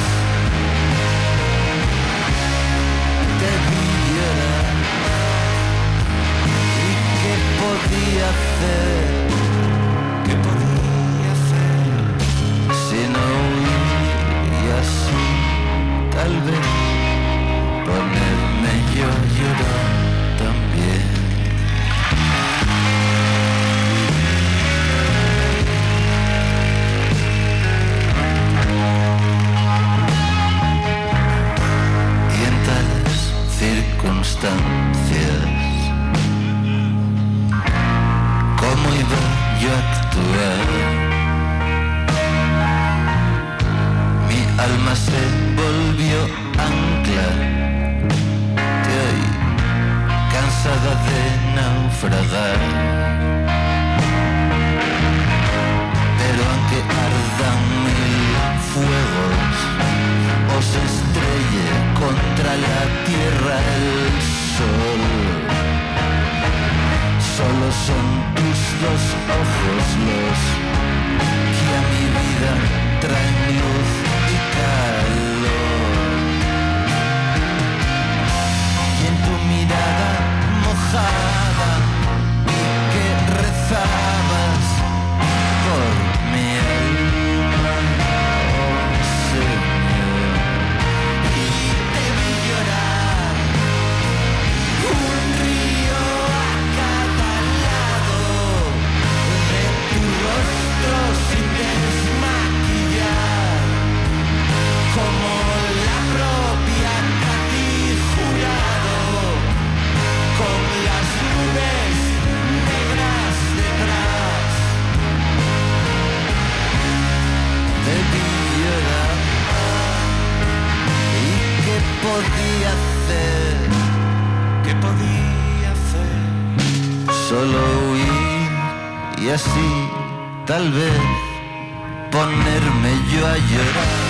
Te vi llorar, ¿y qué podía hacer? ¿Qué podía hacer? Si no huir y así, tal vez, ponerme yo a llorar también. Y en tales circunstancias, ¿cómo iba yo a actuar? Mi alma se volvió ancla de hoy, cansada de naufragar. Pero aunque ardan mil fuegos o se estrelle contra la tierra el sol, solo son tus dos ojos los que a mi vida traen luz y calor. Y en tu mirada mojada vi que rezabas por mi alma, oh Señor. Y te vi llorar, un río a cada lado de tu rostro sin desmaquillar, como la propia Cádiz jurado, con las nubes negras detrás. Te vi llorar, ¿y qué podía hacer? ¿Qué podía hacer? Solo huir y así, tal vez, ponerme yo a llorar.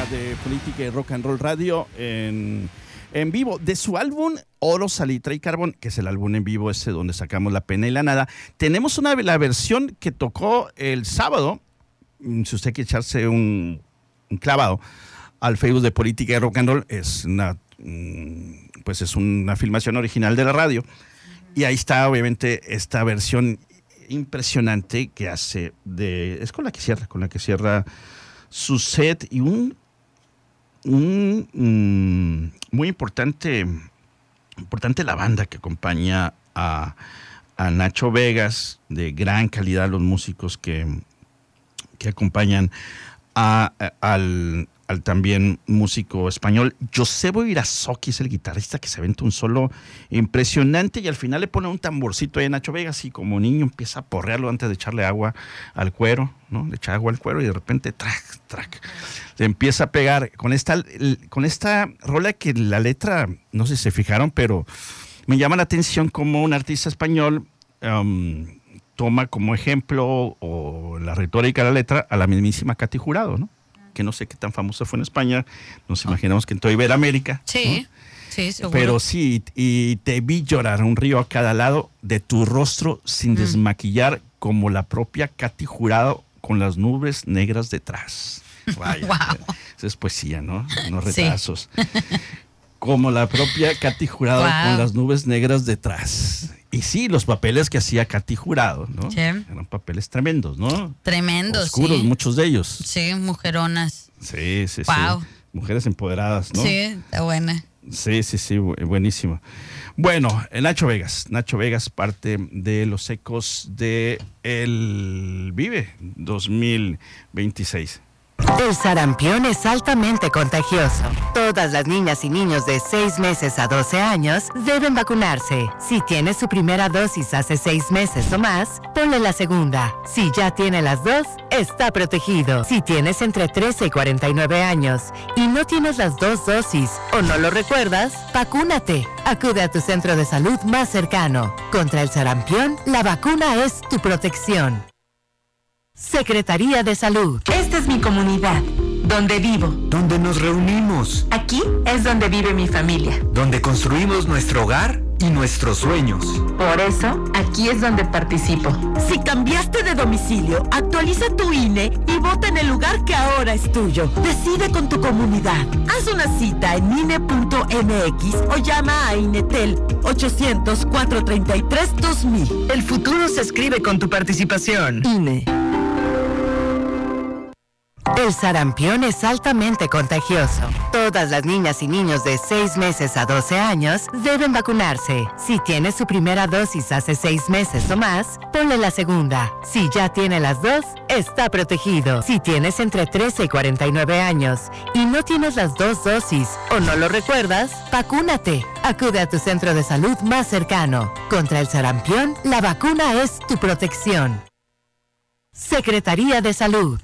hora de Política y Rock and Roll Radio en vivo de su álbum Oro, Salitre y Carbón, que es el álbum en vivo ese donde sacamos La Pena y la Nada. Tenemos la versión que tocó el sábado, si usted quiere echarse un clavado al Facebook de Política y Rock and Roll, es una filmación original de la radio, y ahí está obviamente esta versión impresionante que hace es con la que cierra su set, y muy importante la banda que acompaña a Nacho Vegas, de gran calidad, los músicos que acompañan al también músico español Josebo Irazoki, es el guitarrista que se aventa un solo impresionante, y al final le pone un tamborcito ahí a Nacho Vegas y como niño empieza a porrearlo antes de echarle agua al cuero, ¿no? Le echa agua al cuero y de repente track, le empieza a pegar con esta rola que la letra, no sé si se fijaron, pero me llama la atención como un artista español toma como ejemplo o la retórica de la letra a la mismísima Katy Jurado, ¿no? Que no sé qué tan famosa fue en España, nos imaginamos que en toda Iberoamérica.
Sí,
¿no?
Sí, seguro.
Pero sí, y te vi llorar, un río a cada lado de tu rostro sin desmaquillar, como la propia Katy Jurado con las nubes negras detrás. Vaya,
wow.
Esa es poesía, ¿no? Unos retazos.
Sí.
Como la propia Katy Jurado con las nubes negras detrás. Y sí, los papeles que hacía Katy Jurado, ¿no?
Sí.
Eran papeles tremendos, ¿no?
Tremendos,
oscuros,
sí.
Muchos de ellos.
Sí, mujeronas.
Sí.
Wow.
Mujeres empoderadas, ¿no?
Sí, está buena.
Sí, buenísimo. Bueno, Nacho Vegas, parte de los ecos de el Vive 2026.
El sarampión es altamente contagioso. Todas las niñas y niños de 6 meses a 12 años deben vacunarse. Si tiene su primera dosis hace 6 meses o más, ponle la segunda. Si ya tiene las dos, está protegido. Si tienes entre 13 y 49 años y no tienes las 2 dosis o no lo recuerdas, vacúnate. Acude a tu centro de salud más cercano. Contra el sarampión, la vacuna es tu protección. Secretaría de Salud.
Esta es mi comunidad, donde vivo.
Donde nos reunimos.
Aquí es donde vive mi familia.
Donde construimos nuestro hogar y nuestros sueños.
Por eso, aquí es donde participo.
Si cambiaste de domicilio, actualiza tu INE y vota en el lugar que ahora es tuyo. Decide con tu comunidad. Haz una cita en INE.mx o llama a INETEL 800-433-2000.
El futuro se escribe con tu participación.
INE.
El sarampión es altamente contagioso. Todas las niñas y niños de 6 meses a 12 años deben vacunarse. Si tiene su primera dosis hace 6 meses o más, ponle la segunda. Si ya tiene las 2, está protegido. Si tienes entre 13 y 49 años y no tienes las 2 dosis o no lo recuerdas, vacúnate. Acude a tu centro de salud más cercano. Contra el sarampión, la vacuna es tu protección. Secretaría de Salud.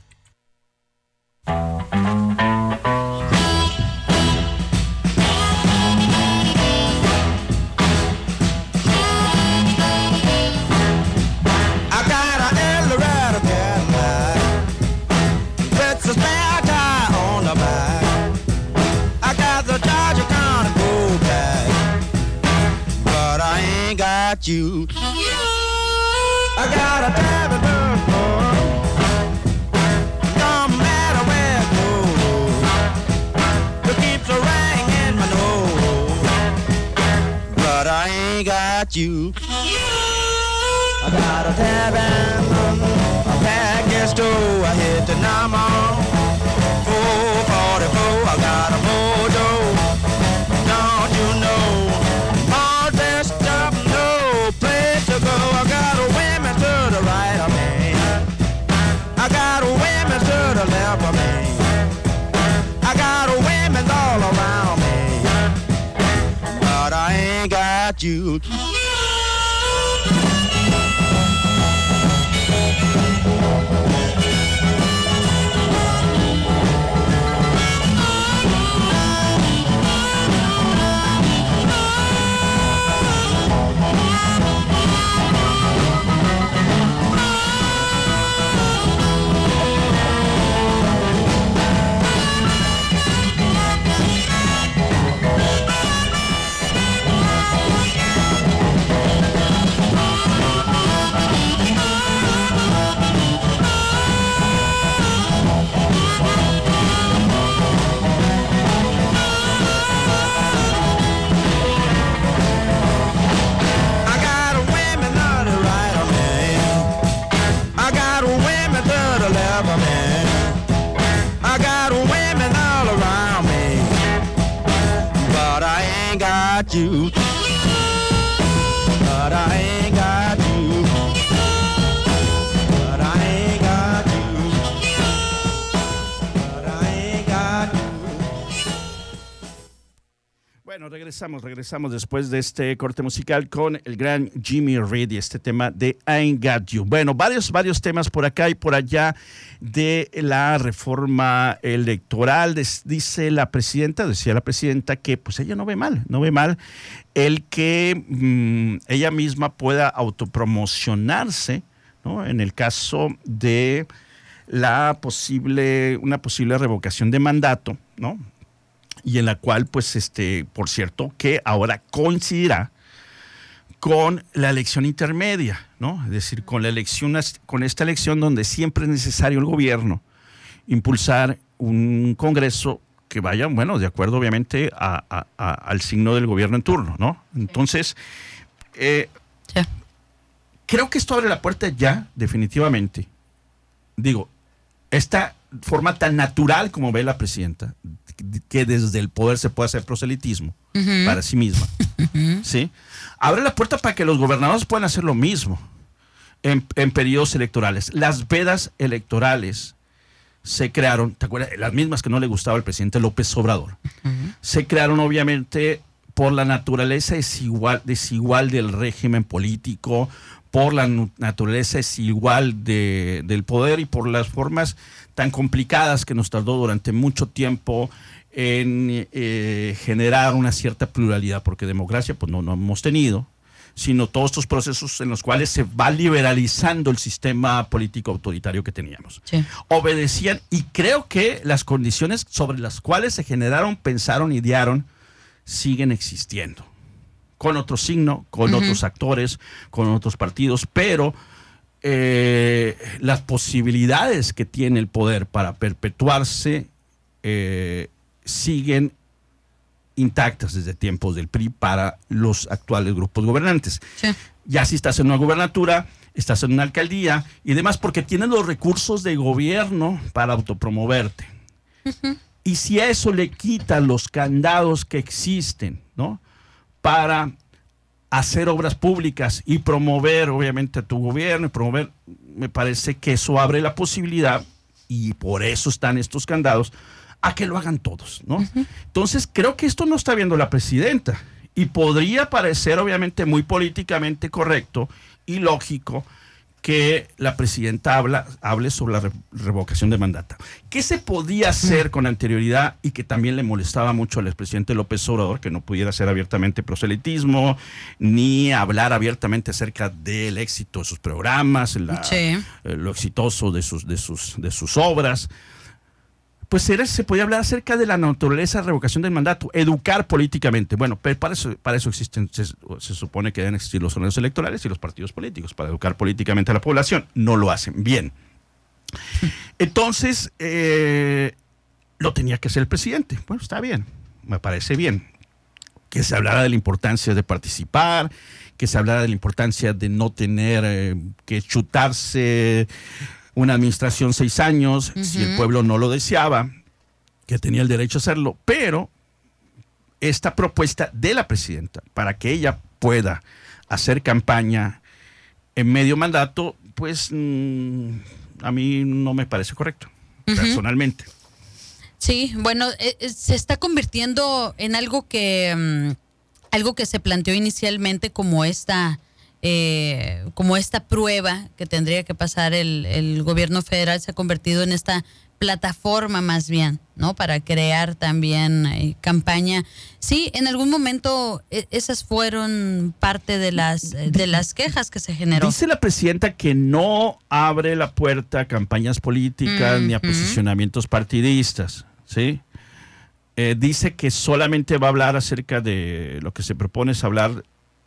You. I got a David Bird boy. No matter where it goes, it keeps a ring in my nose. But I ain't got you. I got a tavern, a package store. I hit the number 444. I got a mojo. Don't you know? All dressed up. I got a women to the right of me. I got a women to the left of me. I got a women all around me. But I ain't got you. got you. But I ain't got you. But I ain't got you. But I ain't got you.
Bueno, regresamos después de este corte musical con el gran Jimmy Reed y este tema de I Ain't Got You. Bueno, varios temas por acá y por allá de la reforma electoral. Decía la presidenta que pues ella no ve mal el que ella misma pueda autopromocionarse, ¿no? En el caso de una posible revocación de mandato, ¿no? Y en la cual, pues, por cierto, que ahora coincidirá con la elección intermedia, ¿no? Es decir, con esta elección donde siempre es necesario el gobierno impulsar un Congreso que vaya, bueno, de acuerdo obviamente al signo del gobierno en turno, ¿no? Entonces, creo que esto abre la puerta ya, definitivamente. Digo, esta forma tan natural como ve la presidenta, que desde el poder se puede hacer proselitismo para sí misma, ¿sí? Abre la puerta para que los gobernadores puedan hacer lo mismo en periodos electorales. Las vedas electorales se crearon, ¿te acuerdas? Las mismas que no le gustaba al presidente López Obrador. Se crearon obviamente por la naturaleza desigual del régimen político, por la naturaleza desigual del poder y por las formas tan complicadas que nos tardó durante mucho tiempo en generar una cierta pluralidad, porque democracia pues no hemos tenido, sino todos estos procesos en los cuales se va liberalizando el sistema político autoritario que teníamos. Sí. Obedecían, y creo que las condiciones sobre las cuales se generaron, pensaron, idearon, siguen existiendo. Con otro signo, con otros actores, con otros partidos, pero las posibilidades que tiene el poder para perpetuarse siguen intactas desde tiempos del PRI para los actuales grupos gobernantes. Sí. Ya si estás en una gubernatura, estás en una alcaldía y demás, porque tienes los recursos de gobierno para autopromoverte. Y si a eso le quitan los candados que existen, ¿no?, para hacer obras públicas y promover obviamente a tu gobierno y promover, me parece que eso abre la posibilidad, y por eso están estos candados, a que lo hagan todos, ¿no? Entonces creo que esto no está viendo la presidenta y podría parecer obviamente muy políticamente correcto y lógico que la presidenta hable sobre la revocación de mandato. ¿Qué se podía hacer con anterioridad y que también le molestaba mucho al expresidente López Obrador, que no pudiera hacer abiertamente proselitismo, ni hablar abiertamente acerca del éxito de sus programas, lo exitoso de sus obras? Pues se podía hablar acerca de la naturaleza de revocación del mandato, educar políticamente. Bueno, pero para eso existen, se supone que deben existir los órganos electorales y los partidos políticos, para educar políticamente a la población. No lo hacen bien. Entonces, lo tenía que hacer el presidente. Bueno, está bien, me parece bien. Que se hablara de la importancia de participar, que se hablara de la importancia de no tener que chutarse una administración 6 años, si el pueblo no lo deseaba, que tenía el derecho a hacerlo, pero esta propuesta de la presidenta para que ella pueda hacer campaña en medio mandato, pues a mí no me parece correcto, personalmente.
Sí, bueno, se está convirtiendo en algo que se planteó inicialmente como esta prueba que tendría que pasar el gobierno federal, se ha convertido en esta plataforma más bien, ¿no?, para crear también campaña. Sí, en algún momento esas fueron parte de las quejas que se generó.
Dice la presidenta que no abre la puerta a campañas políticas ni a posicionamientos partidistas, ¿sí? Dice que solamente va a hablar acerca de lo que se propone, es hablar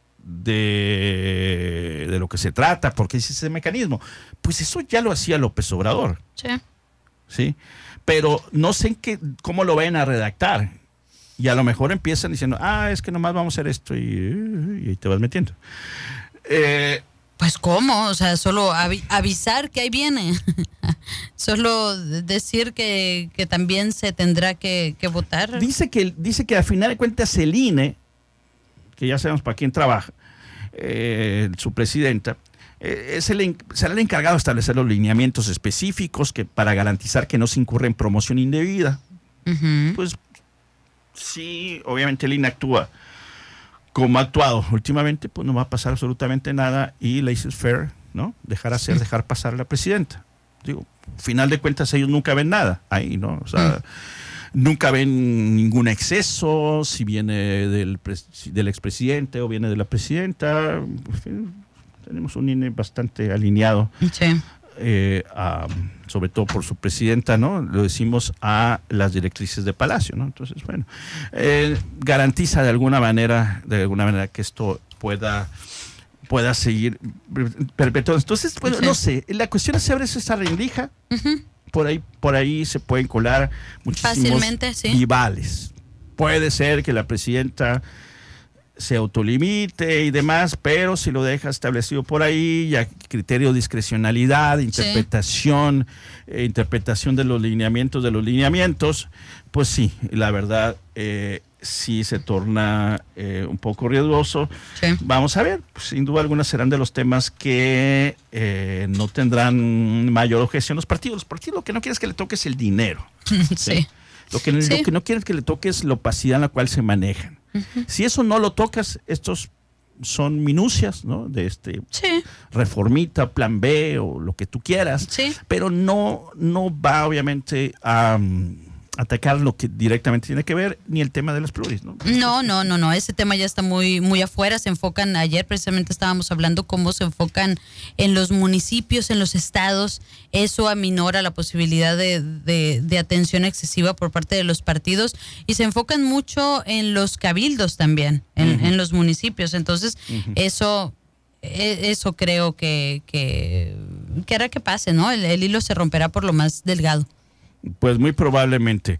de lo que se trata, porque es ese mecanismo. Pues eso ya lo hacía López Obrador. Sí. Pero no sé cómo lo vayan a redactar. Y a lo mejor empiezan diciendo, es que nomás vamos a hacer esto y te vas metiendo.
Pues ¿cómo? O sea, solo avisar que ahí viene. Solo decir que también se tendrá que votar.
Dice que al final de cuentas el INE que ya sabemos para quién trabaja, su presidenta, será el encargado de establecer los lineamientos específicos para garantizar que no se incurre en promoción indebida. Pues sí, obviamente el INE actúa como ha actuado últimamente, pues no va a pasar absolutamente nada y laissez-faire, ¿no? Dejar pasar a la presidenta. Digo, final de cuentas ellos nunca ven nada ahí, ¿no? O sea, nunca ven ningún exceso, si viene del expresidente o viene de la presidenta. Pues, tenemos un INE bastante alineado, sobre todo por su presidenta, ¿no? Lo decimos a las directrices de Palacio, ¿no? Entonces, bueno, garantiza de alguna manera que esto pueda seguir perpetuando. Entonces, bueno, no sé, la cuestión es si abres esa rendija, por ahí se pueden colar muchísimos rivales. Puede ser que la presidenta se autolimite y demás, pero si lo deja establecido por ahí, ya criterio de discrecionalidad, interpretación de los lineamientos, pues sí, la verdad, sí se torna un poco riesgoso. Vamos a ver, pues, sin duda alguna serán de los temas que no tendrán mayor objeción los partidos. Los partidos lo que no quieren es que le toques el dinero. ¿Sí? Lo que no quieren es que le toques la opacidad en la cual se manejan. Si eso no lo tocas, estos son minucias, ¿no? De reformita, plan B o lo que tú quieras, pero no va obviamente a atacar lo que directamente tiene que ver, ni el tema de las pluris, ¿no?
No, ese tema ya está muy afuera. Se enfocan, ayer precisamente estábamos hablando cómo se enfocan en los municipios, en los estados. Eso aminora la posibilidad de atención excesiva por parte de los partidos, y se enfocan mucho en los cabildos también, en los municipios. Entonces, eso creo que hará que pase, ¿no? El hilo se romperá por lo más delgado.
Pues muy probablemente.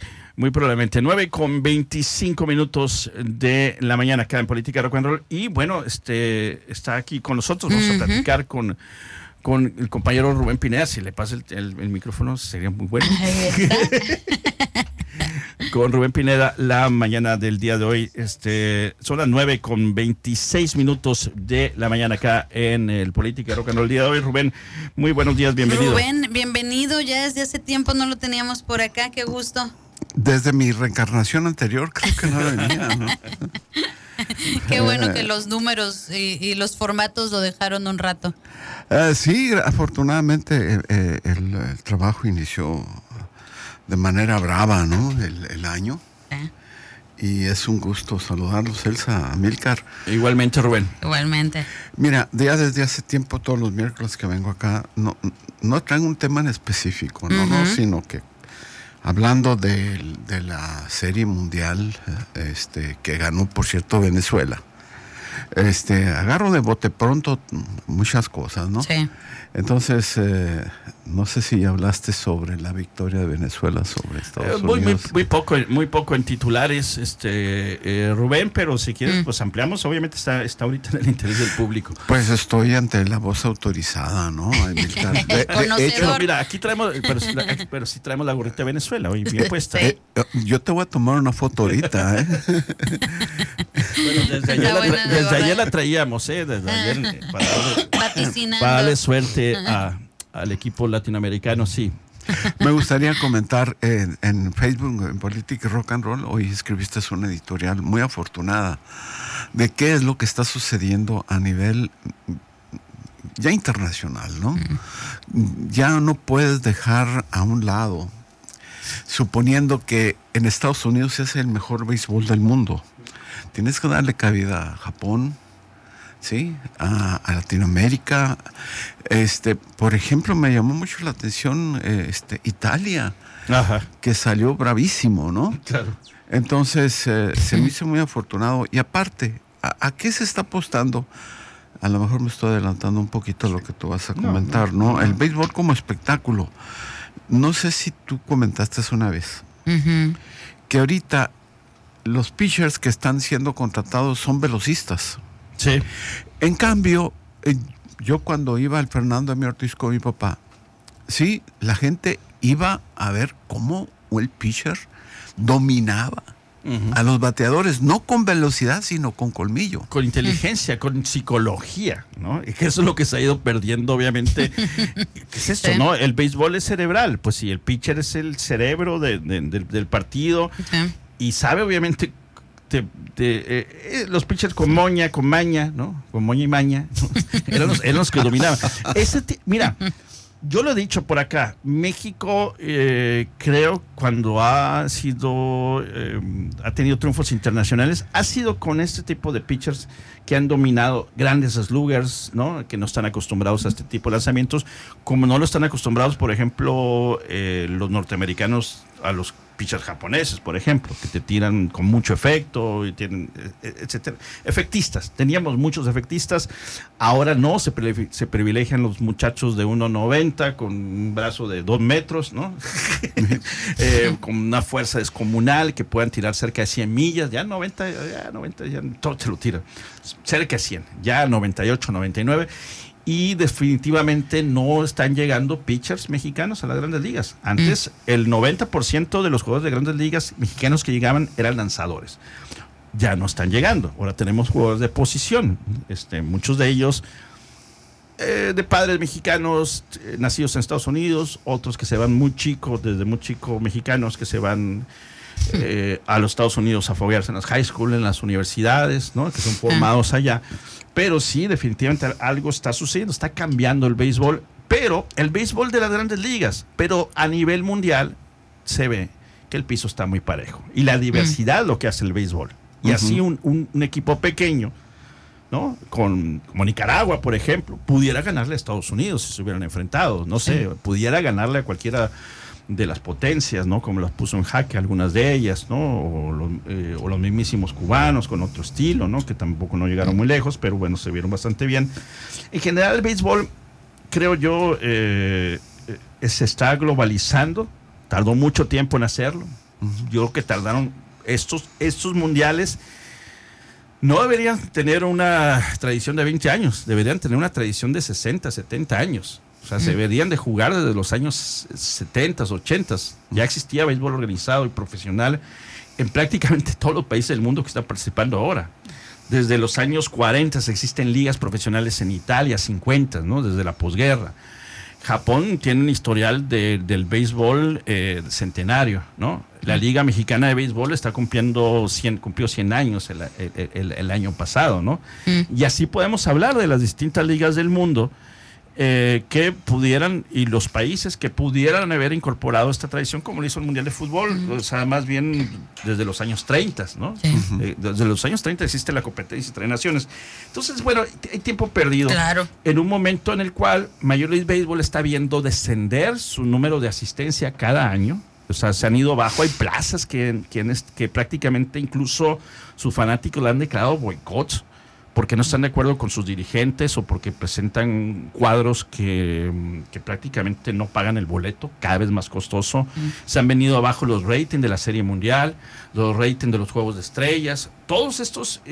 9:25 de la mañana acá en Política Rock and Roll. Y bueno, está aquí con nosotros. Vamos a platicar con el compañero Rubén Pineda. Si le pasa el micrófono sería muy bueno. Con Rubén Pineda la mañana del día de hoy. Son las 9:26 de la mañana acá en el Política Rock and Roll el día de hoy. Rubén, muy buenos días, bienvenido.
Rubén, bienvenido, ya desde hace tiempo no lo teníamos por acá, qué gusto.
Desde mi reencarnación anterior creo que no venía, ¿no?
Qué bueno que los números y los formatos lo dejaron un rato.
Sí, afortunadamente el trabajo inició de manera brava, ¿no? El año. Y es un gusto saludarlos, Elsa, Amílcar.
Igualmente, Rubén.
Igualmente.
Mira, ya desde hace tiempo, todos los miércoles que vengo acá, no traigo un tema en específico, no, sino que hablando de la serie mundial, que ganó, por cierto, Venezuela. Agarro de bote pronto muchas cosas, ¿no?
Sí.
Entonces, no sé si hablaste sobre la victoria de Venezuela sobre Estados Unidos.
Muy poco en titulares, Rubén, pero si quieres, pues ampliamos. Obviamente está ahorita en el interés del público.
Pues estoy ante la voz autorizada, ¿no?
De hecho, mira, aquí traemos, pero sí traemos la gorrita de Venezuela, hoy bien puesta.
Yo te voy a tomar una foto ahorita, ¿eh?
Bueno, desde ayer la traíamos, desde ayer, para darle suerte al equipo latinoamericano, sí.
Me gustaría comentar en Facebook, en Política Rock and Roll, hoy escribiste una editorial muy afortunada de qué es lo que está sucediendo a nivel ya internacional, ¿no? Ya no puedes dejar a un lado, suponiendo que en Estados Unidos es el mejor béisbol del mundo. Tienes que darle cabida a Japón, ¿sí? A Latinoamérica. Por ejemplo, me llamó mucho la atención Italia, que salió bravísimo, ¿no?
Claro.
Entonces, se me hizo muy afortunado. Y aparte, ¿a qué se está apostando? A lo mejor me estoy adelantando un poquito a lo que tú vas a comentar, ¿no? El béisbol como espectáculo. No sé si tú comentaste eso una vez, que ahorita los pitchers que están siendo contratados son velocistas.
Sí.
En cambio, yo cuando iba al Fernando M. Ortiz con mi papá, sí, la gente iba a ver cómo el pitcher dominaba a los bateadores, no con velocidad, sino con colmillo.
Con inteligencia, con psicología, ¿no? Y que eso es lo que se ha ido perdiendo, obviamente. ¿Qué es esto, no? El béisbol es cerebral, pues si el pitcher es el cerebro del partido y sabe, obviamente, los pitchers con maña, ¿no? Con moña y maña, ¿no? eran los que dominaban. Mira, yo lo he dicho por acá, México creo cuando ha tenido triunfos internacionales, ha sido con este tipo de pitchers que han dominado grandes sluggers, ¿no? Que no están acostumbrados a este tipo de lanzamientos, como no lo están acostumbrados, por ejemplo, los norteamericanos a los pitchers japoneses, por ejemplo, que te tiran con mucho efecto y tienen, etcétera. Efectistas, teníamos muchos efectistas, ahora no, se privilegian los muchachos de 1.90 con un brazo de 2 metros, ¿no? Con una fuerza descomunal, que puedan tirar cerca de 100 millas, ya 90, ya todo te lo tiran, cerca de 100, ya 98, 99. Y definitivamente no están llegando pitchers mexicanos a las grandes ligas. Antes el 90% de los jugadores de grandes ligas mexicanos que llegaban eran lanzadores. Ya no están llegando. Ahora tenemos jugadores de posición. Muchos de ellos de padres mexicanos nacidos en Estados Unidos, otros que se van muy chicos, desde muy chicos mexicanos que se van a los Estados Unidos a foguearse en las high school, en las universidades, ¿no? Que son formados allá. Pero sí, definitivamente algo está sucediendo, está cambiando el béisbol, pero el béisbol de las grandes ligas, pero a nivel mundial se ve que el piso está muy parejo. Y la diversidad es lo que hace el béisbol. Y así un equipo pequeño, ¿no? Como Nicaragua, por ejemplo, pudiera ganarle a Estados Unidos si se hubieran enfrentado, no sé, pudiera ganarle a cualquiera de las potencias, ¿no? Como las puso en jaque algunas de ellas, ¿no? O los mismísimos cubanos con otro estilo, ¿no? Que tampoco no llegaron muy lejos, pero bueno, se vieron bastante bien. En general el béisbol, creo yo, se está globalizando, tardó mucho tiempo en hacerlo. Yo creo que tardaron estos mundiales. No deberían tener una tradición de 20 años, deberían tener una tradición de 60, 70 años. O sea, se deberían de jugar desde los años 70, 80. Ya existía béisbol organizado y profesional en prácticamente todos los países del mundo que están participando ahora. Desde los años 40 existen ligas profesionales en Italia, 50, ¿no? Desde la posguerra. Japón tiene un historial del béisbol centenario, ¿no? La Liga Mexicana de Béisbol cumplió 100 años el año pasado, ¿no? Y así podemos hablar de las distintas ligas del mundo que pudieran, y los países que pudieran haber incorporado esta tradición, como lo hizo el Mundial de Fútbol, o sea, más bien desde los años 30, ¿no? Desde los años 30 existe la competencia entre naciones. Entonces, bueno, hay tiempo perdido. Claro. En un momento en el cual Major League Baseball está viendo descender su número de asistencia cada año. O sea, se han ido abajo. Hay plazas que prácticamente incluso sus fanáticos le han declarado boicots porque no están de acuerdo con sus dirigentes o porque presentan cuadros que prácticamente no pagan el boleto, cada vez más costoso. Se han venido abajo los ratings de la Serie Mundial, los ratings de los Juegos de Estrellas, todos estos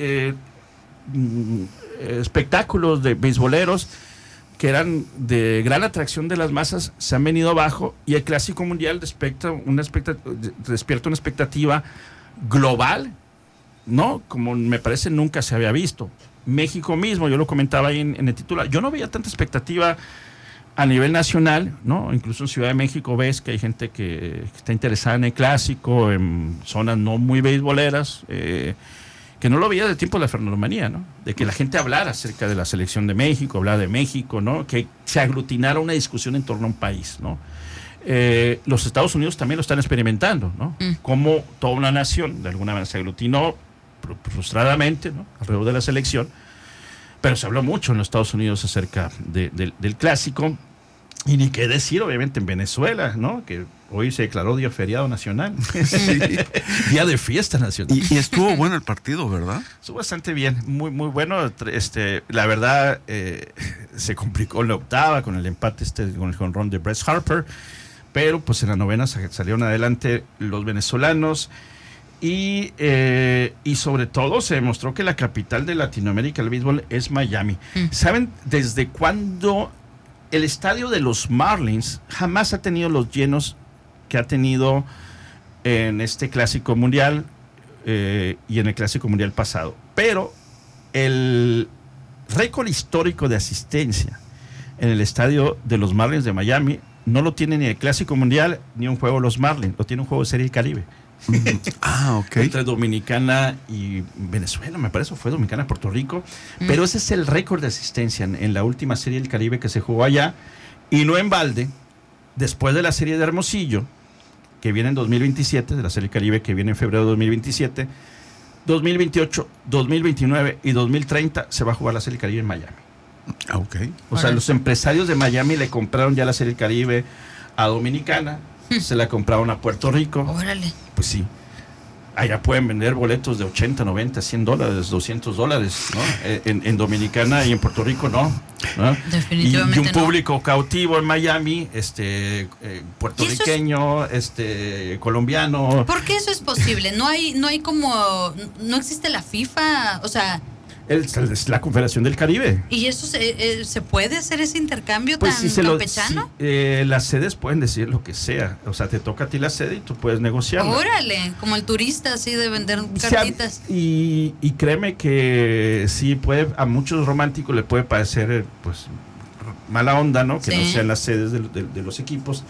espectáculos de beisboleros que eran de gran atracción de las masas, se han venido abajo, y el Clásico Mundial despierta una expectativa global, ¿no? Como me parece nunca se había visto. México mismo, yo lo comentaba ahí en el titular, yo no veía tanta expectativa a nivel nacional, ¿no? Incluso en Ciudad de México ves que hay gente que está interesada en el Clásico, en zonas no muy beisboleras, que no lo veía del tiempo de la Fernormanía, ¿no? De que la gente hablara acerca de la selección de México, hablara de México, ¿no? Que se aglutinara una discusión en torno a un país, ¿no? Los Estados Unidos también lo están experimentando, ¿no? Como toda una nación, de alguna manera, se aglutinó frustradamente, ¿no? Alrededor de la selección, pero se habló mucho en los Estados Unidos acerca del Clásico, y ni qué decir, obviamente, en Venezuela, ¿no? Que hoy se declaró día feriado nacional, día de fiesta nacional.
Y estuvo bueno el partido, ¿verdad?
Estuvo bastante bien, muy bueno. La verdad, se complicó en la octava con el empate con el jonrón de Bryce Harper, pero pues en la novena salieron adelante los venezolanos. Y sobre todo se demostró que la capital de Latinoamérica del béisbol es Miami. ¿Saben desde cuándo el estadio de los Marlins jamás ha tenido los llenos que ha tenido en este Clásico Mundial? y en el Clásico Mundial pasado. Pero el récord histórico de asistencia en el estadio de los Marlins de Miami no lo tiene ni el Clásico Mundial ni un juego de los Marlins, lo tiene un juego de Serie del Caribe.
Ok.
Entre Dominicana y Venezuela, me parece, fue Dominicana, Puerto Rico, pero ese es el récord de asistencia en la última Serie del Caribe que se jugó allá, y no en balde, después de la Serie de Hermosillo, que viene en 2027, de la Serie del Caribe que viene en febrero de 2027, 2028, 2029 y 2030 se va a jugar la Serie del Caribe en Miami.
Okay.
O sea, los empresarios de Miami le compraron ya la Serie del Caribe a Dominicana, se la compraron a Puerto Rico.
Órale.
Pues sí. Allá pueden vender boletos de 80, 90, $100, $200, ¿no? En Dominicana y en Puerto Rico no.
Definitivamente
y un público cautivo en Miami, puertorriqueño, colombiano.
¿Por qué eso es posible? No existe la FIFA, o sea.
Es la Confederación del Caribe.
¿Y eso se puede hacer ese intercambio
pues
tan campechano?
Las sedes pueden decir lo que sea. O sea, te toca a ti la sede y tú puedes negociar.
Órale, como el turista así de vender cartitas.
Y créeme que sí puede, a muchos románticos le puede parecer pues mala onda, ¿no? Que no sean las sedes de los equipos.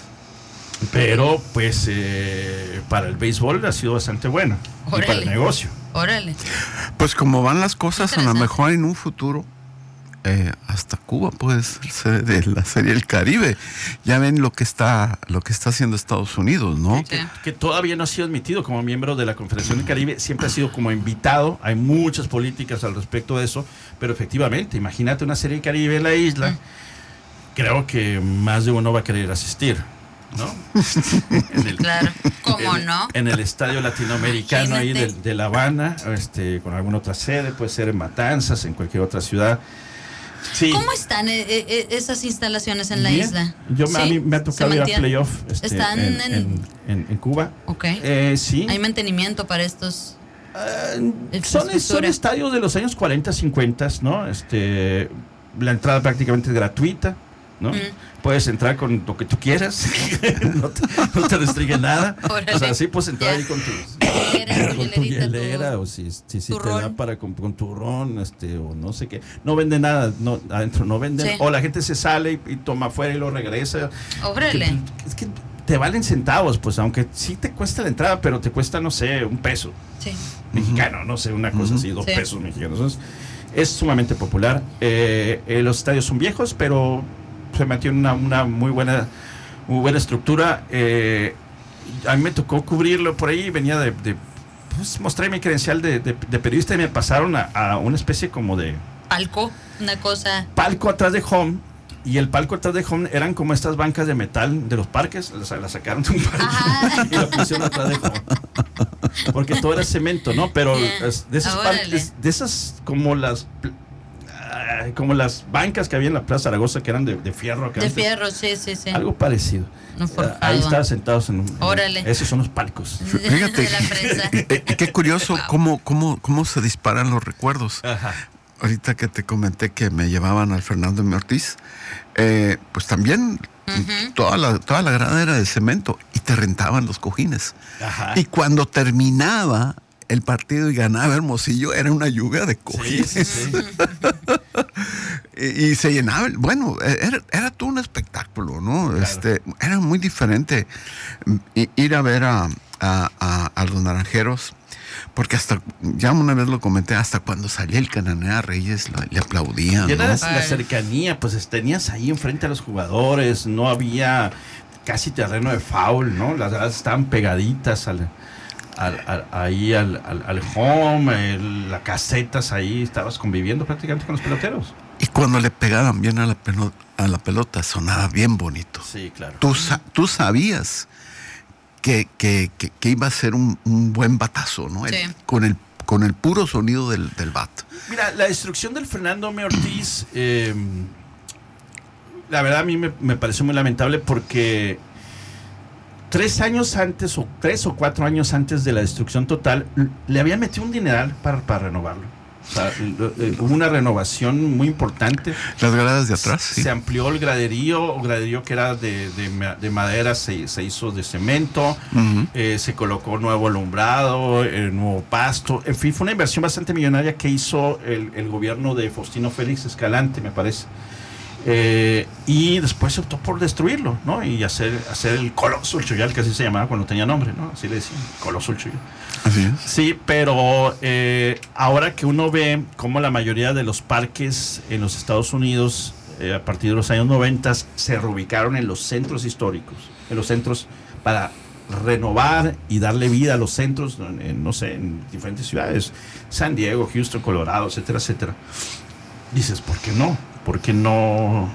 Pero pues para el béisbol ha sido bastante bueno. Y para el negocio.
Órale.
Pues como van las cosas, a lo mejor en un futuro hasta Cuba puede ser sede de la Serie del Caribe. Ya ven lo que está haciendo Estados Unidos, ¿no?
Sí. Que todavía no ha sido admitido como miembro de la Confederación del Caribe, siempre ha sido como invitado. Hay muchas políticas al respecto de eso, pero efectivamente, imagínate una Serie del Caribe en la isla, creo que más de uno va a querer asistir, ¿no?
Claro, ¿cómo no?
En el estadio latinoamericano ahí de La Habana, con alguna otra sede, puede ser en Matanzas, en cualquier otra ciudad. Sí.
¿Cómo están esas instalaciones en la
Bien.
isla?
A mí me ha tocado ir a playoff
¿Están
en Cuba.
Ok.
Sí.
¿Hay mantenimiento para estos?
Son estadios de los años 40, 50, ¿no? La entrada prácticamente es gratuita, ¿no? Puedes entrar con lo que tú quieras, no te restringe nada.
Órale.
O sea, sí puedes entrar ahí con tu hielera, o si te da para con tu ron, o no sé qué. No venden nada, adentro no venden. Sí. O la gente se sale y toma afuera y lo regresa.
Órale.
Es que te valen centavos, pues, aunque sí te cuesta la entrada, pero te cuesta, no sé, $1. Sí. Mexicano, no sé, una cosa así, $2 mexicanos. Entonces, es sumamente popular. Los estadios son viejos, pero se mantiene una muy buena estructura. A mí me tocó cubrirlo por ahí, venía pues, mostré mi credencial de periodista y me pasaron a una especie como de
palco, una cosa.
Palco atrás de home, y el palco atrás de home eran como estas bancas de metal de los parques, la sacaron de un parque y la pusieron atrás de home. Porque todo era cemento, ¿no? Pero de esas como las bancas que había en la Plaza Zaragoza, que eran de fierro.
De fierro, sí.
Algo parecido. Ahí estaban sentados
Órale.
Esos son los palcos.
Fíjate, qué curioso cómo se disparan los recuerdos.
Ajá.
Ahorita que te comenté que me llevaban al Fernando M. Ortiz, pues también toda la grada era de cemento y te rentaban los cojines. Ajá. Y cuando terminaba el partido y ganaba Hermosillo, era una lluvia de cojines. Sí. y se llenaba. Bueno, era todo un espectáculo, ¿no? Claro. Era muy diferente ir a ver a los Naranjeros, porque hasta, ya una vez lo comenté, hasta cuando salía el Cananea Reyes le aplaudían.
Y era
¿no?
la cercanía, pues tenías ahí enfrente a los jugadores, no había casi terreno de foul, ¿no? Las gradas estaban pegaditas ahí al home, las casetas, ahí estabas conviviendo prácticamente con los peloteros.
Y cuando le pegaban bien a la pelota, sonaba bien bonito.
Sí, claro.
Tú sabías que iba a ser un buen batazo, ¿no? Sí. Con el puro sonido del bat.
Mira, la destrucción del Fernando M. Ortiz, la verdad a mí me pareció muy lamentable, porque 3 años antes, o 3 o 4 años antes de la destrucción total, le habían metido un dineral para renovarlo. O sea, hubo una renovación muy importante.
Las gradas de atrás, sí.
Se amplió el graderío que era de madera, se hizo de cemento, se colocó nuevo alumbrado, nuevo pasto. En fin, fue una inversión bastante millonaria que hizo el gobierno de Faustino Félix Escalante, me parece. Y después se optó por destruirlo, ¿no? Y hacer el Coloso del Choyal, que así se llamaba cuando tenía nombre, ¿no? Así le decían, Coloso del Choyal.
Así es.
Sí, pero ahora que uno ve cómo la mayoría de los parques en los Estados Unidos, a partir de los años 90, se reubicaron en los centros históricos, en los centros para renovar y darle vida a los centros, no sé, en diferentes ciudades, San Diego, Houston, Colorado, etcétera, etcétera. Dices, ¿por qué no? Porque no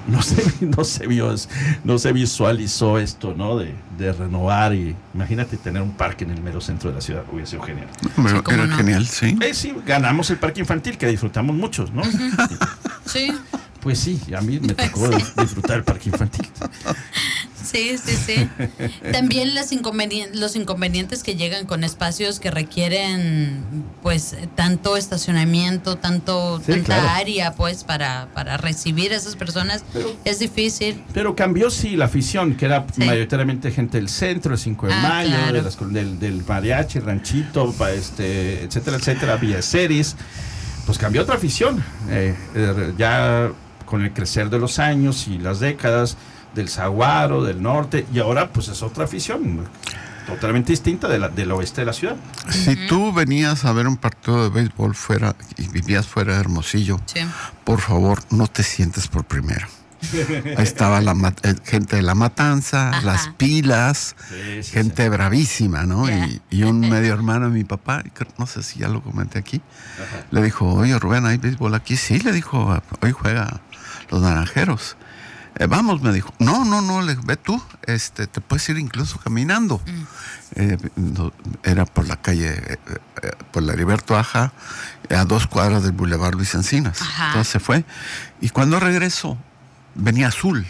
se visualizó esto, ¿no? De renovar y imagínate tener un parque en el mero centro de la ciudad, hubiera sido genial.
Pero era genial, sí.
Sí, ganamos el parque infantil que disfrutamos muchos, ¿no?
Sí.
Pues sí, a mí me tocó disfrutar el parque infantil.
Sí. También los inconvenientes que llegan con espacios que requieren pues tanto estacionamiento, tanta área pues para recibir a esas personas, es difícil.
Pero cambió la afición, que era mayoritariamente gente del centro, el 5 de mayo, claro, del mariachi, ranchito, etcétera, etcétera, Villa Ceres. Pues cambió otra afición, ya con el crecer de los años y las décadas, del Saguaro, del norte, y ahora pues es otra afición totalmente distinta del oeste de la ciudad.
Si tú venías a ver un partido de béisbol fuera y vivías fuera de Hermosillo, por favor, no te sientes por primera. Ahí estaba gente de La Matanza, las Pilas, gente bravísima, ¿no? Y un medio hermano de mi papá, no sé si ya lo comenté aquí, le dijo, oye Rubén, ¿hay béisbol aquí? Sí, le dijo, hoy juega los Naranjeros. Vamos, me dijo. No, ve tú, te puedes ir incluso caminando. Era por la calle, por la Heriberto Aja, a 2 cuadras del Boulevard Luis Encinas. Entonces se fue. Y cuando regresó, venía azul.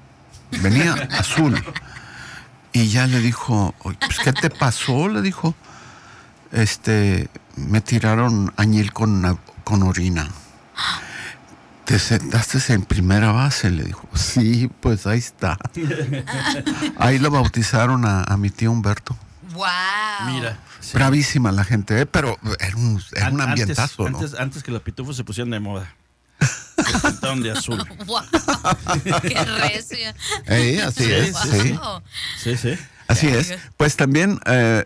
Y ya le dijo, pues, ¿qué te pasó? Le dijo, me tiraron añil con orina. ¿Te sentaste en primera base? Le dijo. Sí, pues ahí está. Ahí lo bautizaron a mi tío Humberto.
¡Wow!
Mira.
Sí. Bravísima la gente, pero era un ambientazo, ¿no?
Antes que los pitufos se pusieran de moda. Se pintaron de azul.
¡Wow! ¡Qué recio!
Así es.
Sí.
Así es. Pues también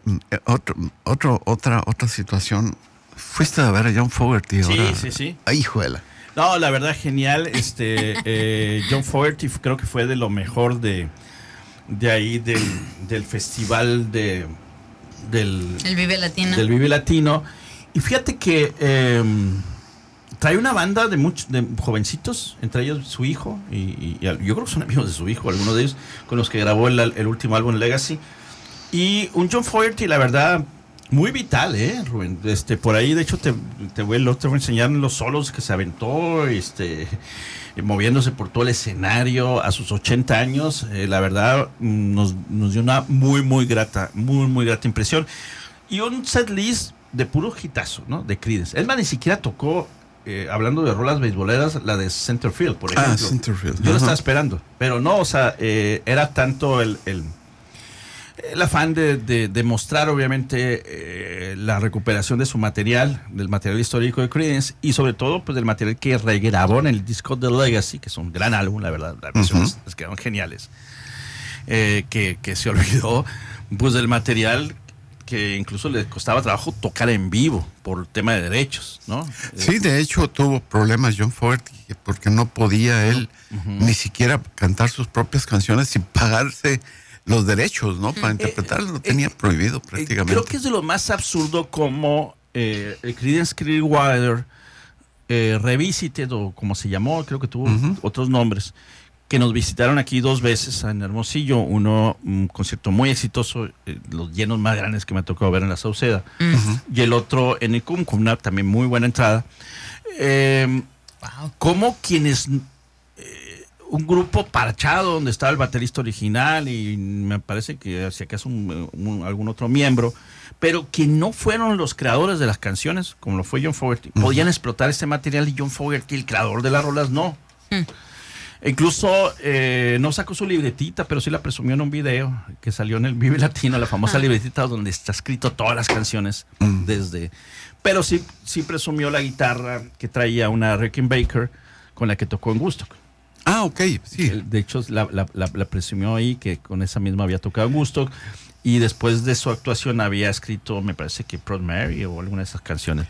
otra situación. Fuiste a ver a John Fogerty ahora.
Sí.
¡Ay, hijuela!
No, la verdad, genial. John Fogerty creo que fue de lo mejor de ahí del festival del
Vive Latino.
Del Vive Latino. Y fíjate que trae una banda de jovencitos, entre ellos su hijo, y yo creo que son amigos de su hijo, algunos de ellos, con los que grabó el último álbum Legacy. Y un John Fogerty, la verdad, muy vital, Rubén. Por ahí, de hecho, te voy a enseñar los solos que se aventó, moviéndose por todo el escenario a sus 80 años. La verdad, nos dio una muy grata impresión. Y un set list de puro hitazo, ¿no? De Creedence. Él ni siquiera tocó, hablando de rolas beisboleras, la de Centerfield, por ejemplo.
Centerfield.
Yo lo estaba esperando. Pero no, o sea, era tanto el afán de mostrar, obviamente, la recuperación de su material, del material histórico de Creedence, y sobre todo, pues, del material que regrabó en el disco de Legacy, que es un gran álbum, la verdad. Las versiones quedaron geniales. Que se olvidó, pues, del material que incluso le costaba trabajo tocar en vivo por tema de derechos, ¿no?
Sí, de hecho, tuvo problemas John Fogerty, porque no podía él ni siquiera cantar sus propias canciones sin pagarse los derechos, ¿no? Para interpretarlo, lo tenía prohibido prácticamente.
Creo que es de lo más absurdo como Creedence Clearwater Revisited, o como se llamó, creo que tuvo otros nombres, que nos visitaron aquí 2 veces en Hermosillo. Uno, un concierto muy exitoso, los llenos más grandes que me ha tocado ver en la Sauceda, y el otro en el con una también muy buena entrada. Como quienes un grupo parchado donde estaba el baterista original y me parece que si acaso algún otro miembro, pero que no fueron los creadores de las canciones, como lo fue John Fogerty. Podían explotar este material y John Fogerty, el creador de las rolas, no. Incluso no sacó su libretita, pero sí la presumió en un video que salió en el Vive Latino, la famosa libretita donde está escrito todas las canciones desde... Pero sí presumió la guitarra que traía una Rickenbacker con la que tocó en Woodstock.
Ah, ok, sí.
De hecho, la presumió ahí que con esa misma había tocado en Woodstock. Y después de su actuación había escrito, me parece que Proud Mary o alguna de esas canciones.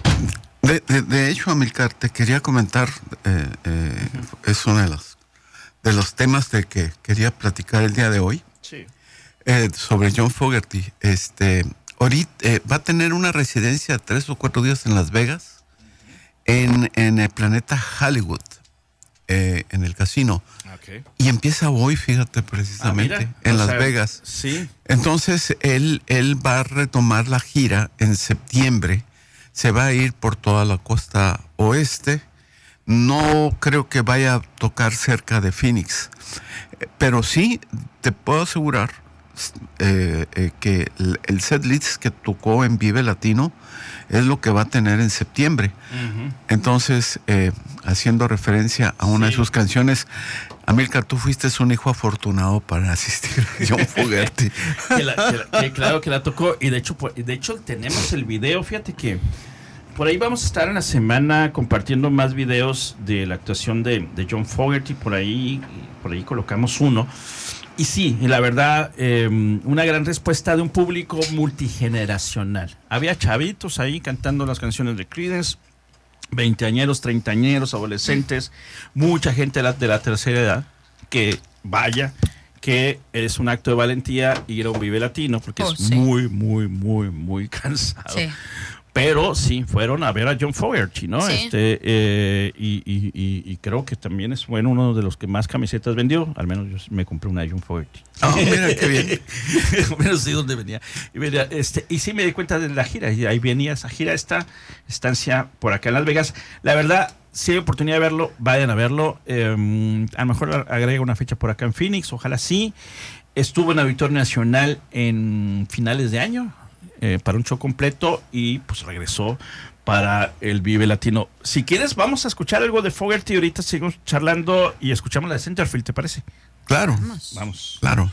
De hecho, Amílcar, te quería comentar, es uno de los temas de que quería platicar el día de hoy.
Sí.
Sobre John Fogerty. Ahorita va a tener una residencia de 3 o 4 días en Las Vegas, en el planeta Hollywood, en el casino.
Okay.
Y empieza hoy, fíjate, precisamente, en Las Vegas.
Sí.
Entonces, él va a retomar la gira en septiembre. Se va a ir por toda la costa oeste. No creo que vaya a tocar cerca de Phoenix. Pero sí, te puedo asegurar que el setlist que tocó en Vive Latino es lo que va a tener en septiembre. Entonces, haciendo referencia a una de sus canciones, Amílcar, tú fuiste un hijo afortunado para asistir a John Fogerty.
Claro que la tocó, y de hecho tenemos el video. Fíjate que por ahí vamos a estar en la semana compartiendo más videos de la actuación de John Fogerty. Por ahí colocamos uno. Y sí, la verdad, una gran respuesta de un público multigeneracional. Había chavitos ahí cantando las canciones de Creedence, 20añeros, 30añeros, adolescentes, mucha gente de la tercera edad, que vaya, que es un acto de valentía ir a un Vive Latino, porque es muy, muy, muy, muy cansado. Sí. Pero sí, fueron a ver a John Fogerty, ¿no?
Sí.
Y creo que también es uno de los que más camisetas vendió. Al menos yo me compré una de John Fogerty.
Ah, mira, qué bien.
Menos sí dónde venía. Y sí me di cuenta de la gira. Y ahí venía esa gira, esta estancia por acá en Las Vegas. La verdad, si hay oportunidad de verlo, vayan a verlo. A lo mejor agrega una fecha por acá en Phoenix, ojalá sí. Estuvo en Auditorio Nacional en finales de año. Para un show completo y pues regresó para el Vive Latino. Si quieres, vamos a escuchar algo de Fogerty y ahorita seguimos charlando y escuchamos la de Centerfield, ¿te parece?
Claro.
Vamos.
Claro.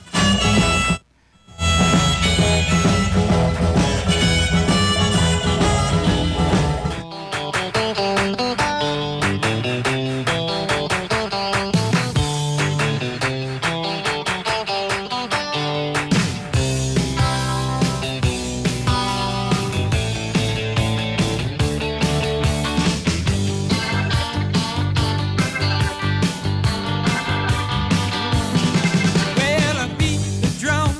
Well, I beat the drum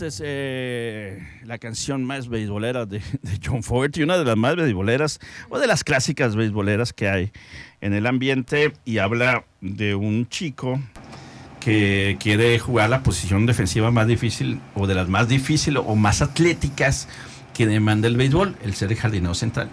esta es la canción más beisbolera de John Fogerty, una de las más beisboleras o de las clásicas beisboleras que hay en el ambiente, y habla de un chico que quiere jugar la posición defensiva más difícil o de las más difíciles o más atléticas que demanda el béisbol, el ser jardinero central.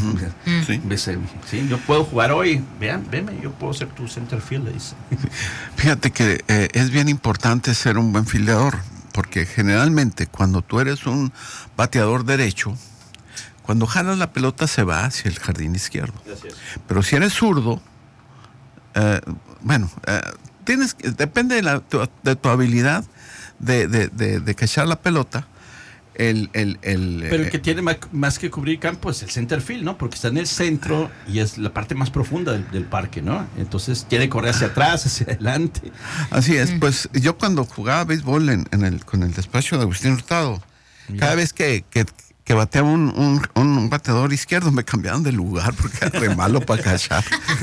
Sí, yo puedo jugar hoy, veme, yo puedo ser tu center fielder.
Fíjate que es bien importante ser un buen fildeador, porque generalmente cuando tú eres un bateador derecho, cuando jalas la pelota se va hacia el jardín izquierdo. Gracias. Pero si eres zurdo, depende de tu habilidad de cachar la pelota. Pero
el que tiene más que cubrir campo es el center field, ¿no? Porque está en el centro y es la parte más profunda del parque, ¿no? Entonces quiere correr hacia atrás, hacia adelante.
Así es, pues yo cuando jugaba béisbol con el despacho de Agustín Hurtado, cada vez que bateaba un bateador izquierdo me cambiaban de lugar porque era re malo para cachar.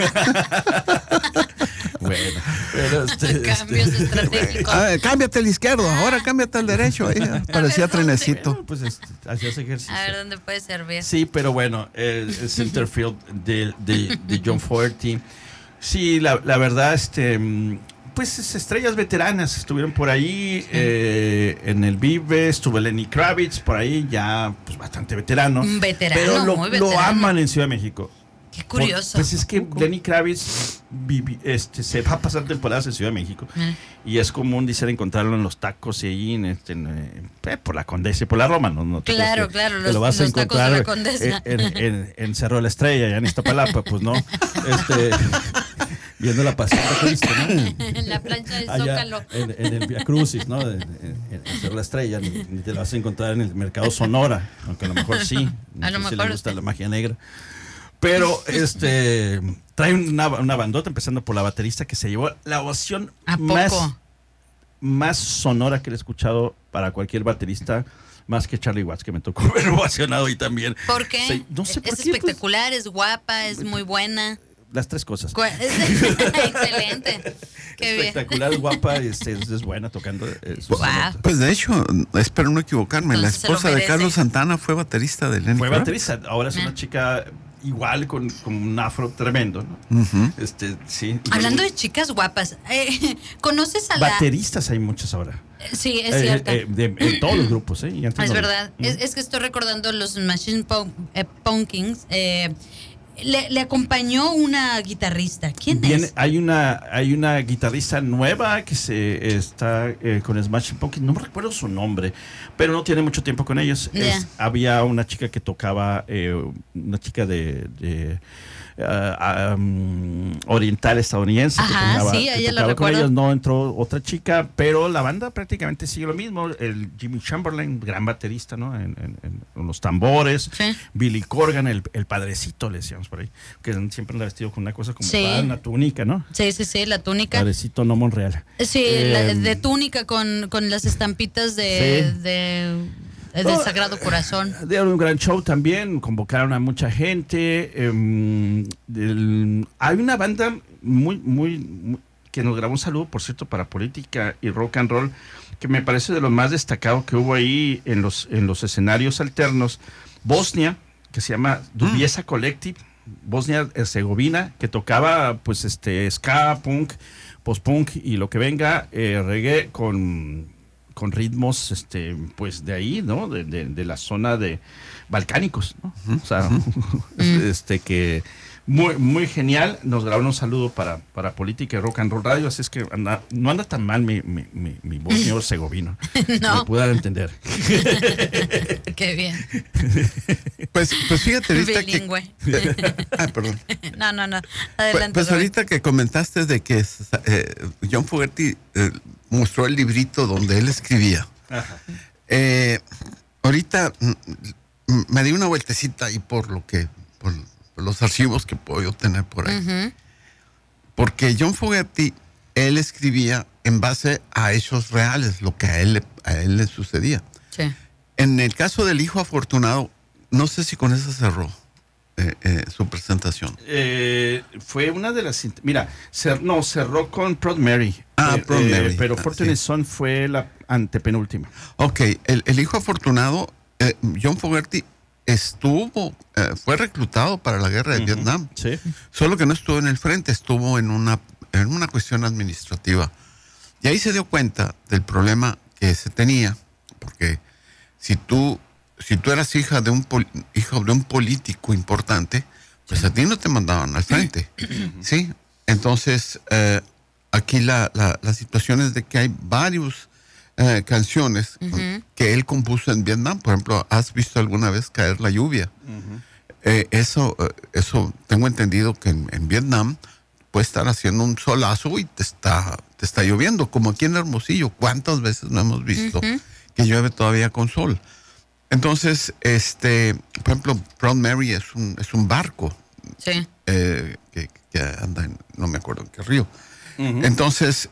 Bueno, pero
cambios estratégicos.
Cámbiate al izquierdo, ahora cámbiate al derecho. Parecía trenecito.
Bueno, pues hacías ejercicio.
A ver dónde puede servir.
Sí, pero bueno, el center field de John Fogerty. Sí, la verdad, pues estrellas veteranas estuvieron por ahí, en el Vive, estuvo Lenny Kravitz por ahí, ya pues bastante veterano.
Un veterano,
pero
muy veterano.
Lo aman en Ciudad de México.
Qué curioso.
Pues es que Lenny Kravitz se va a pasar temporadas en Ciudad de México y es común, dicen, encontrarlo en los tacos y ahí por la Condesa y por la Roma. No
claro,
lo vas a encontrar
tacos de la Condesa.
en Cerro de la Estrella, ya en Iztapalapa, pues no. Viendo la Pasión de Cristo, ¿no?
En la plancha del Zócalo.
En el Via Crucis, ¿no? En Cerro de la Estrella, ni te la vas a encontrar en el Mercado Sonora, aunque a lo mejor sí.
A lo mejor
le gusta la magia negra. Pero trae una bandota, empezando por la baterista, que se llevó la ovación más sonora que le he escuchado para cualquier baterista, más que Charlie Watts, que me tocó ver ovacionado hoy también.
¿Por qué?
Sí, no sé por
es
qué,
espectacular, es guapa, es muy buena.
Las tres cosas.
Excelente. Qué
espectacular, bien. Guapa, es buena tocando.
Pues de hecho, espero no equivocarme, la esposa de Carlos Santana fue baterista de Lenny Kravitz.
Fue baterista, ahora es una chica igual con un afro tremendo, ¿no? Sí.
Hablando de chicas guapas, ¿conoces a
bateristas hay muchas ahora?
Sí, es cierto.
En todos los grupos, ¿eh?
Es verdad. Es que estoy recordando los Machine Pumpkins. Le acompañó una guitarrista. ¿Quién es?
Hay una guitarrista nueva que está con Smashing Pumpkins. No me recuerdo su nombre, pero no tiene mucho tiempo con ellos. Había una chica que tocaba, una chica de oriental estadounidense.
Ajá, sí, ella la recuerdo.
Con ellos no entró otra chica, pero la banda prácticamente sigue lo mismo. El Jimmy Chamberlain, gran baterista, ¿no? En los tambores. Sí. Billy Corgan, el padrecito, le decíamos por ahí, que siempre anda vestido con una cosa como una túnica, ¿no?
Sí, la túnica.
Padrecito no Monreal.
Sí, de túnica con las estampitas del Sagrado Corazón.
Dieron un gran show también, convocaron a mucha gente. Hay una banda muy que nos grabó un saludo, por cierto, para Política y Rock and Roll, que me parece de lo más destacado que hubo ahí en los escenarios alternos. Bosnia, que se llama Dubiesa Collective, Bosnia-Herzegovina, que tocaba pues ska, punk, post-punk y lo que venga, reggae con ritmos pues de ahí, ¿no? De la zona de balcánicos, ¿no? O sea, que muy, muy genial. Nos grabaron un saludo para Política y Rock and Roll Radio, así es que no anda tan mal mi bosnio herzegovino.
No.
Me pude dar a entender.
Qué bien.
Pues fíjate ahorita
bilingüe.
Perdón.
No. Adelante.
Pues ahorita que comentaste de que John Fogerty mostró el librito donde él escribía. Ajá. Ahorita me di una vueltecita ahí por los archivos que puedo tener por ahí. Uh-huh. Porque John Fogerty, él escribía en base a hechos reales, lo que a él le sucedía.
Sí.
En el caso del hijo afortunado, no sé si con eso cerró. su presentación?
Fue una de las... Mira, cerró con Proud Mary.
Proud Mary.
Pero Fortunate Son fue la antepenúltima.
Ok, el hijo afortunado, John Fogerty, fue reclutado para la guerra de Vietnam.
Sí.
Solo que no estuvo en el frente, estuvo en una cuestión administrativa. Y ahí se dio cuenta del problema que se tenía, porque si tú eras hija de un político importante, pues a ti no te mandaban al frente. ¿Sí? Entonces, aquí la situación es de que hay varios canciones que él compuso en Vietnam. Por ejemplo, ¿has visto alguna vez caer la lluvia? Eso tengo entendido que en Vietnam puede estar haciendo un solazo y te está lloviendo, como aquí en Hermosillo. ¿Cuántas veces no hemos visto que llueve todavía con sol? Entonces, por ejemplo, Proud Mary es un barco que anda no me acuerdo en qué río. Entonces,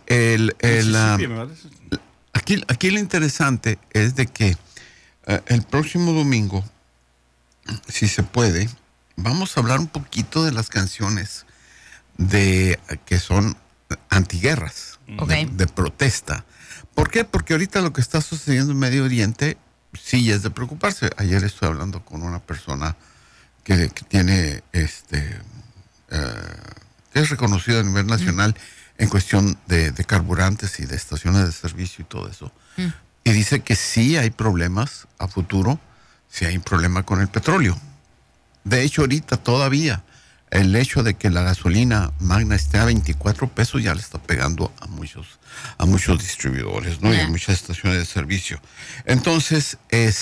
aquí lo interesante es de que el próximo domingo, si se puede, vamos a hablar un poquito de las canciones que son antiguerras, de protesta. ¿Por qué? Porque ahorita lo que está sucediendo en Medio Oriente sí es de preocuparse. Ayer estoy hablando con una persona que tiene que es reconocido a nivel nacional en cuestión de carburantes y de estaciones de servicio y todo eso. Y dice que sí hay problemas a futuro, sí hay un problema con el petróleo. De hecho, ahorita todavía el hecho de que la gasolina magna esté a 24 pesos ya le está pegando a muchos distribuidores, ¿no? Y a muchas estaciones de servicio. Entonces,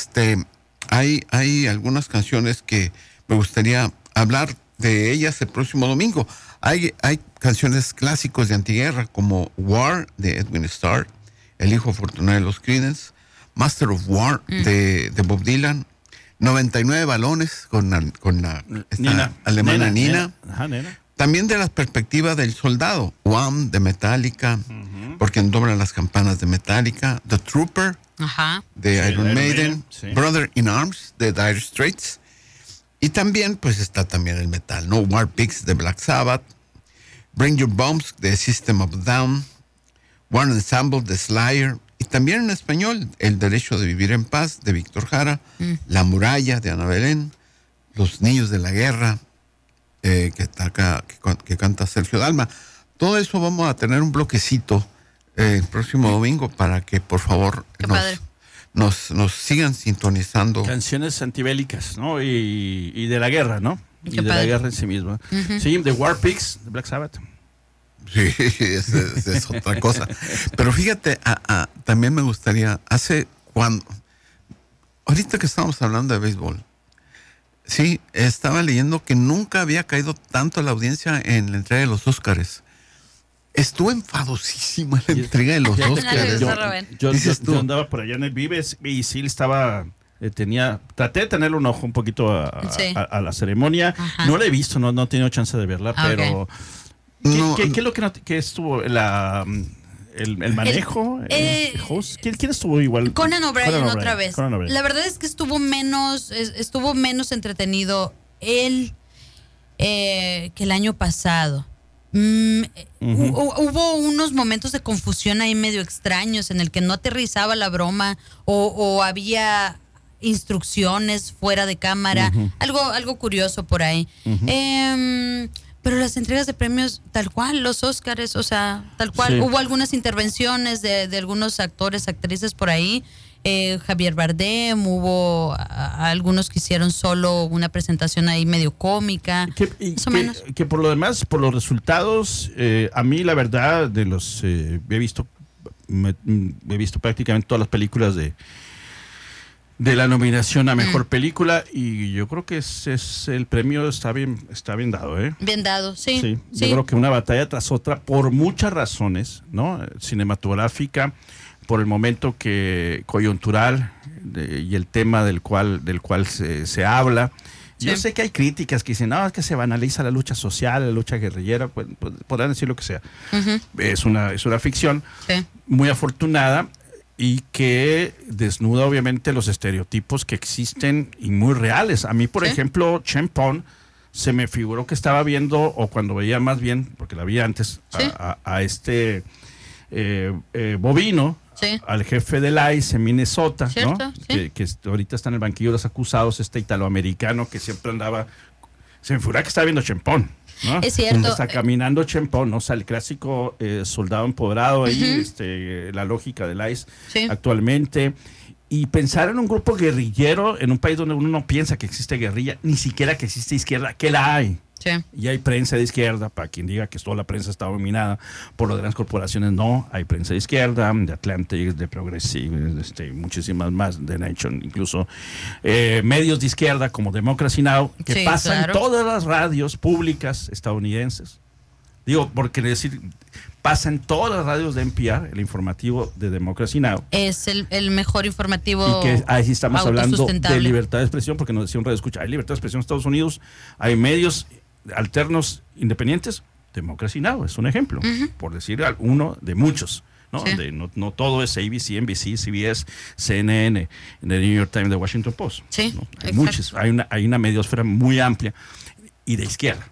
hay algunas canciones que me gustaría hablar de ellas el próximo domingo. Hay canciones clásicos de antiguerra como War de Edwin Starr, El hijo afortunado de los Creedence, Master of War de Bob Dylan, 99 balones con la alemana Nina. También de la perspectiva del soldado, Wham de Metallica, Porque doblan las campanas de Metallica, The Trooper de Iron Maiden, Brother in Arms de Dire Straits. Y también, pues está también el metal, ¿no? War Pigs de Black Sabbath, Bring Your Bombs de System of a Down, One Ensemble de Slayer, y también en español, El Derecho de Vivir en Paz de Víctor Jara, La Muralla de Ana Belén, Los Niños de la Guerra, que canta Sergio Dalma. Todo eso vamos a tener un bloquecito el próximo domingo para que por favor nos sigan sintonizando.
Canciones antibélicas, ¿no? Y de la guerra, ¿no?
Qué
y de la guerra en sí misma. Sí, The War Pigs de Black Sabbath.
Sí, es otra cosa. Pero fíjate, también me gustaría, ahorita que estamos hablando de béisbol, sí, estaba leyendo que nunca había caído tanto la audiencia en la entrega de los Óscares. Estuvo enfadosísima la entrega de los Óscares.
Yo andaba por allá en el Vives y sí estaba... traté de tenerle un ojo un poquito a la ceremonia. No la he visto, no he tenido chance de verla, pero ¿qué es lo que estuvo el manejo? ¿El host? ¿Quién estuvo igual?
Conan O'Brien otra vez. La verdad es que estuvo menos entretenido él que el año pasado. Hubo unos momentos de confusión ahí medio extraños en el que no aterrizaba la broma o había instrucciones fuera de cámara, algo curioso por ahí. Pero las entregas de premios, tal cual, los Óscares, o sea, tal cual. Sí. Hubo algunas intervenciones de algunos actores, actrices por ahí. Javier Bardem, hubo algunos que hicieron solo una presentación ahí medio cómica, más o menos.
Que por lo demás, por los resultados, a mí la verdad, de los he visto prácticamente todas las películas de la nominación a mejor película, y yo creo que es el premio está bien dado, ¿eh?
Bien dado, sí.
Yo creo que una batalla tras otra por muchas razones, ¿no? Cinematográfica, por el momento coyuntural y el tema del cual se habla. Sí. Yo sé que hay críticas que dicen, no, es que se banaliza la lucha social, la lucha guerrillera, pues podrán decir lo que sea. Es una ficción muy afortunada, y que desnuda obviamente los estereotipos que existen y muy reales. A mí, por ejemplo, Chen Pon se me figuró que estaba viendo, o cuando veía más bien, porque la vi antes,
Sí.
a este Bovino,
Sí.
al jefe del ICE en Minnesota,
¿Cierto?
¿no?
Sí.
Que ahorita está en el banquillo de los acusados, este italoamericano que siempre andaba, se me figura que estaba viendo Chempón, ¿no?
Es cierto.
Está caminando Chempón, ¿no? O sea, el clásico soldado empoderado ahí,
Ujú.
la lógica del ICE
Sí.
actualmente. Y pensar en un grupo guerrillero en un país donde uno no piensa que existe guerrilla, ni siquiera que existe izquierda, que la hay.
Sí.
Y hay prensa de izquierda, para quien diga que toda la prensa está dominada por las grandes corporaciones, no, hay prensa de izquierda, de Atlantic, de Progressive, muchísimas más, de Nation, incluso medios de izquierda como Democracy Now, que
Sí,
pasan
claro.
todas las radios públicas estadounidenses. Digo, porque decir, pasan todas las radios de NPR, el informativo de Democracy Now.
Es el mejor informativo.
Y que ahí sí estamos hablando de
autosustentable.
libertad de expresión, porque nos decía un radio escucha, hay libertad de expresión en Estados Unidos, hay medios alternos independientes, Democracy Now es un ejemplo, por decir uno de muchos, ¿no?
Sí.
No todo es ABC, NBC, CBS, CNN, The New York Times, The Washington Post.
Sí,
¿no? Hay
exacto.
muchos, hay una mediosfera muy amplia y de izquierda.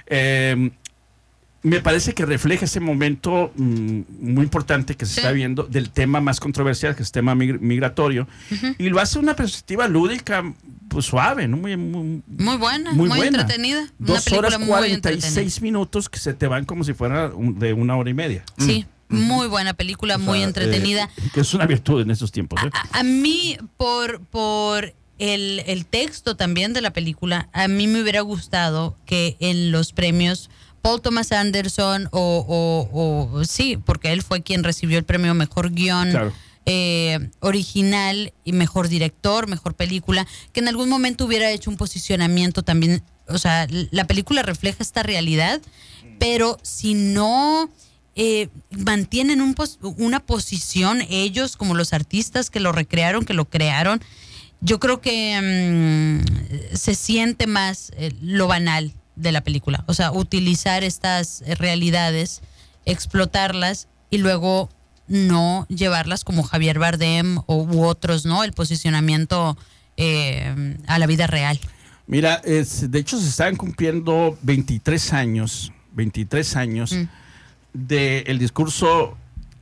Me parece que refleja ese momento muy importante que se está viendo del tema más controversial, que es el tema migratorio, y lo hace una perspectiva lúdica, pues suave, ¿no? Muy
buena,
muy
muy
buena.
entretenida. Una
2 horas
película muy
46 minutos que se te van como si fuera de 1 hora y media.
Sí, muy buena película,
O sea,
muy entretenida.
Que es una virtud en estos tiempos.
A mí, por el texto también de la película, a mí me hubiera gustado que en los premios Paul Thomas Anderson o sí, porque él fue quien recibió el premio Mejor Guión,
Claro.
Original y Mejor Director, Mejor Película, que en algún momento hubiera hecho un posicionamiento también. O sea, la película refleja esta realidad, pero si no mantienen una posición ellos como los artistas que lo recrearon, que lo crearon, yo creo que se siente más lo banal de la película. O sea, utilizar estas realidades, explotarlas y luego no llevarlas como Javier Bardem u otros, ¿no? El posicionamiento a la vida real.
Mira, de hecho se están cumpliendo 23 años del discurso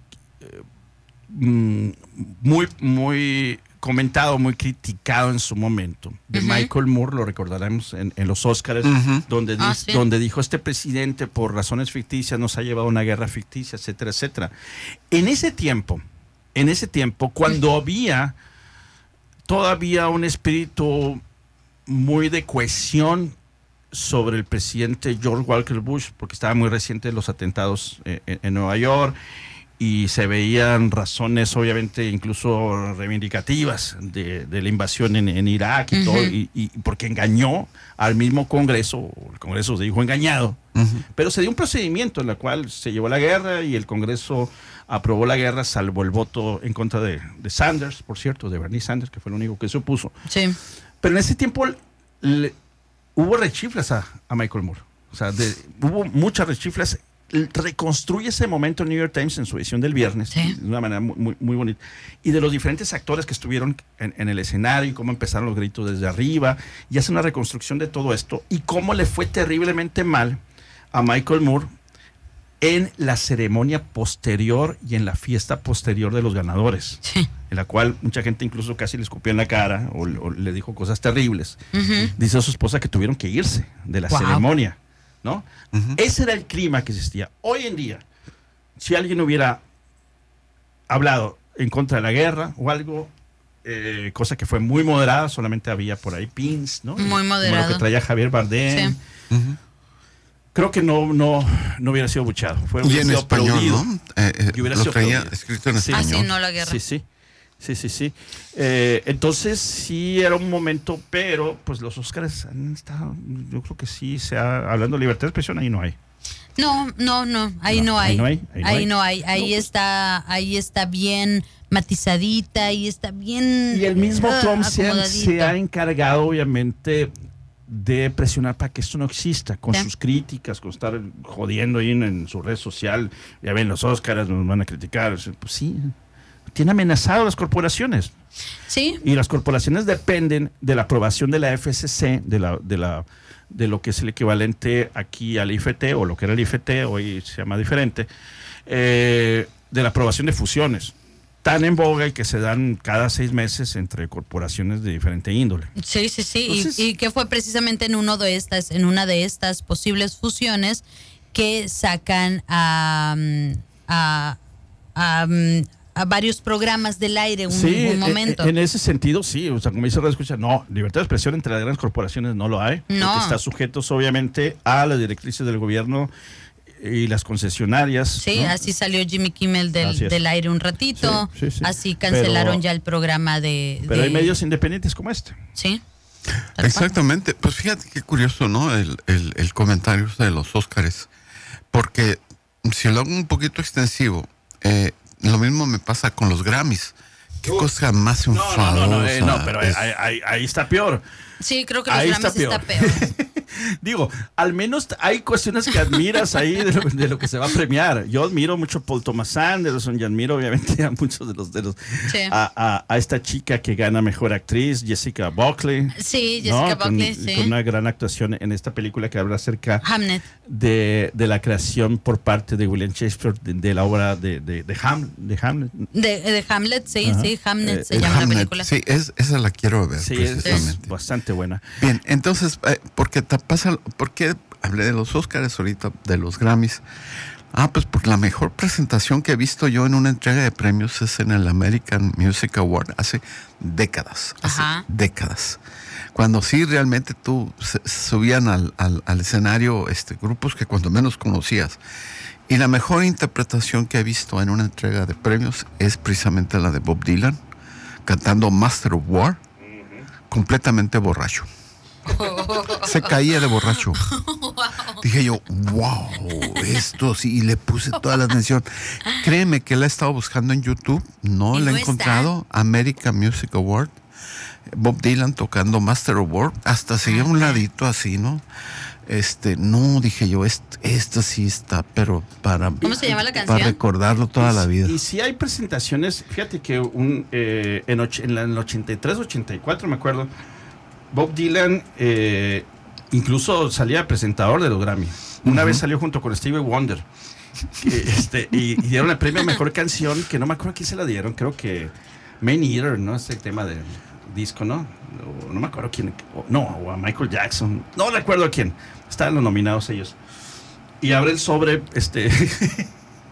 muy comentado, muy criticado en su momento, de Michael Moore, lo recordaremos en los Óscares, donde dijo, este presidente por razones ficticias nos ha llevado a una guerra ficticia, etcétera, etcétera. En ese tiempo, cuando había todavía un espíritu muy de cohesión sobre el presidente George Walker Bush, porque estaba muy reciente los atentados en Nueva York, y se veían razones obviamente incluso reivindicativas de la invasión en Irak y todo, y porque engañó al mismo Congreso, el Congreso se dijo engañado, pero se dio un procedimiento en el cual se llevó la guerra y el Congreso aprobó la guerra, salvo el voto en contra de Sanders, por cierto, de Bernie Sanders, que fue el único que se opuso.
Sí.
Pero en ese tiempo hubo rechiflas a Michael Moore, o sea, hubo muchas rechiflas. Reconstruye ese momento el New York Times en su edición del viernes, de una manera muy bonita, y de los diferentes actores que estuvieron en el escenario y cómo empezaron los gritos desde arriba, y hace una reconstrucción de todo esto y cómo le fue terriblemente mal a Michael Moore en la ceremonia posterior y en la fiesta posterior de los ganadores, en la cual mucha gente incluso casi le escupió en la cara o le dijo cosas terribles. Dice a su esposa que tuvieron que irse de la ceremonia, ¿no? Ese era el clima que existía. Hoy en día, si alguien hubiera hablado en contra de la guerra o algo, cosa que fue muy moderada, solamente había por ahí pins, ¿no?
Muy moderado.
Como lo que traía Javier Bardem.
Sí.
Creo que no hubiera sido buchado.
Y en español, ¿no?
Y hubiera
lo
sido
traía
aplaudido.
escrito en español.
Sí, no la guerra.
Sí. Entonces sí era un momento, pero pues los Óscares han estado, yo creo que sí, hablando de libertad de expresión, ahí no hay.
No, ahí no hay. Ahí está bien matizadita, ahí está bien.
Y el mismo Trump se
acomodadito.
ha encargado, obviamente, de presionar para que esto no exista, con sus críticas, con estar jodiendo ahí en su red social. Ya ven, los Óscares nos van a criticar. Pues sí, tiene amenazado a las corporaciones.
Sí.
Y las corporaciones dependen de la aprobación de la FCC, de lo que es el equivalente aquí al IFT, o lo que era el IFT, hoy se llama diferente, de la aprobación de fusiones, tan en boga y que se dan cada 6 meses entre corporaciones de diferente índole.
Sí.
Entonces,
y que fue precisamente en una de estas posibles fusiones que sacan a varios programas del aire un momento.
En ese sentido, sí. O sea, como dice la escucha, no, libertad de expresión entre las grandes corporaciones no lo hay.
No.
Porque está sujetos, obviamente, a las directrices del gobierno y las concesionarias.
Sí,
¿no?
Así salió Jimmy Kimmel del aire un ratito.
Sí.
Así cancelaron ya el programa
Pero hay medios independientes como este.
Sí.
Exactamente. Pues fíjate qué curioso, ¿no? El comentario de los Óscares. Porque si lo hago un poquito extensivo, lo mismo me pasa con los Grammys. Qué cosa más enfadosa.
No, pero ahí está peor.
Sí, creo que los Grammys está peor.
Digo, al menos hay cuestiones que admiras ahí de lo que se va a premiar. Yo admiro mucho a Paul Thomas Anderson y admiro obviamente a muchos de los
sí.
a esta chica que gana mejor actriz, Jessica Buckley.
Sí, Jessica Buckley, sí.
Con una gran actuación en esta película que habla acerca
Hamnet.
de la creación por parte de William Shakespeare de la obra de Hamlet.
De Hamlet, sí,
Ajá.
Sí, Hamnet se llama
Hamlet,
la película.
Sí, esa la quiero ver.
Sí, es bastante buena.
Bien, entonces, ¿por qué hablé de los Óscares ahorita, de los Grammys? Pues porque la mejor presentación que he visto yo en una entrega de premios es en el American Music Award hace décadas. Cuando sí realmente subían al escenario grupos que cuando menos conocías. Y la mejor interpretación que he visto en una entrega de premios es precisamente la de Bob Dylan, cantando Master of War, completamente borracho. Se caía de borracho. Dije yo, wow, esto sí, y le puse toda la atención. Créeme que la he estado buscando en YouTube, no la he encontrado. American Music Award, Bob Dylan tocando Master of War, hasta seguía un ladito así, ¿no? No, dije yo, esto sí está, pero
¿cómo se llama la canción?
Para recordarlo toda la vida.
Y si hay presentaciones, fíjate que en el 83, 84, me acuerdo, Bob Dylan incluso salía presentador de los Grammy. Una vez salió junto con Stevie Wonder. Y dieron el premio a Mejor Canción, que no me acuerdo a quién se la dieron, creo que Man Eater, ¿no? Ese tema de disco, ¿no? No me acuerdo quién, o a Michael Jackson, no recuerdo a quién. Estaban los nominados ellos. Y abre el sobre, Stevie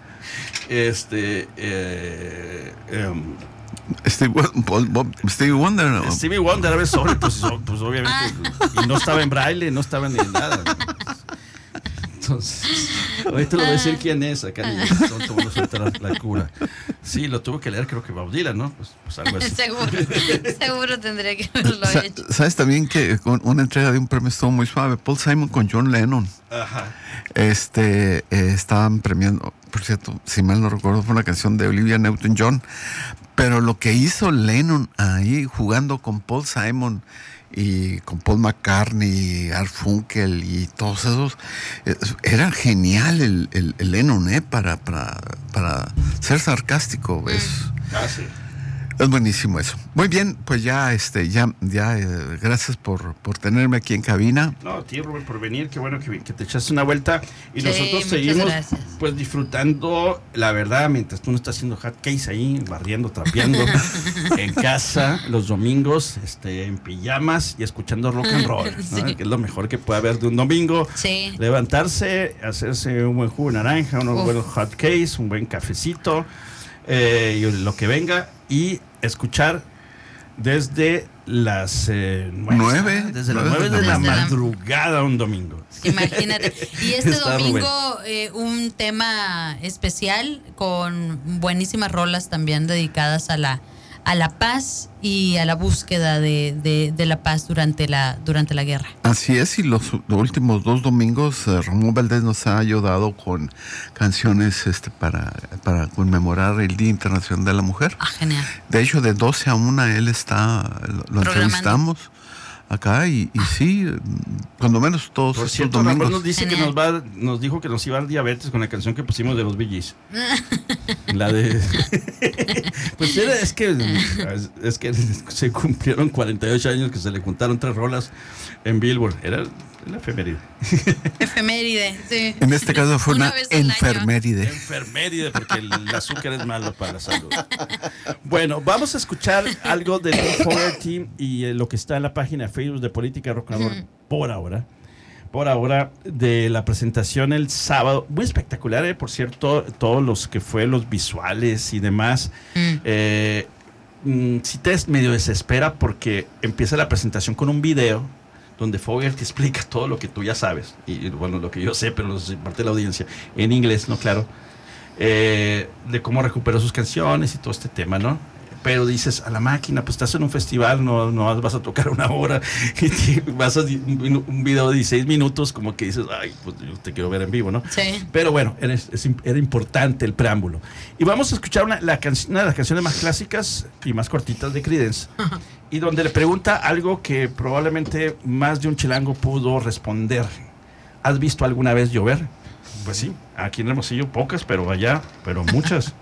Wonder, ¿no? Stevie Wonder abre el sobre, pues obviamente, y no estaba en braille, no estaba ni nada. Entonces, ahorita lo voy a decir quién es acá. Todo suelta la cura. Sí, lo tuvo que leer, creo que Bob Dylan, ¿no? Pues algo así.
Seguro tendría que haberlo hecho.
¿Sabes también que con una entrega de un premio estuvo muy suave? Paul Simon con John Lennon.
Ajá.
Estaban premiando, por cierto, si mal no recuerdo, fue una canción de Olivia Newton-John. Pero lo que hizo Lennon ahí, jugando con Paul Simon y con Paul McCartney, Art Funkel y todos esos, era genial el Lennon, para ser sarcástico, ¿ves?
Sí.
Es buenísimo eso. Muy bien, pues ya gracias por tenerme aquí en cabina.
No, a ti, Robert, por venir, qué bueno que te echaste una vuelta. Y
sí,
nosotros seguimos pues disfrutando, la verdad, mientras tú no estás haciendo hot case ahí, barriendo, trapeando en casa, los domingos, en pijamas y escuchando rock and roll, ¿no? Sí. Que es lo mejor que puede haber de un domingo.
Sí.
Levantarse, hacerse un buen jugo de naranja, unos buenos hot case, un buen cafecito, y lo que venga, y escuchar desde las 9 de la madrugada un domingo.
Imagínate. Y este domingo un tema especial con buenísimas rolas también dedicadas a la paz y a la búsqueda de la paz durante la guerra.
Así es, y los últimos 2 domingos Ramón Valdés nos ha ayudado con canciones para conmemorar el Día Internacional de la Mujer.
Genial.
De hecho, de 12 a 1 él lo entrevistamos acá y sí, cuando menos todos
Por
estos
cierto,
domingos.
Rafael nos dice que nos dijo que nos iba a dar diabetes con la canción que pusimos de los Bee Gees. La de pues es que se cumplieron 48 años que se le juntaron 3 rolas en Billboard. Era la efeméride.
Efeméride, sí.
En este caso fue una enferméride.
Enferméride, porque el azúcar es malo para la salud. Bueno, vamos a escuchar algo de John Fogerty y lo que está en la página de Facebook de Política Rock and Roll por ahora, de la presentación el sábado. Muy espectacular, por cierto, todos los que fue, los visuales y demás. Si te medio desespera porque empieza la presentación con un video donde Fogerty explica todo lo que tú ya sabes, y bueno, lo que yo sé, pero parte de la audiencia, en inglés, ¿no? Claro, de cómo recuperó sus canciones y todo este tema, ¿no? Pero dices, a la máquina, pues estás en un festival, no vas a tocar 1 hora, y vas a un video de 16 minutos, como que dices, ay, pues yo te quiero ver en vivo, ¿no?
Sí.
Pero bueno, era importante el preámbulo. Y vamos a escuchar una de las canciones más clásicas y más cortitas de Creedence, y donde le pregunta algo que probablemente más de un chilango pudo responder. ¿Has visto alguna vez llover? Pues sí, aquí en Hermosillo pocas, pero allá, pero muchas.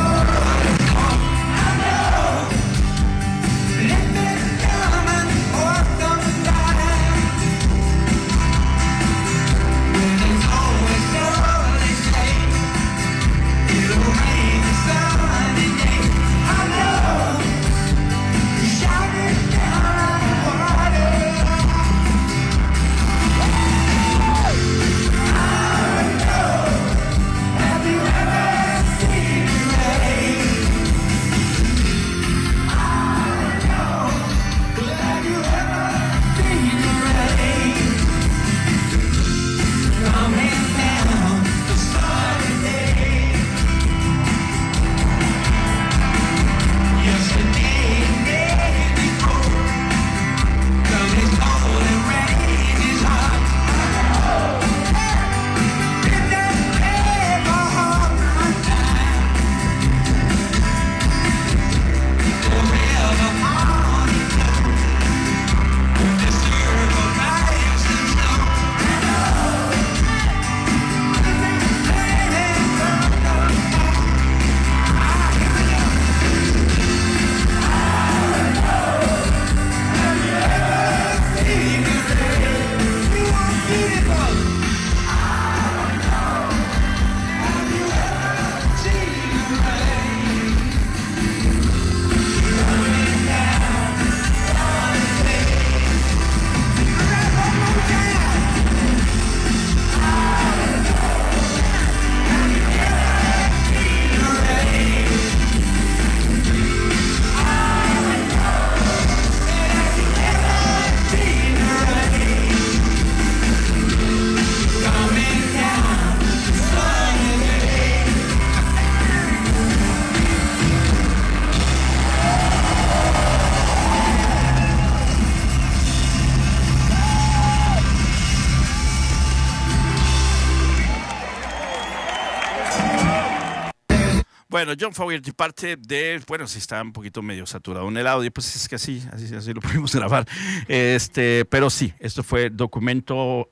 Bueno, John Fogerty, parte de, bueno, si está un poquito medio saturado en el audio, pues es que así lo pudimos grabar. Pero sí, esto fue documento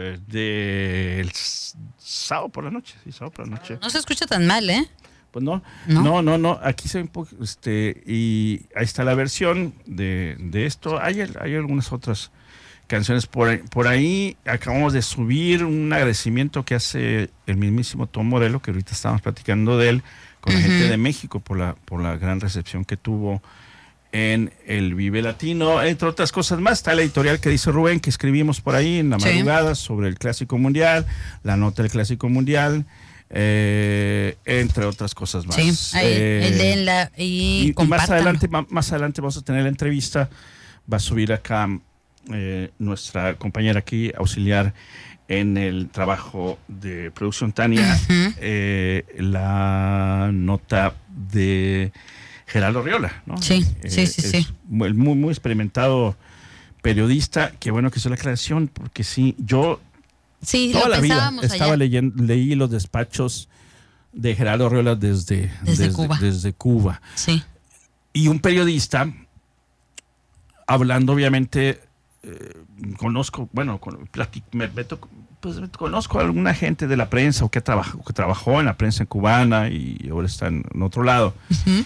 del sábado por la noche. Sí, sábado por la noche.
No se escucha tan mal, ¿eh?
Pues no, aquí se ve un poco, y ahí está la versión de esto. Hay algunas otras canciones por ahí. Acabamos de subir un agradecimiento que hace el mismísimo Tom Morello, que ahorita estábamos platicando de él, con la gente de México por la gran recepción que tuvo en el Vive Latino, entre otras cosas más. Está la editorial que dice Rubén, que escribimos por ahí en la madrugada sobre el Clásico Mundial, la nota del Clásico Mundial, entre otras cosas más.
Sí, ahí, léenla y
más adelante vamos a tener la entrevista. Va a subir acá nuestra compañera aquí, auxiliar en el trabajo de producción, Tania, la nota de Gerardo Riola, ¿no?
Sí.
Muy, muy experimentado periodista. Qué bueno que hizo la aclaración, porque yo toda la vida leí los despachos de Gerardo Riola desde Cuba.
Sí.
Y un periodista hablando obviamente conozco, bueno, conozco a alguna gente de la prensa que trabajó en la prensa cubana y ahora está en otro lado. Uh-huh.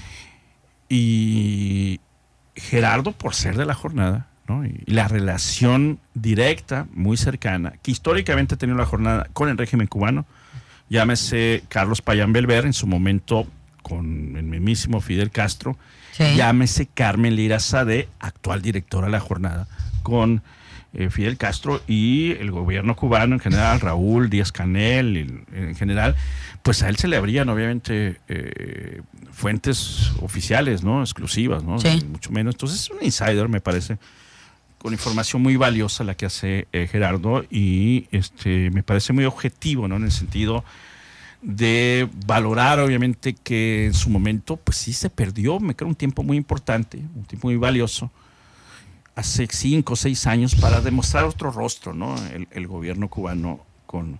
Y Gerardo, por ser de la jornada, ¿no? Y la relación directa, muy cercana, que históricamente ha tenido la jornada con el régimen cubano, llámese Carlos Payán Belver, en su momento con el mismísimo Fidel Castro, sí. Llámese Carmen Lira Sade, actual directora de la jornada, con Fidel Castro y el gobierno cubano en general, Raúl Díaz-Canel en general, pues a él se le abrían obviamente fuentes oficiales, ¿no? Exclusivas, ¿no? Sí. Mucho menos. Entonces es un insider, me parece, con información muy valiosa la que hace Gerardo, y me parece muy objetivo, ¿no? En el sentido de valorar obviamente que en su momento pues sí se perdió, me creo, un tiempo muy importante, un tiempo muy valioso, hace 5 o 6 años, para demostrar otro rostro, ¿no? El gobierno cubano con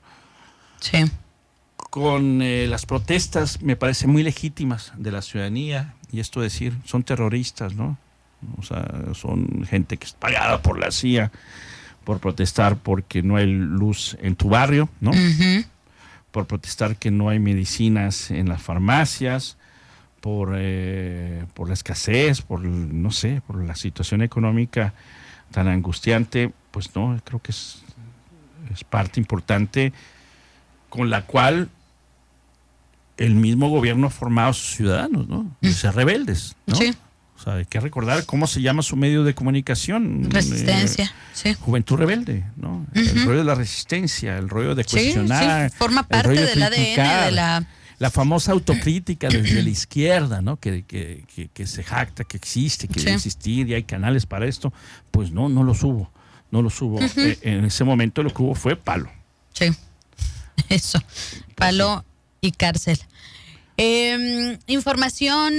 las protestas, me parece muy legítimas de la ciudadanía, y esto decir, son terroristas, ¿no? O sea, son gente que es pagada por la CIA por protestar porque no hay luz en tu barrio, ¿no? Uh-huh. Por protestar que no hay medicinas en las farmacias, por la escasez, por la situación económica tan angustiante. Pues no, creo que es parte importante con la cual el mismo gobierno ha formado a sus ciudadanos, ¿no? De ser rebeldes, ¿no? Sí. O sea, hay que recordar cómo se llama su medio de comunicación.
Resistencia, sí.
Juventud Rebelde, ¿no? Uh-huh. El rollo de la resistencia, el rollo de cuestionar.
Sí. Forma parte del ADN de
la famosa autocrítica desde la izquierda, ¿no? Que se jacta, que existe, que debe existir y hay canales para esto. Pues no los hubo. Uh-huh. En ese momento lo que hubo fue palo.
Sí, eso. Palo y cárcel. Información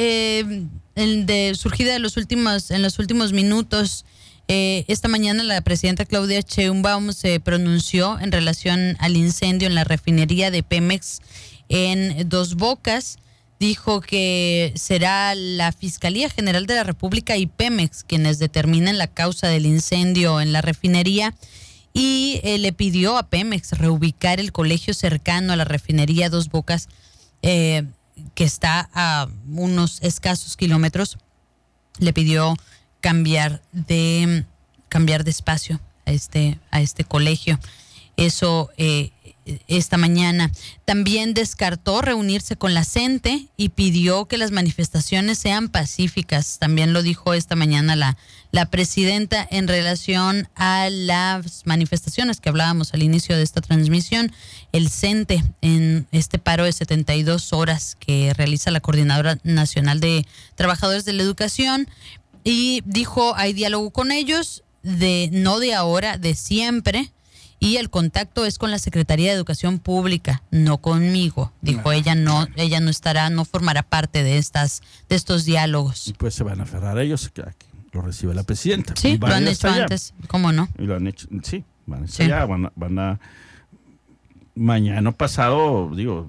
surgida en los últimos minutos. Esta mañana la presidenta Claudia Sheinbaum se pronunció en relación al incendio en la refinería de Pemex en Dos Bocas. Dijo que será la Fiscalía General de la República y Pemex quienes determinen la causa del incendio en la refinería, y le pidió a Pemex reubicar el colegio cercano a la refinería Dos Bocas, que está a unos escasos kilómetros. Le pidió cambiar de espacio a este colegio. Eso esta mañana. También descartó reunirse con la CENTE y pidió que las manifestaciones sean pacíficas. También lo dijo esta mañana la presidenta en relación a las manifestaciones que hablábamos al inicio de esta transmisión. El CENTE, en este paro de 72 horas que realiza la Coordinadora Nacional de Trabajadores de la Educación, y dijo, hay diálogo con ellos, no de ahora, de siempre, y el contacto es con la Secretaría de Educación Pública, no conmigo. Dijo, ella no formará parte de estos diálogos.
Y pues se van a aferrar a ellos, que lo recibe la presidenta.
Sí, lo han hecho antes, ¿cómo no?
Y lo han hecho, sí, van a allá, van a mañana pasado,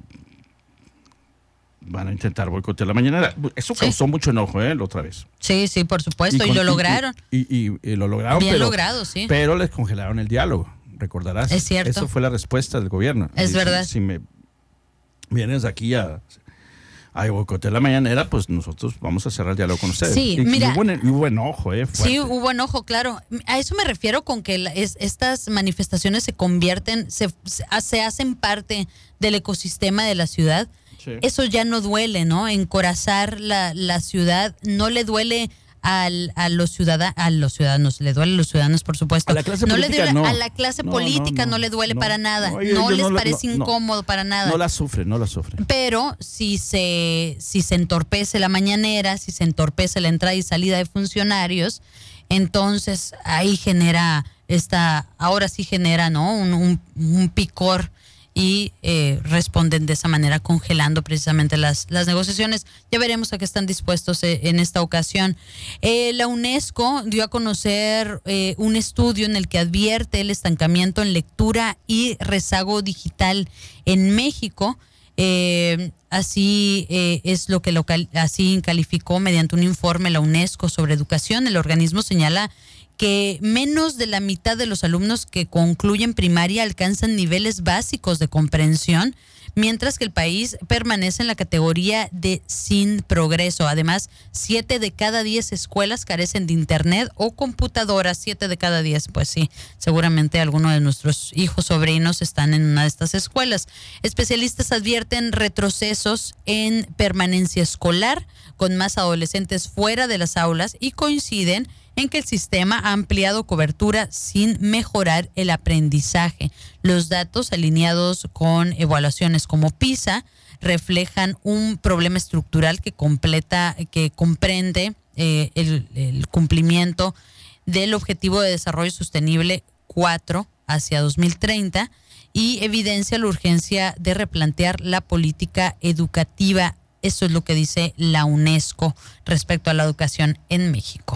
van a intentar boicotear la mañanera. Eso causó mucho enojo, la otra vez.
Sí, por supuesto, y lo lograron.
Y lo lograron.
Bien logrado, sí.
Pero les congelaron el diálogo, recordarás.
Es cierto.
Eso fue la respuesta del gobierno.
Es verdad.
Si me vienes aquí a boicotear la mañanera, pues nosotros vamos a cerrar el diálogo con ustedes.
Sí, mira.
Y hubo enojo, fuerte.
Sí, hubo enojo, claro. A eso me refiero con que estas manifestaciones se convierten, se hacen parte del ecosistema de la ciudad. Sí. Eso ya no duele, ¿no? Encorazar la ciudad no le duele a los ciudadanos, le duele a los ciudadanos, por supuesto.
A la clase política,
a la clase política no le duele para nada. No les parece incómodo para nada.
No la sufren.
Pero si se entorpece la mañanera, si se entorpece la entrada y salida de funcionarios, entonces ahí ahora sí genera, ¿no? Un picor, y responden de esa manera, congelando precisamente las negociaciones. Ya veremos a qué están dispuestos en esta ocasión. La UNESCO dio a conocer un estudio en el que advierte el estancamiento en lectura y rezago digital en México. Así es lo que así calificó mediante un informe la UNESCO sobre educación. El organismo señala que menos de la mitad de los alumnos que concluyen primaria alcanzan niveles básicos de comprensión, mientras que el país permanece en la categoría de sin progreso. Además, 7 de cada 10 escuelas carecen de internet o computadoras. 7 de cada 10, pues sí, seguramente algunos de nuestros hijos, sobrinos están en una de estas escuelas. Especialistas advierten retrocesos en permanencia escolar, con más adolescentes fuera de las aulas, y coinciden en que el sistema ha ampliado cobertura sin mejorar el aprendizaje. Los datos, alineados con evaluaciones como PISA, reflejan un problema estructural que comprende el cumplimiento del Objetivo de Desarrollo Sostenible 4 hacia 2030 y evidencia la urgencia de replantear la política educativa. Eso es lo que dice la UNESCO respecto a la educación en México.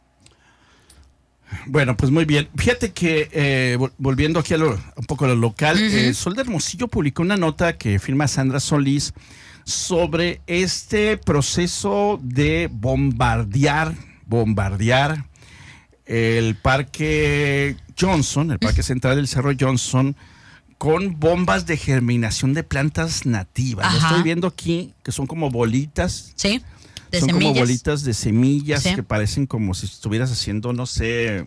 Bueno, pues muy bien. Fíjate que volviendo aquí un poco a lo local, Sol de Hermosillo publicó una nota que firma Sandra Solís sobre este proceso de bombardear el Parque Johnson, el Parque Central del Cerro Johnson, con bombas de germinación de plantas nativas.
Ajá.
Lo estoy viendo aquí, que son como bolitas.
Sí.
Son
semillas.
Como bolitas de semillas,
sí,
que parecen como si estuvieras haciendo, no sé,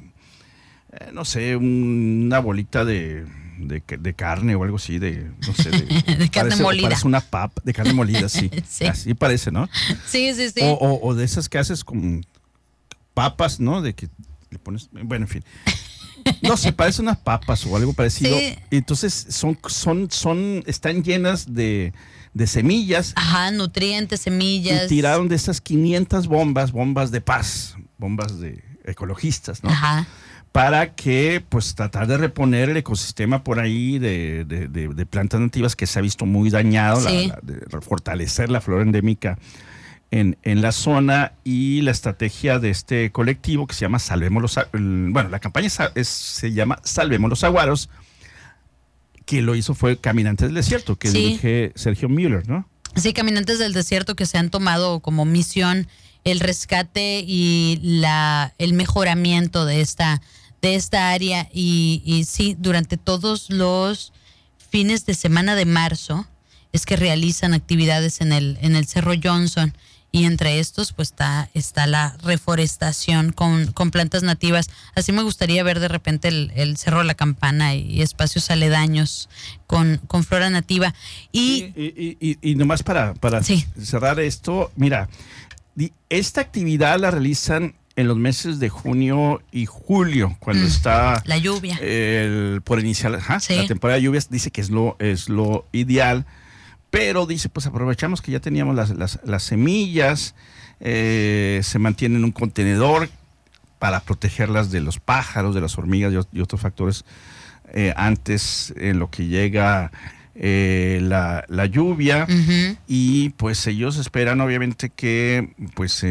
una bolita de carne o algo así, de
carne molida.
Parece una papa de carne molida, sí.
Sí.
Así parece, ¿no?
Sí, sí, sí.
O de esas que haces con papas, ¿no? De que le pones, bueno, en fin. No sé, parece unas papas o algo parecido.
Sí.
Entonces están llenas de semillas.
Ajá, nutrientes, semillas.
Y tiraron de esas 500 bombas de paz, bombas de ecologistas, ¿no?
Ajá.
Para que, pues, tratar de reponer el ecosistema por ahí de plantas nativas que se ha visto muy dañado,
sí,
de fortalecer la flora endémica en la zona, y la estrategia de este colectivo que se llama la campaña se llama Salvemos los Aguaros, que lo hizo fue Caminantes del Desierto, que dirige Sergio Müller, ¿no?
Sí, Caminantes del Desierto, que se han tomado como misión el rescate y el mejoramiento de esta área, y sí, durante todos los fines de semana de marzo es que realizan actividades en el Cerro Johnson, y entre estos pues está la reforestación con plantas nativas. Así me gustaría ver de repente el Cerro La Campana y espacios aledaños con flora nativa.
Y nomás para
sí,
cerrar esto, mira, esta actividad la realizan en los meses de junio y julio, cuando está
la lluvia
por iniciar
sí,
la temporada de lluvias. Dice que es lo ideal, pero dice, pues aprovechamos que ya teníamos las semillas, se mantienen en un contenedor para protegerlas de los pájaros, de las hormigas y otros factores antes, en lo que llega la lluvia. Y pues ellos esperan obviamente que pues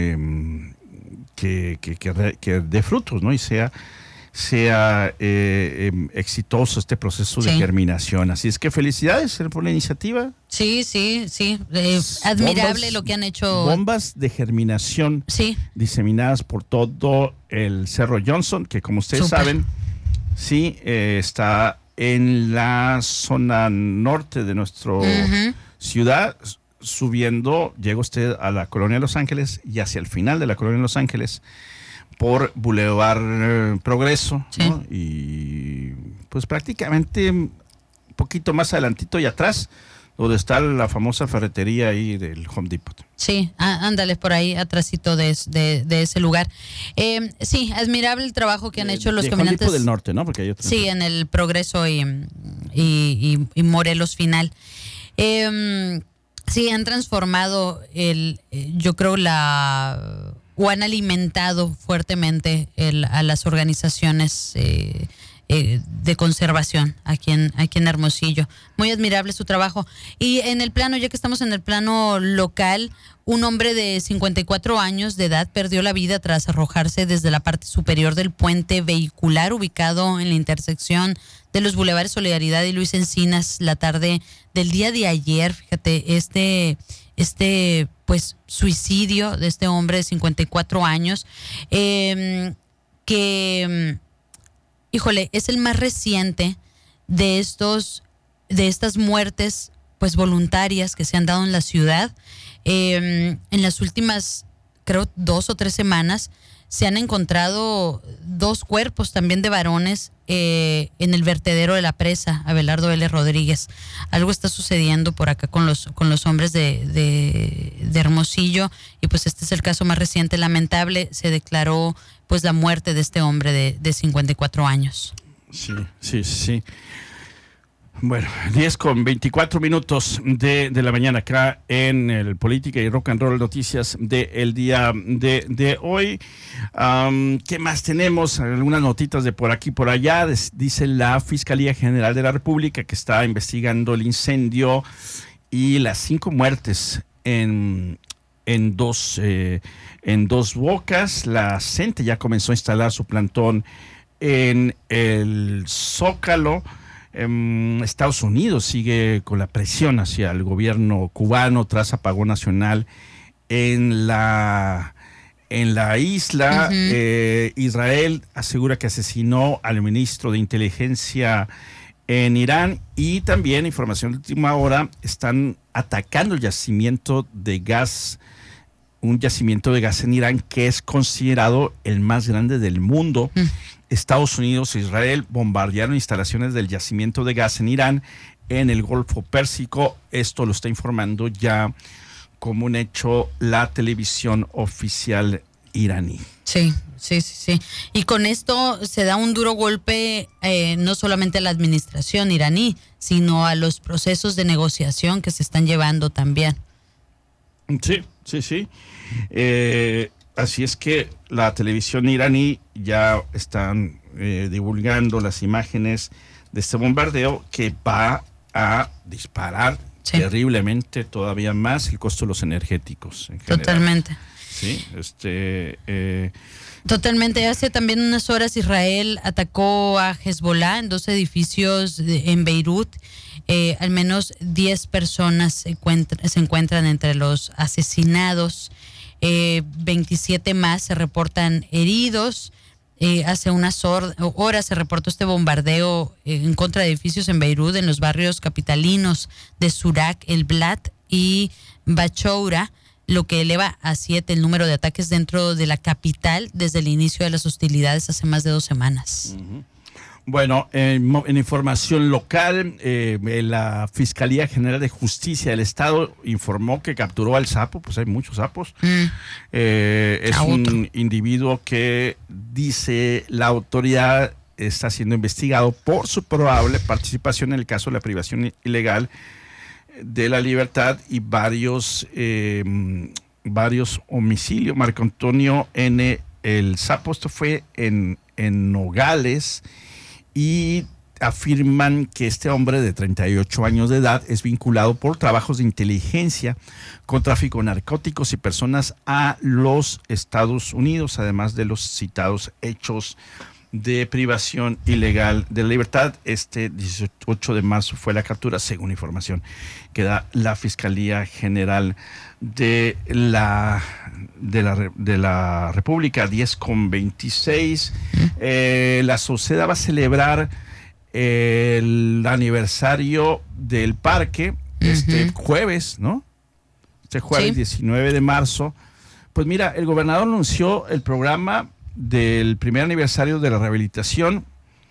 que dé frutos, ¿no? Y sea exitoso este proceso de germinación. Así es que felicidades por la iniciativa.
Sí. Admirable lo que han hecho.
Bombas de germinación diseminadas por todo el Cerro Johnson, que como ustedes saben, sí, está en la zona norte de nuestra ciudad. Subiendo, llega usted a la Colonia de Los Ángeles, y hacia el final de la Colonia de Los Ángeles, por Boulevard Progreso, ¿no? Y pues prácticamente un poquito más adelantito y atrás, donde está la famosa ferretería ahí del Home Depot.
Sí, ándale, por ahí atrásito de ese lugar. Sí, admirable el trabajo que han hecho los caminantes.
Home Depot del norte, ¿no? Porque hay otro.
Sí, en el Progreso y Morelos final. Sí, han transformado yo creo o han alimentado fuertemente a las organizaciones de conservación aquí en Hermosillo. Muy admirable su trabajo. Y en el plano, ya que estamos en el plano local, un hombre de 54 años de edad perdió la vida tras arrojarse desde la parte superior del puente vehicular ubicado en la intersección de los bulevares Solidaridad y Luis Encinas la tarde del día de ayer. Fíjate, pues suicidio de este hombre de 54 años, que que, híjole, es el más reciente de estas muertes pues voluntarias que se han dado en la ciudad. En las últimas, creo, 2 o 3 semanas se han encontrado 2 cuerpos también de varones en el vertedero de la presa Abelardo L. Rodríguez. Algo está sucediendo por acá con los hombres de Hermosillo, y pues este es el caso más reciente. Lamentable, se declaró pues la muerte de este hombre de 54 años.
Sí. Bueno, 10:24 de la mañana acá en el Política y Rock and Roll Noticias del día de hoy. ¿Qué más tenemos? Algunas notitas de por aquí y por allá. Dice la Fiscalía General de la República que está investigando el incendio y las 5 muertes en Dos Bocas. La CENTE ya comenzó a instalar su plantón en el Zócalo. Estados Unidos sigue con la presión hacia el gobierno cubano tras apagón nacional en la isla. Israel asegura que asesinó al ministro de inteligencia en Irán, y también, información de última hora, están atacando el yacimiento de gas, un yacimiento de gas en Irán que es considerado el más grande del mundo. Estados Unidos e Israel bombardearon instalaciones del yacimiento de gas en Irán, en el Golfo Pérsico. Esto lo está informando ya como un hecho la televisión oficial iraní.
Sí. Y con esto se da un duro golpe no solamente a la administración iraní, sino a los procesos de negociación que se están llevando también.
Sí. Así es que la televisión iraní ya están divulgando las imágenes de este bombardeo que va a disparar terriblemente todavía más el costo de los energéticos en general.
Totalmente.
Sí,
Totalmente. Hace también unas horas Israel atacó a Hezbollah en 2 edificios en Beirut. Al menos 10 personas se encuentran entre los asesinados. 27 más se reportan heridos. Hace unas horas se reportó este bombardeo en contra de edificios en Beirut, en los barrios capitalinos de Surak, El Blat y Bachoura, lo que eleva a 7 el número de ataques dentro de la capital desde el inicio de las hostilidades hace más de 2 semanas.
Bueno, en información local, la Fiscalía General de Justicia del Estado informó que capturó al sapo, pues hay muchos sapos. Es un individuo que, dice la autoridad, está siendo investigado por su probable participación en el caso de la privación ilegal de la libertad y varios homicidios. Marco Antonio N. el Sapo, esto fue en Nogales, y afirman que este hombre de 38 años de edad es vinculado por trabajos de inteligencia con tráfico de narcóticos y personas a los Estados Unidos, además de los citados hechos de privación ilegal de la libertad. Este 18 de marzo fue la captura, según información que da la Fiscalía General de la República. 10:26. La sociedad va a celebrar el aniversario del parque este jueves, ¿no? Este jueves 19 de marzo. Pues mira, el gobernador anunció el programa del primer aniversario de la rehabilitación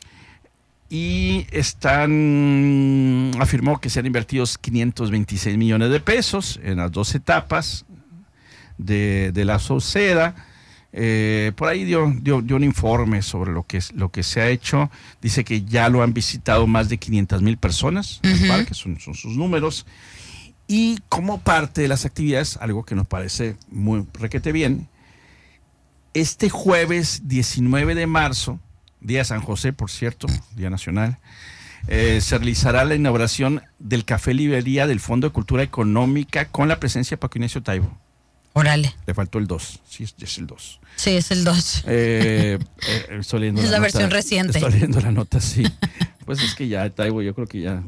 y afirmó que se han invertido 526 millones de pesos en las 2 etapas de la Sauceda. Por ahí dio un informe sobre lo que se ha hecho. Dice que ya lo han visitado más de 500,000 personas en el parque, son sus números. Y como parte de las actividades, algo que nos parece muy requete bien, este jueves 19 de marzo, día de San José, por cierto, día nacional, se realizará la inauguración del Café Librería del Fondo de Cultura Económica con la presencia de Paco Ignacio Taibo.
Órale.
Le faltó el 2. Sí, es el 2.
Sí, es el 2.
Estoy leyendo
es la versión reciente.
Estoy leyendo la nota, sí. Pues es que ya Taibo, yo creo que ya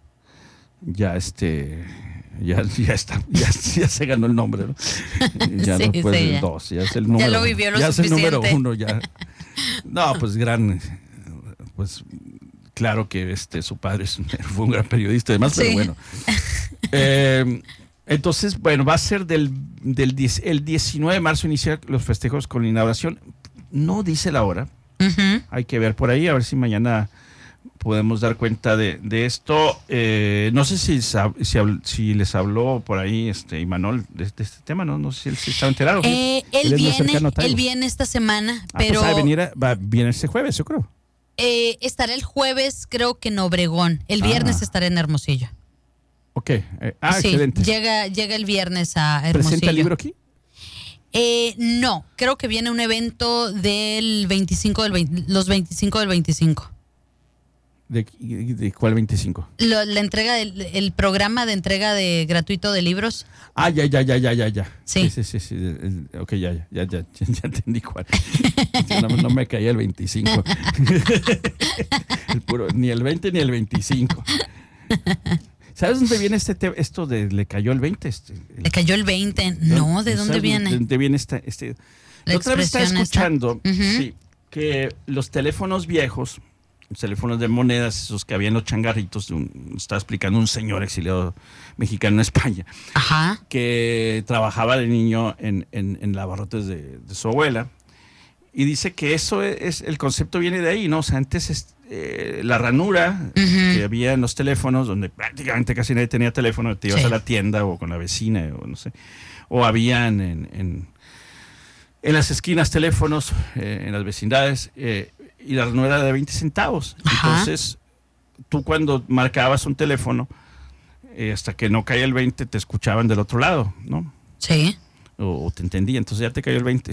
está, ya se ganó el nombre, ¿no? Ya sí, no puede ser el 2, ya es el número.
Ya lo vivió lo
ya
suficiente.
Es el número 1, ya. No, pues pues claro que su padre fue un gran periodista además,
Sí.
pero bueno. Entonces, bueno, va a ser el 19 de marzo inicia los festejos con la inauguración. No dice la hora.
Ujú.
Hay que ver por ahí, a ver si mañana podemos dar cuenta de esto. No sé si les habló por ahí Imanol de este tema, ¿no? sé si él estaba enterado.
Él
es muy cercano a Taibo.
viene esta semana, pero
Pues viene este jueves, yo creo.
estará el jueves, creo que en Obregón. El viernes estará en Hermosillo.
Ok.
Sí,
Excelente.
llega el viernes a Hermosillo.
¿Presenta el libro aquí?
No, creo que viene un evento del 25 los 25 del 25.
¿De cuál 25?
La entrega el programa de entrega gratuito de libros.
Ah, ya.
Sí.
Sí. Ok, ya entendí cuál. No me caía el 25. Ni el 20 ni el 25. ¿Sabes dónde viene esto de le cayó el 20?
Le cayó el 20. No, ¿de dónde viene?
¿De dónde viene La otra vez estaba escuchando
Uh-huh.
que los teléfonos viejos, los teléfonos de monedas, esos que había en los changarritos, estaba explicando un señor exiliado mexicano en España,
Ajá.
que trabajaba de niño en lavarrotes de su abuela, y dice que eso el concepto viene de ahí, ¿no? O sea, antes la ranura que había en los teléfonos, donde prácticamente casi nadie tenía teléfono, te ibas a la tienda o con la vecina, o no sé, o habían en las esquinas teléfonos, en las vecindades, y la ranura era de 20 centavos.
Ajá.
Entonces, tú cuando marcabas un teléfono, hasta que no caía el 20, te escuchaban del otro lado, ¿no?
Sí.
O te entendía, entonces ya te cayó el 20. O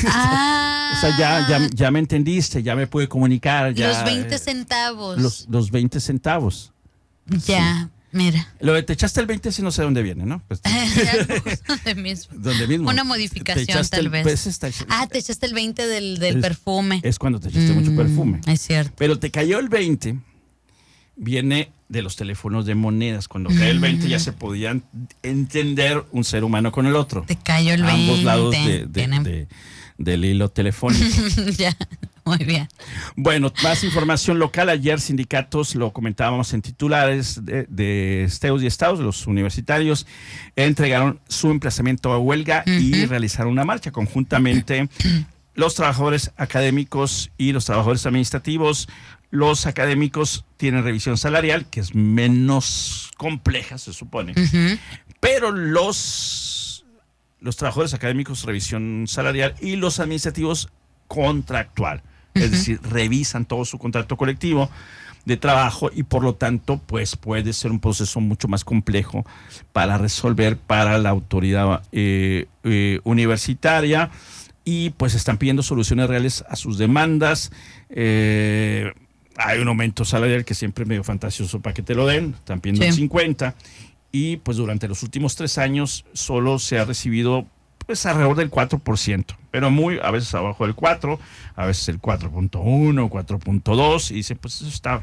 sea, ya me entendiste, ya me pude comunicar. Ya,
los 20 centavos.
Los 20 centavos.
Ya,
sí.
Mira.
Lo de te echaste el 20, sí no sé dónde viene, ¿no? Pues,
¿Dónde mismo?
¿Dónde mismo?
Una modificación, tal vez. Te echaste el 20 del perfume.
Es cuando te echaste mucho perfume.
Es cierto.
Pero te cayó el 20, viene de los teléfonos de monedas. Cuando cae el 20 ya se podían entender un ser humano con el otro.
Te cayó el 20.
Ambos lados del hilo telefónico.
Ya, muy bien.
Bueno, más información local. Ayer sindicatos, lo comentábamos en titulares de STEUS y estados, de los universitarios, entregaron su emplazamiento a huelga y realizaron una marcha conjuntamente. Los trabajadores académicos y los trabajadores administrativos. Los académicos tienen revisión salarial, que es menos compleja, se supone. Pero los trabajadores académicos, revisión salarial, y los administrativos, contractual. Es decir, revisan todo su contrato colectivo de trabajo y por lo tanto, pues puede ser un proceso mucho más complejo para resolver para la autoridad universitaria, y pues están pidiendo soluciones reales a sus demandas. Hay un aumento salarial que siempre es medio fantasioso para que te lo den, están pidiendo el 50, y pues durante los últimos 3 años solo se ha recibido pues alrededor del 4%, pero a veces abajo del 4, a veces el 4.1, 4.2, y dice, pues eso está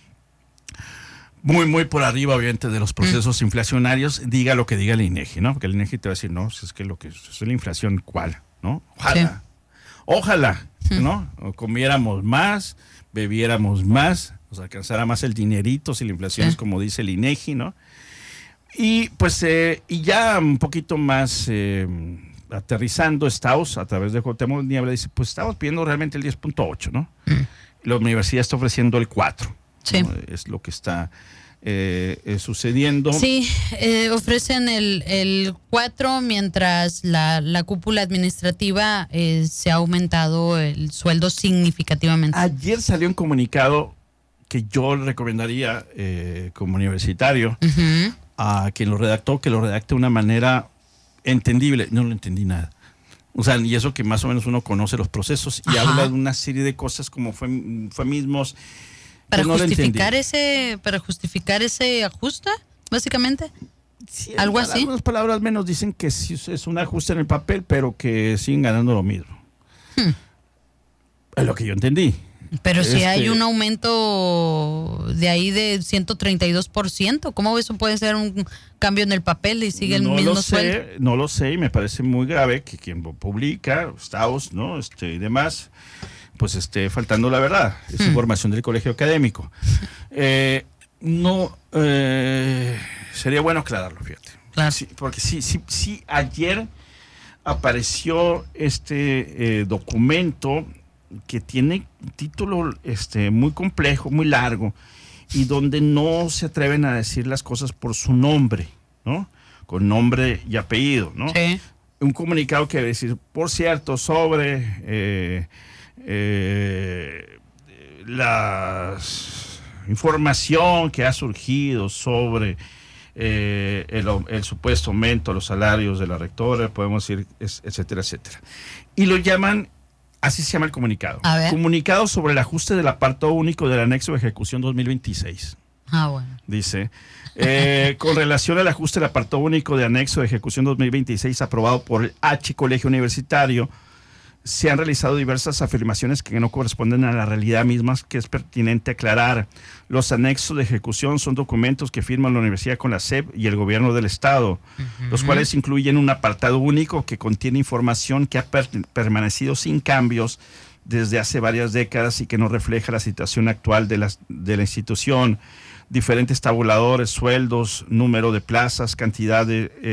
muy por arriba, obviamente, de los procesos inflacionarios, diga lo que diga el INEGI, ¿no? Porque el INEGI te va a decir, no, si es que lo que es la inflación, ¿cuál? ¿No? Ojalá, ¿no? O comiéramos más, bebiéramos más, nos alcanzara más el dinerito si la inflación es como dice el INEGI, ¿no? Y pues, y ya un poquito más aterrizando, Estados, a través de Cuauhtémoc Niebla, dice, pues estamos pidiendo realmente el 10.8, ¿no? La universidad está ofreciendo el 4.
Sí.
¿No? Es lo que está sucediendo.
Sí, ofrecen el 4, mientras la cúpula administrativa se ha aumentado el sueldo significativamente.
Ayer salió un comunicado que yo recomendaría como universitario a quien lo redactó, que lo redacte de una manera entendible. No lo entendí nada. O sea, y eso que más o menos uno conoce los procesos y habla de una serie de cosas como emismos.
Para
no
justificar ese ajuste, básicamente.
Sí,
algo así.
Algunas palabras menos dicen que sí es un ajuste en el papel, pero que siguen ganando lo mismo. Es lo que yo entendí.
Pero si hay un aumento de ahí de 132%, ¿cómo eso puede ser un cambio en el papel y sigue el mismo sueldo?
No lo sé, y me parece muy grave que quien publica, Estados, ¿no? Y demás, pues esté faltando la verdad. Es información del colegio académico. Sería bueno aclararlo, fíjate.
Claro.
Sí, porque sí, ayer apareció este documento que tiene un título muy complejo, muy largo, y donde no se atreven a decir las cosas por su nombre, ¿no? Con nombre y apellido, ¿no?
Sí.
Un comunicado que decir, por cierto, sobre la información que ha surgido sobre el supuesto aumento a los salarios de la rectora, podemos decir, etcétera, etcétera. Y lo llaman, así se llama el comunicado. Comunicado sobre el ajuste del apartado único del anexo de ejecución 2026.
Bueno.
Dice, con relación al ajuste del apartado único de anexo de ejecución 2026 aprobado por el Colegio Universitario, se han realizado diversas afirmaciones que no corresponden a la realidad misma, que es pertinente aclarar. Los anexos de ejecución son documentos que firma la universidad con la SEP y el gobierno del estado, los cuales incluyen un apartado único que contiene información que ha permanecido sin cambios desde hace varias décadas y que no refleja la situación actual de la institución. Diferentes tabuladores, sueldos, número de plazas, cantidad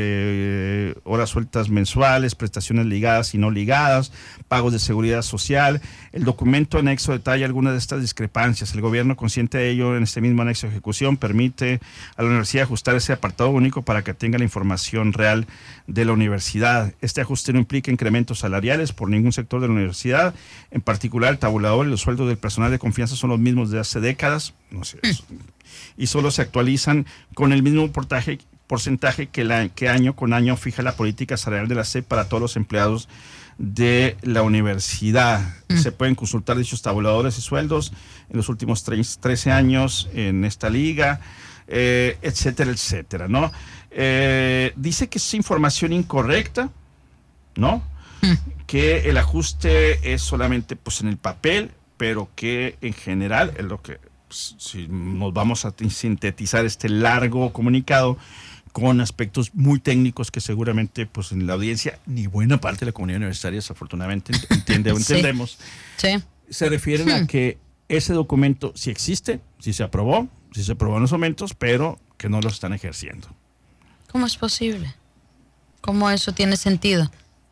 de horas sueltas mensuales, prestaciones ligadas y no ligadas, pagos de seguridad social. El documento anexo detalla algunas de estas discrepancias. El gobierno, consciente de ello, en este mismo anexo de ejecución, permite a la universidad ajustar ese apartado único para que tenga la información real de la universidad. Este ajuste no implica incrementos salariales por ningún sector de la universidad. En particular, el tabulador y los sueldos del personal de confianza son los mismos de hace décadas. No sé, y solo se actualizan con el mismo porcentaje que año con año fija la política salarial de la SEP para todos los empleados de la universidad. Se pueden consultar dichos tabuladores y sueldos en los últimos 13 años en esta liga, etcétera, etcétera, ¿no? Dice que es información incorrecta, ¿no? Que el ajuste es solamente pues en el papel, pero que en general es lo que... Si nos vamos a sintetizar este largo comunicado con aspectos muy técnicos que seguramente pues en la audiencia ni buena parte de la comunidad universitaria desafortunadamente entendemos,
sí.
Se refieren a que ese documento sí existe, sí se aprobó en los momentos, pero que no lo están ejerciendo.
¿Cómo es posible? ¿Cómo eso tiene sentido?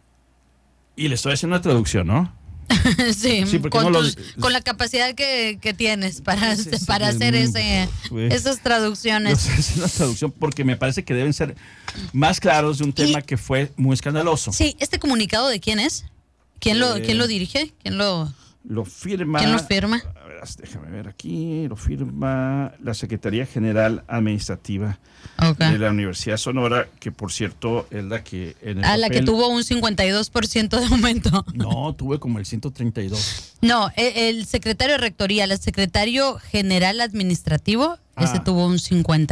Y le estoy haciendo una traducción, ¿no?
Sí, con la capacidad que tienes para hacer esas traducciones.
Es una traducción porque me parece que deben ser más claros de un tema que fue muy escandaloso.
Sí, ¿este comunicado de quién es? ¿Quién lo dirige? ¿Quién lo
firma?
¿Quién lo firma?
A ver, déjame ver aquí. Lo firma la Secretaría General Administrativa de la Universidad de Sonora, que por cierto es la que en el
la que tuvo un 52% de aumento.
No, tuve como el 132.
No, el secretario de Rectoría, el secretario general administrativo, ese tuvo un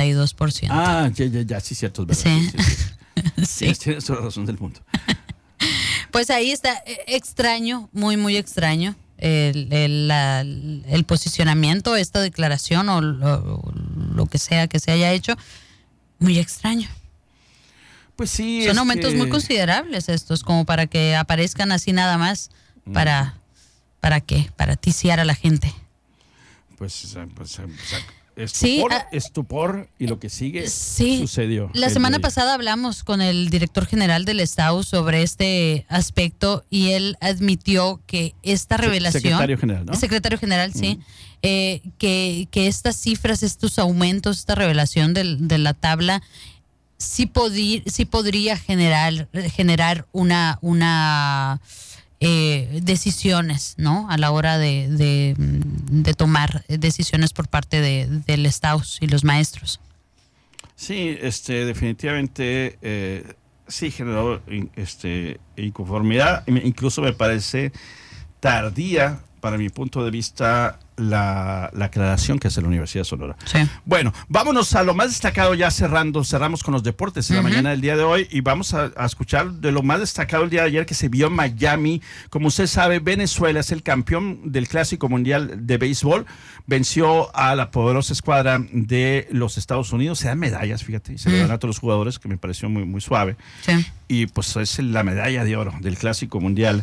52%.
Ya, sí, cierto, es verdad.
Sí.
Tienes toda la razón del mundo.
Pues ahí está, extraño, muy, muy extraño. El posicionamiento, esta declaración o lo que sea que se haya hecho, muy extraño.
Pues sí.
Son aumentos muy considerables estos, como para que aparezcan así nada más. ¿Para qué? Para ticiar a la gente.
Estupor y lo que sigue sucedió.
La semana pasada hablamos con el director general del Estado sobre este aspecto y él admitió que esta revelación...
Secretario general, ¿no?
Secretario general, sí. Que estas cifras, estos aumentos, esta revelación de la tabla, sí podría generar una decisiones, ¿no? A la hora de tomar decisiones por parte del Estado y los maestros.
Sí, definitivamente sí generó inconformidad. Incluso me parece tardía, para mi punto de vista, la aclaración que hace la Universidad de Sonora.
Sí.
Bueno, vámonos a lo más destacado ya cerramos con los deportes en la mañana del día de hoy y vamos a escuchar de lo más destacado el día de ayer que se vio en Miami. Como usted sabe, Venezuela es el campeón del Clásico Mundial de Béisbol, venció a la poderosa escuadra de los Estados Unidos, se dan medallas, fíjate, y se le dan a todos los jugadores, que me pareció muy, muy suave.
Sí.
Y pues es la medalla de oro del Clásico Mundial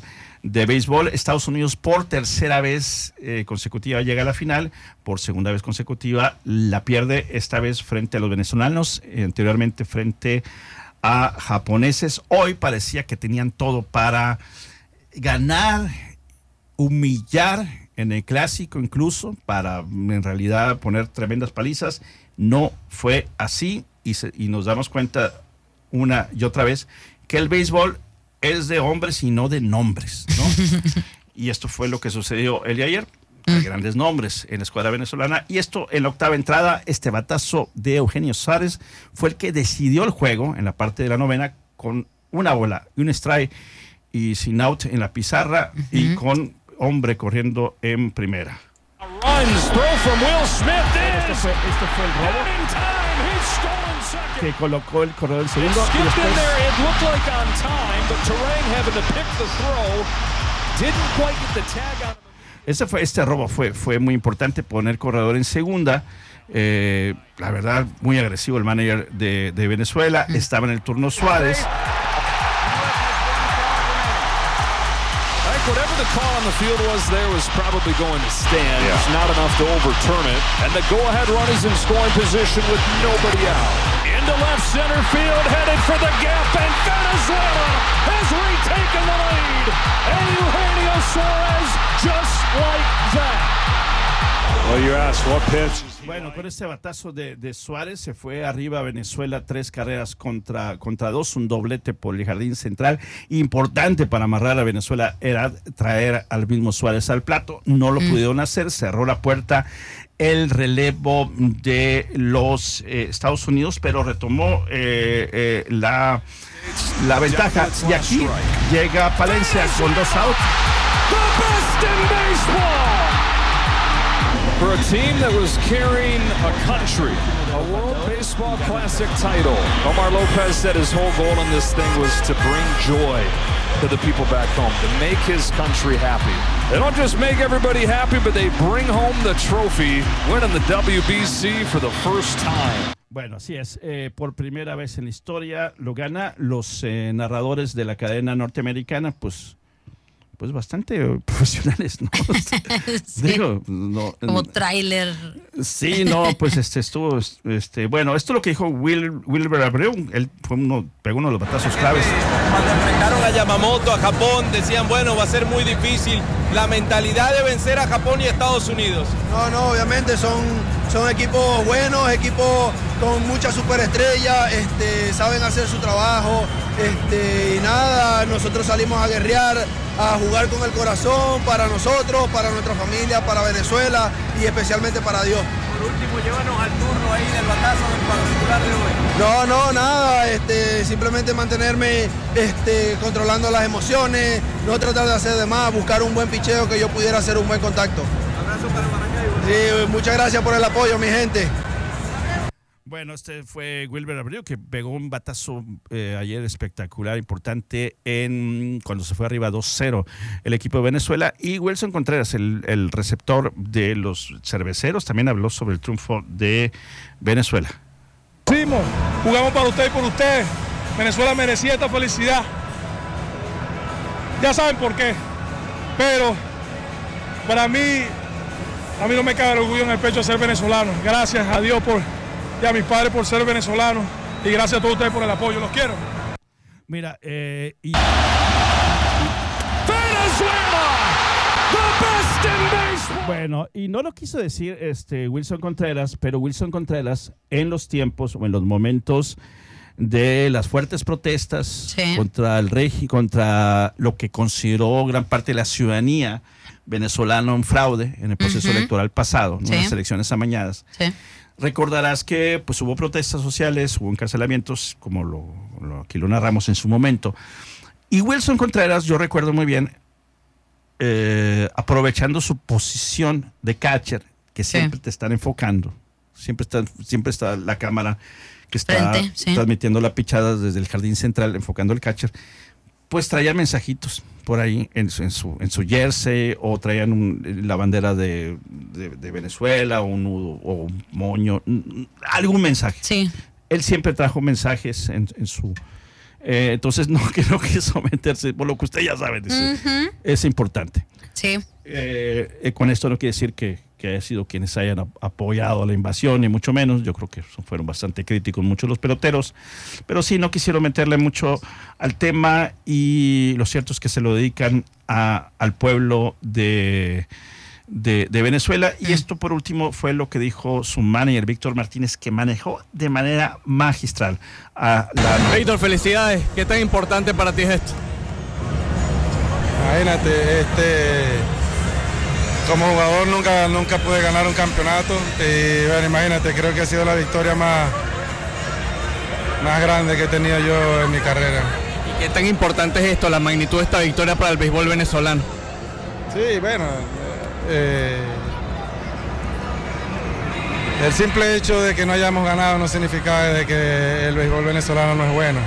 de béisbol. Estados Unidos por tercera vez consecutiva llega a la final, por segunda vez consecutiva la pierde, esta vez frente a los venezolanos, anteriormente frente a japoneses. Hoy parecía que tenían todo para ganar, humillar en el clásico, incluso para en realidad poner tremendas palizas. No fue así y nos damos cuenta una y otra vez que el béisbol es de hombres y no de nombres, ¿no? Y esto fue lo que sucedió el de ayer. Hay grandes nombres en la escuadra venezolana, y esto en la octava entrada, este batazo de Eugenio Suárez fue el que decidió el juego en la parte de la novena, con una bola y un strike y sin out en la pizarra, y con hombre corriendo en primera.
Este fue
el robo que colocó el corredor en segundo, y después este robo fue muy importante, poner corredor en segunda. La verdad, muy agresivo el manager de Venezuela. Estaba en el turno Suárez.
Whatever the call on the field was, there was probably going to stand. Yeah. It's not enough to overturn it. And the go-ahead run is in scoring position with nobody out. Into left center field, headed for the gap, and Venezuela has retaken the lead. And Eugenio Suárez, just like that. Well, you asked what pitch.
Bueno, con este batazo de Suárez se fue arriba Venezuela 3 carreras contra 2, un doblete por el jardín central. Importante para amarrar a Venezuela era traer al mismo Suárez al plato. No lo pudieron hacer, cerró la puerta el relevo de los Estados Unidos, pero retomó la ventaja. Y aquí llega Palencia con 2 outs.
The best in baseball! For a team that was carrying a country, a World Baseball Classic title. Omar Lopez said his whole goal in this thing was to bring joy to the people back home, to make his country happy. They don't just make everybody happy, but they bring home the trophy, winning the WBC for the first time.
Bueno, así es. Por primera vez en la historia lo gana. Los narradores de la cadena norteamericana, pues bastante profesionales, ¿no?
Sí.
Digo, no,
como tráiler.
Sí, no, pues estuvo, bueno, esto es lo que dijo Wilber Abreu. Él pegó uno de los batazos claves.
Cuando enfrentaron a Yamamoto, a Japón, decían, bueno, va a ser muy difícil. La mentalidad de vencer a Japón y a Estados Unidos.
No, obviamente son equipos buenos, equipos con muchas superestrellas, saben hacer su trabajo, y nada, nosotros salimos a guerrear, a jugar con el corazón para nosotros, para nuestra familia, para Venezuela y especialmente para Dios.
Por último, llévanos al turno ahí del batazo del particular de hoy.
No, nada, simplemente mantenerme controlando las emociones, no tratar de hacer de más, buscar un buen picheo que yo pudiera hacer un buen contacto.
Abrazo para Maracaibo.
Sí, muchas gracias por el apoyo, mi gente.
Bueno, este fue Wilber Abreu, que pegó un batazo ayer espectacular, importante, cuando se fue arriba 2-0 el equipo de Venezuela. Y Wilson Contreras, el receptor de los cerveceros, también habló sobre el triunfo de Venezuela.
Jugamos para usted y por usted. Venezuela merecía esta felicidad. Ya saben por qué. Pero para mí no me cabe el orgullo en el pecho de ser venezolano. Gracias a Dios y a mis padres por ser venezolanos, y gracias a todos ustedes por el apoyo, los quiero.
Mira,
Venezuela, the best in baseball.
Bueno, y no lo quiso decir Wilson Contreras, pero Wilson Contreras en los tiempos o en los momentos de las fuertes protestas contra el régimen, contra lo que consideró gran parte de la ciudadanía venezolana un fraude en el proceso electoral pasado, ¿no? Las elecciones amañadas. Sí. Recordarás que pues hubo protestas sociales, hubo encarcelamientos, como aquí lo narramos en su momento. Y Wilson Contreras, yo recuerdo muy bien, aprovechando su posición de catcher, que siempre te están enfocando, siempre está la cámara que está transmitiendo la pichada desde el jardín central, enfocando el catcher, pues traía mensajitos por ahí en su jersey, o traían la bandera de Venezuela, o un nudo, o un moño, algún mensaje. Sí. Él siempre trajo mensajes en Entonces no creo que someterse, por lo que usted ya sabe decir, es importante.
Sí.
Con esto no quiere decir que haya sido quienes hayan apoyado la invasión, ni mucho menos. Yo creo que fueron bastante críticos muchos los peloteros, pero sí, no quisieron meterle mucho al tema, y lo cierto es que se lo dedican al pueblo de Venezuela. Y esto, por último, fue lo que dijo su manager, Víctor Martínez, que manejó de manera magistral a la...
Víctor, felicidades. ¿Qué tan importante para ti es esto?
Imagínate, como jugador nunca pude ganar un campeonato, y bueno, imagínate, creo que ha sido la victoria más grande que he tenido yo en mi carrera.
¿Y qué tan importante es esto, la magnitud de esta victoria para el béisbol venezolano?
Sí, bueno, el simple hecho de que no hayamos ganado no significa de que el béisbol venezolano no es bueno.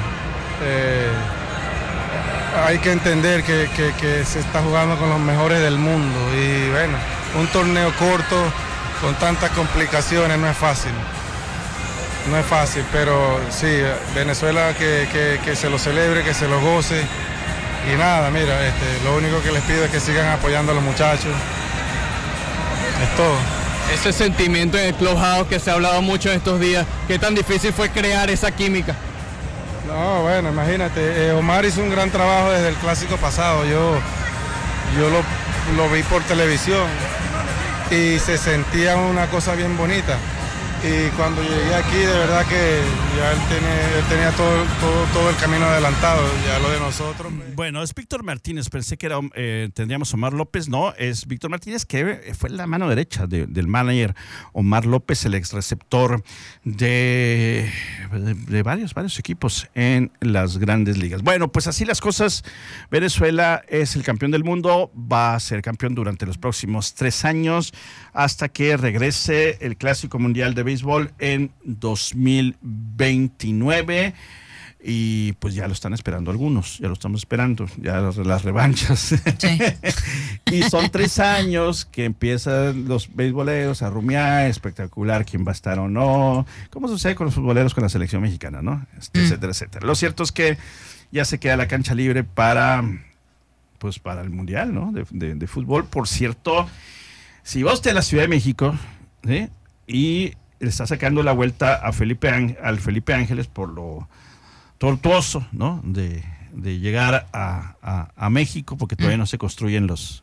Hay que entender que se está jugando con los mejores del mundo, y bueno, un torneo corto con tantas complicaciones no es fácil. No es fácil, pero sí, Venezuela que se lo celebre, que se lo goce, y nada, mira, lo único que les pido es que sigan apoyando a los muchachos. Es todo.
Ese sentimiento en el clubhouse que se ha hablado mucho en estos días, ¿qué tan difícil fue crear esa química?
No, bueno, imagínate, Omar hizo un gran trabajo desde el clásico pasado. Yo lo vi por televisión y se sentía una cosa bien bonita. Y cuando llegué aquí, de verdad que ya él tenía todo el camino adelantado, ya lo de nosotros.
Bueno, es Víctor Martínez, pensé que tendríamos Omar López, no, es Víctor Martínez, que fue la mano derecha del manager Omar López, el ex receptor de varios equipos en las grandes ligas. Bueno, pues así las cosas. Venezuela es el campeón del mundo, va a ser campeón durante los próximos 3 años, hasta que regrese el Clásico Mundial de Béisbol en 2029, y pues ya lo están esperando algunos, ya lo estamos esperando, ya las revanchas. Sí. Y son 3 años que empiezan los beisboleros a rumiar, espectacular quién va a estar o no, como sucede con los futboleros con la selección mexicana, ¿no? Etcétera, etcétera. Lo cierto es que ya se queda la cancha libre para el Mundial, ¿no? De fútbol. Por cierto, si va usted a la Ciudad de México, ¿sí?, y le está sacando la vuelta al Felipe Ángeles por lo tortuoso, ¿no?, de llegar a México, porque todavía no se construyen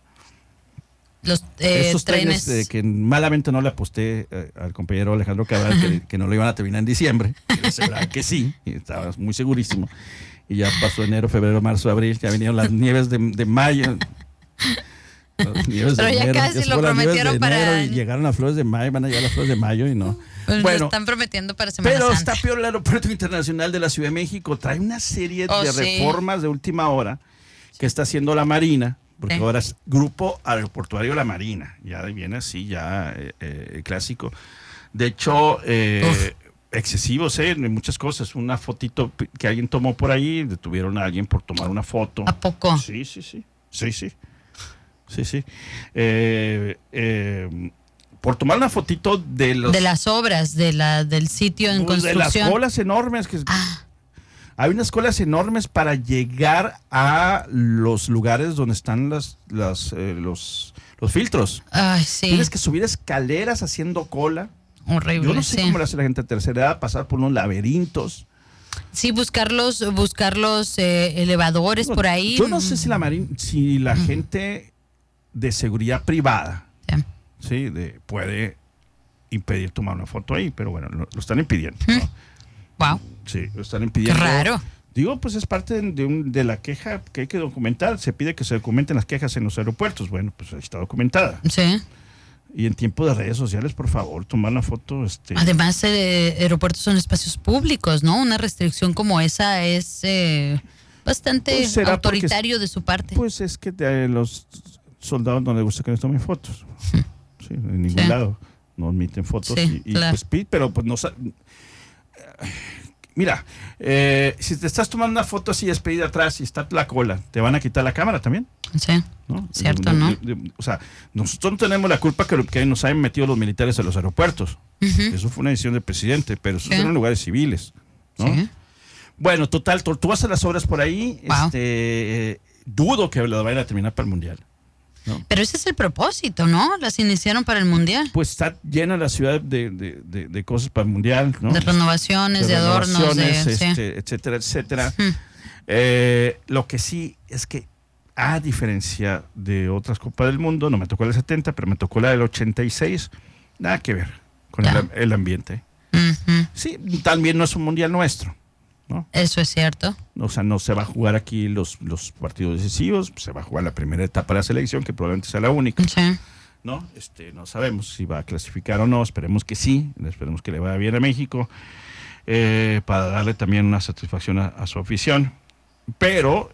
estos trenes que malamente no le aposté al compañero Alejandro Cabral que no lo iban a terminar en diciembre. Le aseguraba que sí, y estaba muy segurísimo. Y ya pasó enero, febrero, marzo, abril, ya vinieron las nieves de mayo.
Pero ya casi lo prometieron para...
Y llegaron las flores de mayo, van a llegar las flores de mayo y no.
Pues bueno, lo están prometiendo para Semana
Santa.
Pero
está peor el Aeropuerto Internacional de la Ciudad de México. Trae una serie de reformas de última hora que está haciendo la Marina, porque ahora es Grupo Aeroportuario La Marina. Ya viene así, ya el clásico. De hecho, excesivos, en muchas cosas. Una fotito que alguien tomó por ahí, detuvieron a alguien por tomar una foto.
¿A poco?
Sí. Por tomar una fotito de
las obras, del sitio en construcción.
De las colas enormes. Hay unas colas enormes para llegar a los lugares donde están los filtros.
Ay, sí.
Tienes que subir escaleras haciendo cola.
Horrible.
Yo no sé cómo le hace la gente de tercera edad, pasar por unos laberintos.
Sí, buscar los elevadores por ahí.
Yo no sé si la gente de seguridad privada, sí, puede impedir tomar una foto ahí, pero bueno, lo están impidiendo, ¿no?
Wow.
Sí, lo están impidiendo.
Qué raro.
Digo, pues es parte de la queja que hay que documentar. Se pide que se documenten las quejas en los aeropuertos. Bueno, pues ahí está documentada.
Sí.
Y en tiempo de redes sociales, por favor, tomar la foto.
Además, aeropuertos son espacios públicos, ¿no? Una restricción como esa es bastante autoritario de su parte.
Pues es que los soldados no les gusta que les tomen fotos. Sí, en ningún lado no admiten fotos.
Sí, claro.
Pues, pero pues no... Mira, si te estás tomando una foto así despedida atrás y está la cola, ¿te van a quitar la cámara también?
Sí, ¿no? Cierto, ¿no?
O sea, nosotros no tenemos la culpa que nos hayan metido los militares a los aeropuertos. Eso fue una decisión del presidente, pero esos eran lugares civiles, ¿no? Sí. Bueno, total, tú vas a las obras por ahí,
Wow.
Dudo que lo vayan a terminar para el Mundial. ¿No?
Pero ese es el propósito, ¿no? Las iniciaron para el Mundial.
Pues está llena la ciudad de cosas para el Mundial, ¿no?
De renovaciones, de adornos,
etcétera, etcétera. Lo que sí es que, a diferencia de otras Copas del Mundo, no me tocó la 70, pero me tocó la del 86, nada que ver con el ambiente. Sí, también no es un Mundial nuestro, ¿no?
Eso es cierto.
O sea, no se va a jugar aquí los partidos decisivos, se va a jugar la primera etapa de la selección, que probablemente sea la única.
Sí.
¿No? No sabemos si va a clasificar o no, esperemos que sí, esperemos que le vaya bien a México, para darle también una satisfacción a su afición. Pero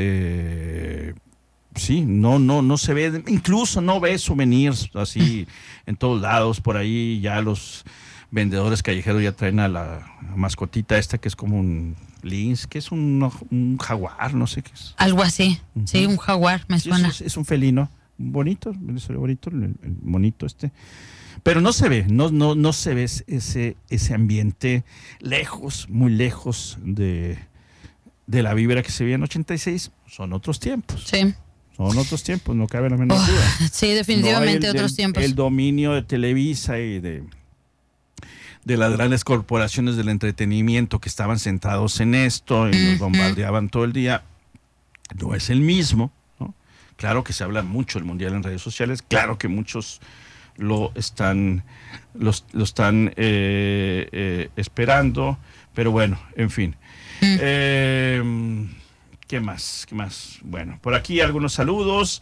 sí, no se ve, incluso no ve souvenirs así en todos lados, por ahí ya los vendedores callejeros ya traen a la mascotita esta que es como un lince, que es un jaguar, no sé qué es.
Algo así, sí, un jaguar, me suena.
Es un felino, bonito, el monito este. Pero no se ve, no se ve ese ambiente lejos, muy lejos de la vibra que se veía en 86. Son otros tiempos.
Sí.
Son otros tiempos, no cabe la menor duda.
Sí, definitivamente
no
otros tiempos.
El dominio de Televisa y de las grandes corporaciones del entretenimiento que estaban centrados en esto y nos bombardeaban todo el día, no es el mismo, ¿no? Claro que se habla mucho del Mundial en redes sociales, claro que muchos lo están esperando, pero bueno, en fin. ¿Qué más? Bueno, por aquí algunos saludos.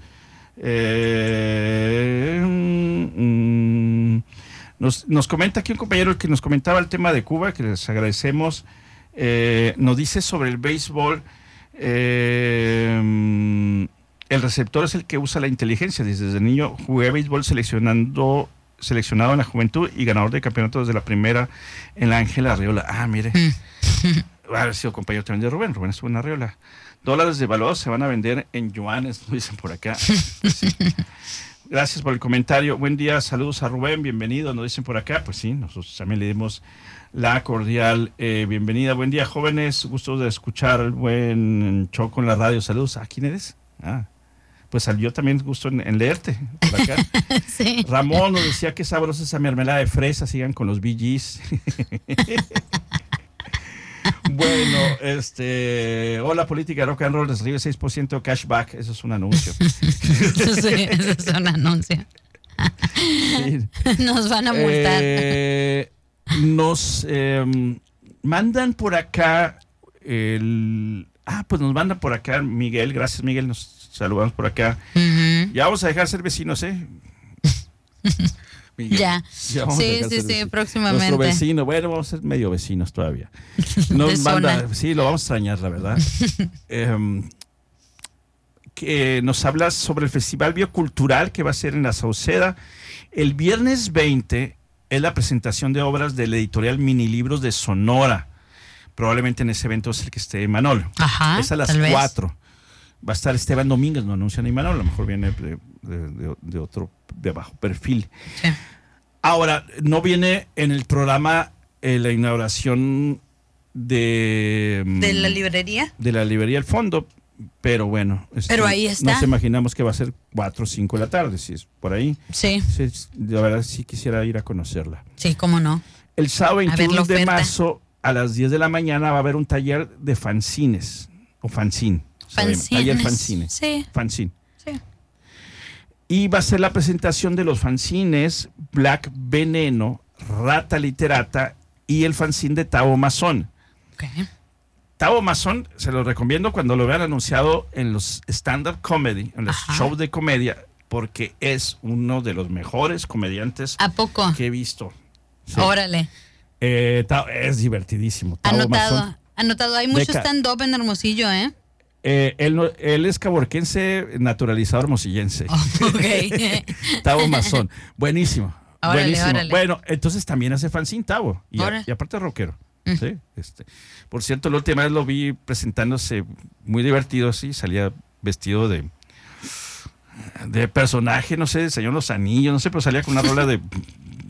Nos comenta aquí un compañero que nos comentaba el tema de Cuba, que les agradecemos. Nos dice sobre el béisbol, el receptor es el que usa la inteligencia. Desde niño jugué béisbol seleccionado en la juventud y ganador de campeonatos de la primera en la Ángel Arriola. Ah, mire. Va a haber sido compañero también de Rubén. Rubén estuvo en Arriola. $, de valor se van a vender en yuanes, nos dicen por acá. Pues sí. Gracias por el comentario. Buen día, saludos a Rubén, bienvenido, nos dicen por acá. Pues sí, nosotros también le dimos la cordial bienvenida. Buen día, jóvenes, gusto de escuchar el buen Choco en la radio. Saludos. ¿A quién eres? Pues yo también gusto en leerte por acá.
Sí.
Ramón nos decía que sabrosa esa mermelada de fresa, sigan con los Bee Gees. Bueno, hola, política rock and roll, recibe 6% cashback, eso es un anuncio.
Sí, eso es un anuncio. Sí. Nos van a multar.
Nos mandan por acá pues nos mandan por acá Miguel, gracias Miguel, nos saludamos por acá. Ya vamos a dejar ser vecinos, Miguel,
ya sí, próximamente.
Nuestro vecino, bueno, vamos a ser medio vecinos todavía. Sí, lo vamos a extrañar, la verdad. Que nos habla sobre el Festival Biocultural que va a ser en la Sauceda. El viernes 20 es la presentación de obras del editorial Minilibros de Sonora. Probablemente en ese evento es el que esté Manolo.
Ajá,
es a las 4. Va a estar Esteban Domínguez, no anuncia ni Manolo, a lo mejor viene de otro, de bajo perfil.
Sí.
Ahora, no viene en el programa la inauguración de
la librería.
De la librería El Fondo, pero bueno.
Pero ahí está.
Nos imaginamos que va a ser 4 o 5 de la tarde, si es por ahí.
Sí.
La verdad sí quisiera ir a conocerla.
Sí, cómo no.
El sábado 21 de marzo a las 10 de la mañana va a haber un taller de fanzines, o fanzine. Taller fanzine.
Sí.
Fanzine.
Sí.
Y va a ser la presentación de los fanzines Black Veneno, Rata Literata y el fanzine de Tavo Mazón.
Okay.
Tavo Mazón, se lo recomiendo cuando lo vean anunciado en los stand-up comedy, en los shows de comedia, porque es uno de los mejores comediantes
¿A poco?
Que he visto. Sí.
Órale.
Es divertidísimo. Tavo Mazón.
Anotado. Hay mucho stand-up en Hermosillo,
Él es caborquense naturalizado hermosillense. Tavo Mazón. Buenísimo. Buenísimo.
Órale.
Bueno, entonces también hace fanzine Tavo. Y aparte rockero. ¿Sí? Por cierto, la última vez lo vi presentándose muy divertido, así, salía vestido de personaje, no sé, de Señor Los Anillos, no sé, pero salía con una rola de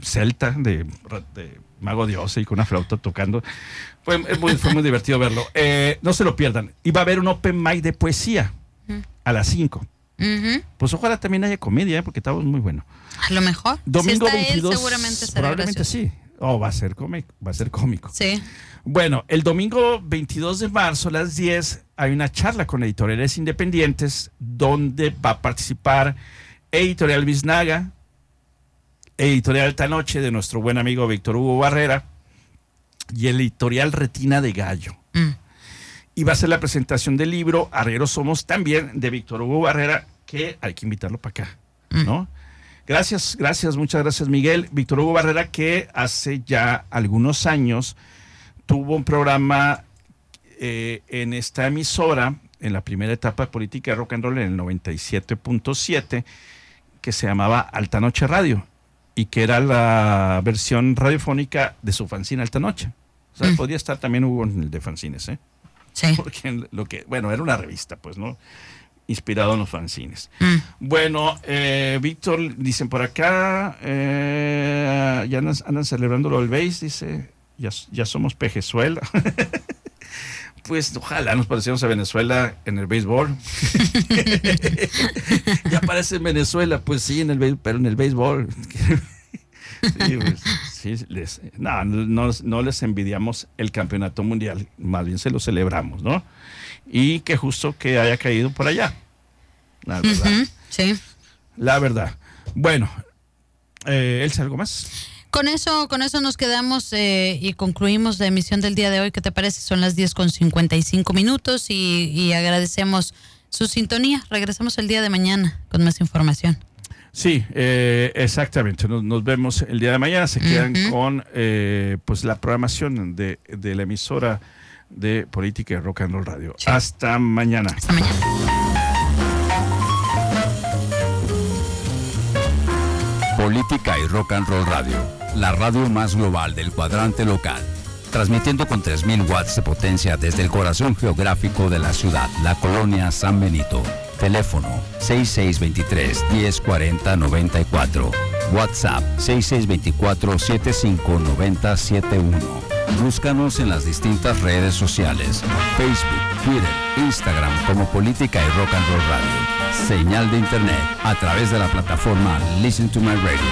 celta de Mago Dios y con una flauta tocando. Fue muy divertido verlo. No se lo pierdan. Y va a haber un open mic de poesía a las 5. Pues ojalá también haya comedia, porque está muy bueno.
A lo mejor.
Domingo
si está
22,
él, seguramente será
probablemente
gracioso.
sí. Va a ser cómico.
Sí.
Bueno, el domingo 22 de marzo a las 10 hay una charla con editoriales independientes donde va a participar Editorial Biznaga, Editorial Alta Noche de nuestro buen amigo Víctor Hugo Barrera y el Editorial Retina de Gallo. Y va a ser la presentación del libro Arrieros Somos, también de Víctor Hugo Barrera, que hay que invitarlo para acá, ¿no? Muchas gracias, Miguel. Víctor Hugo Barrera, que hace ya algunos años tuvo un programa en esta emisora, en la primera etapa de política de rock and roll, en el 97.7, que se llamaba Alta Noche Radio, y que era la versión radiofónica de su fanzine Alta Noche. O sea, podría estar también Hugo en el de fanzines, ¿eh?
Sí.
Porque era una revista, pues, ¿no? Inspirado en los fanzines. Bueno, Víctor, dicen por acá, ya andan celebrando lo del béis, dice, ya somos Pejezuela. Pues ojalá nos pareciéramos a Venezuela en el béisbol. Ya parece en Venezuela, pues sí, pero en el béisbol. Sí, pues, sí, no les envidiamos el campeonato mundial, más bien se lo celebramos, ¿no? Y qué justo que haya caído por allá, la verdad.
Sí.
La verdad. Bueno, Elsa, ¿algo más?
Con eso nos quedamos y concluimos la emisión del día de hoy. ¿Qué te parece? Son las 10:55 y agradecemos su sintonía. Regresamos el día de mañana con más información.
Sí, exactamente. Nos vemos el día de mañana. Se quedan con pues la programación de la emisora de Política y Rock and Roll Radio. Sí. Hasta mañana.
Hasta mañana.
Política y Rock and Roll Radio, la radio más global del cuadrante local, transmitiendo con 3.000 watts de potencia desde el corazón geográfico de la ciudad, la colonia San Benito. Teléfono 6623-1040-94. WhatsApp 6624-759071. Búscanos en las distintas redes sociales, Facebook, Twitter, Instagram como Política y Rock and Roll Radio. Señal de internet a través de la plataforma Listen to My Radio.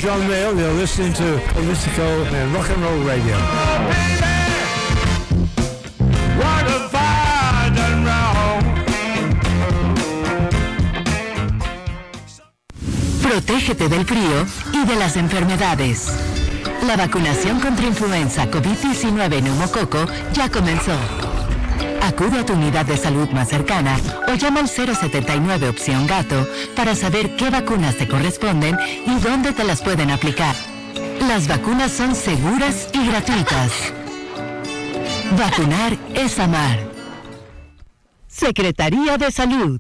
John Mayle. You're listening to Political and Rock and Roll Radio.
Protégete del frío y de las enfermedades. La vacunación contra influenza, COVID-19 y neumococo ya comenzó. Acude a tu unidad de salud más cercana o llama al 079 opción gato para saber qué vacunas te corresponden y dónde te las pueden aplicar. Las vacunas son seguras y gratuitas. Vacunar es amar. Secretaría de Salud.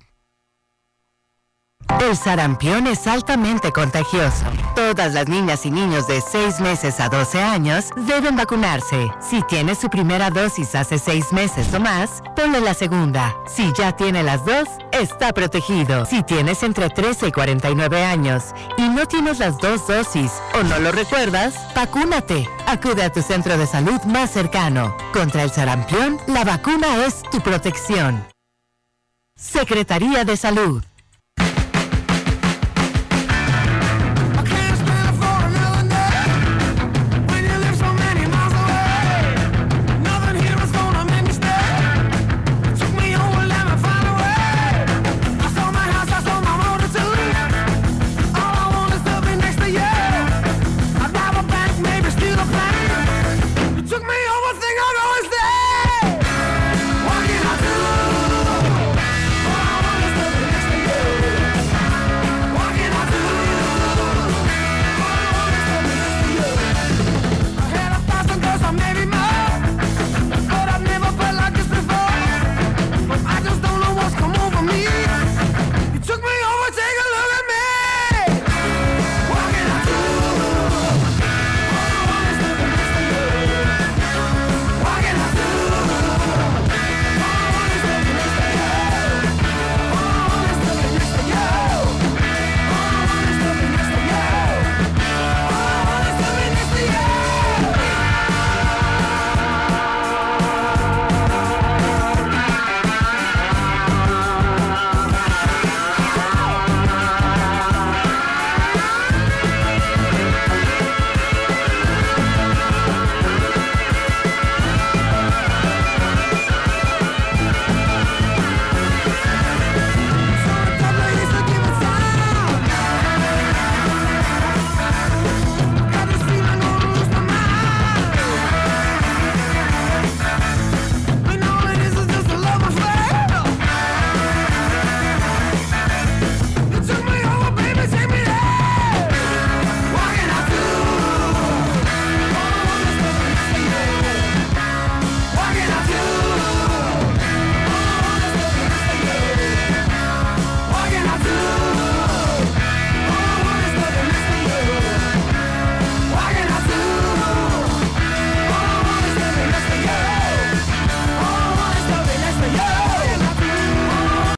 El sarampión es altamente contagioso. Todas las niñas y niños de 6 meses a 12 años deben vacunarse. Si tiene su primera dosis hace 6 meses o más, ponle la segunda. Si ya tiene las dos, está protegido. Si tienes entre 13 y 49 años y no tienes las 2 dosis o no lo recuerdas, vacúnate. Acude a tu centro de salud más cercano. Contra el sarampión, la vacuna es tu protección. Secretaría de Salud.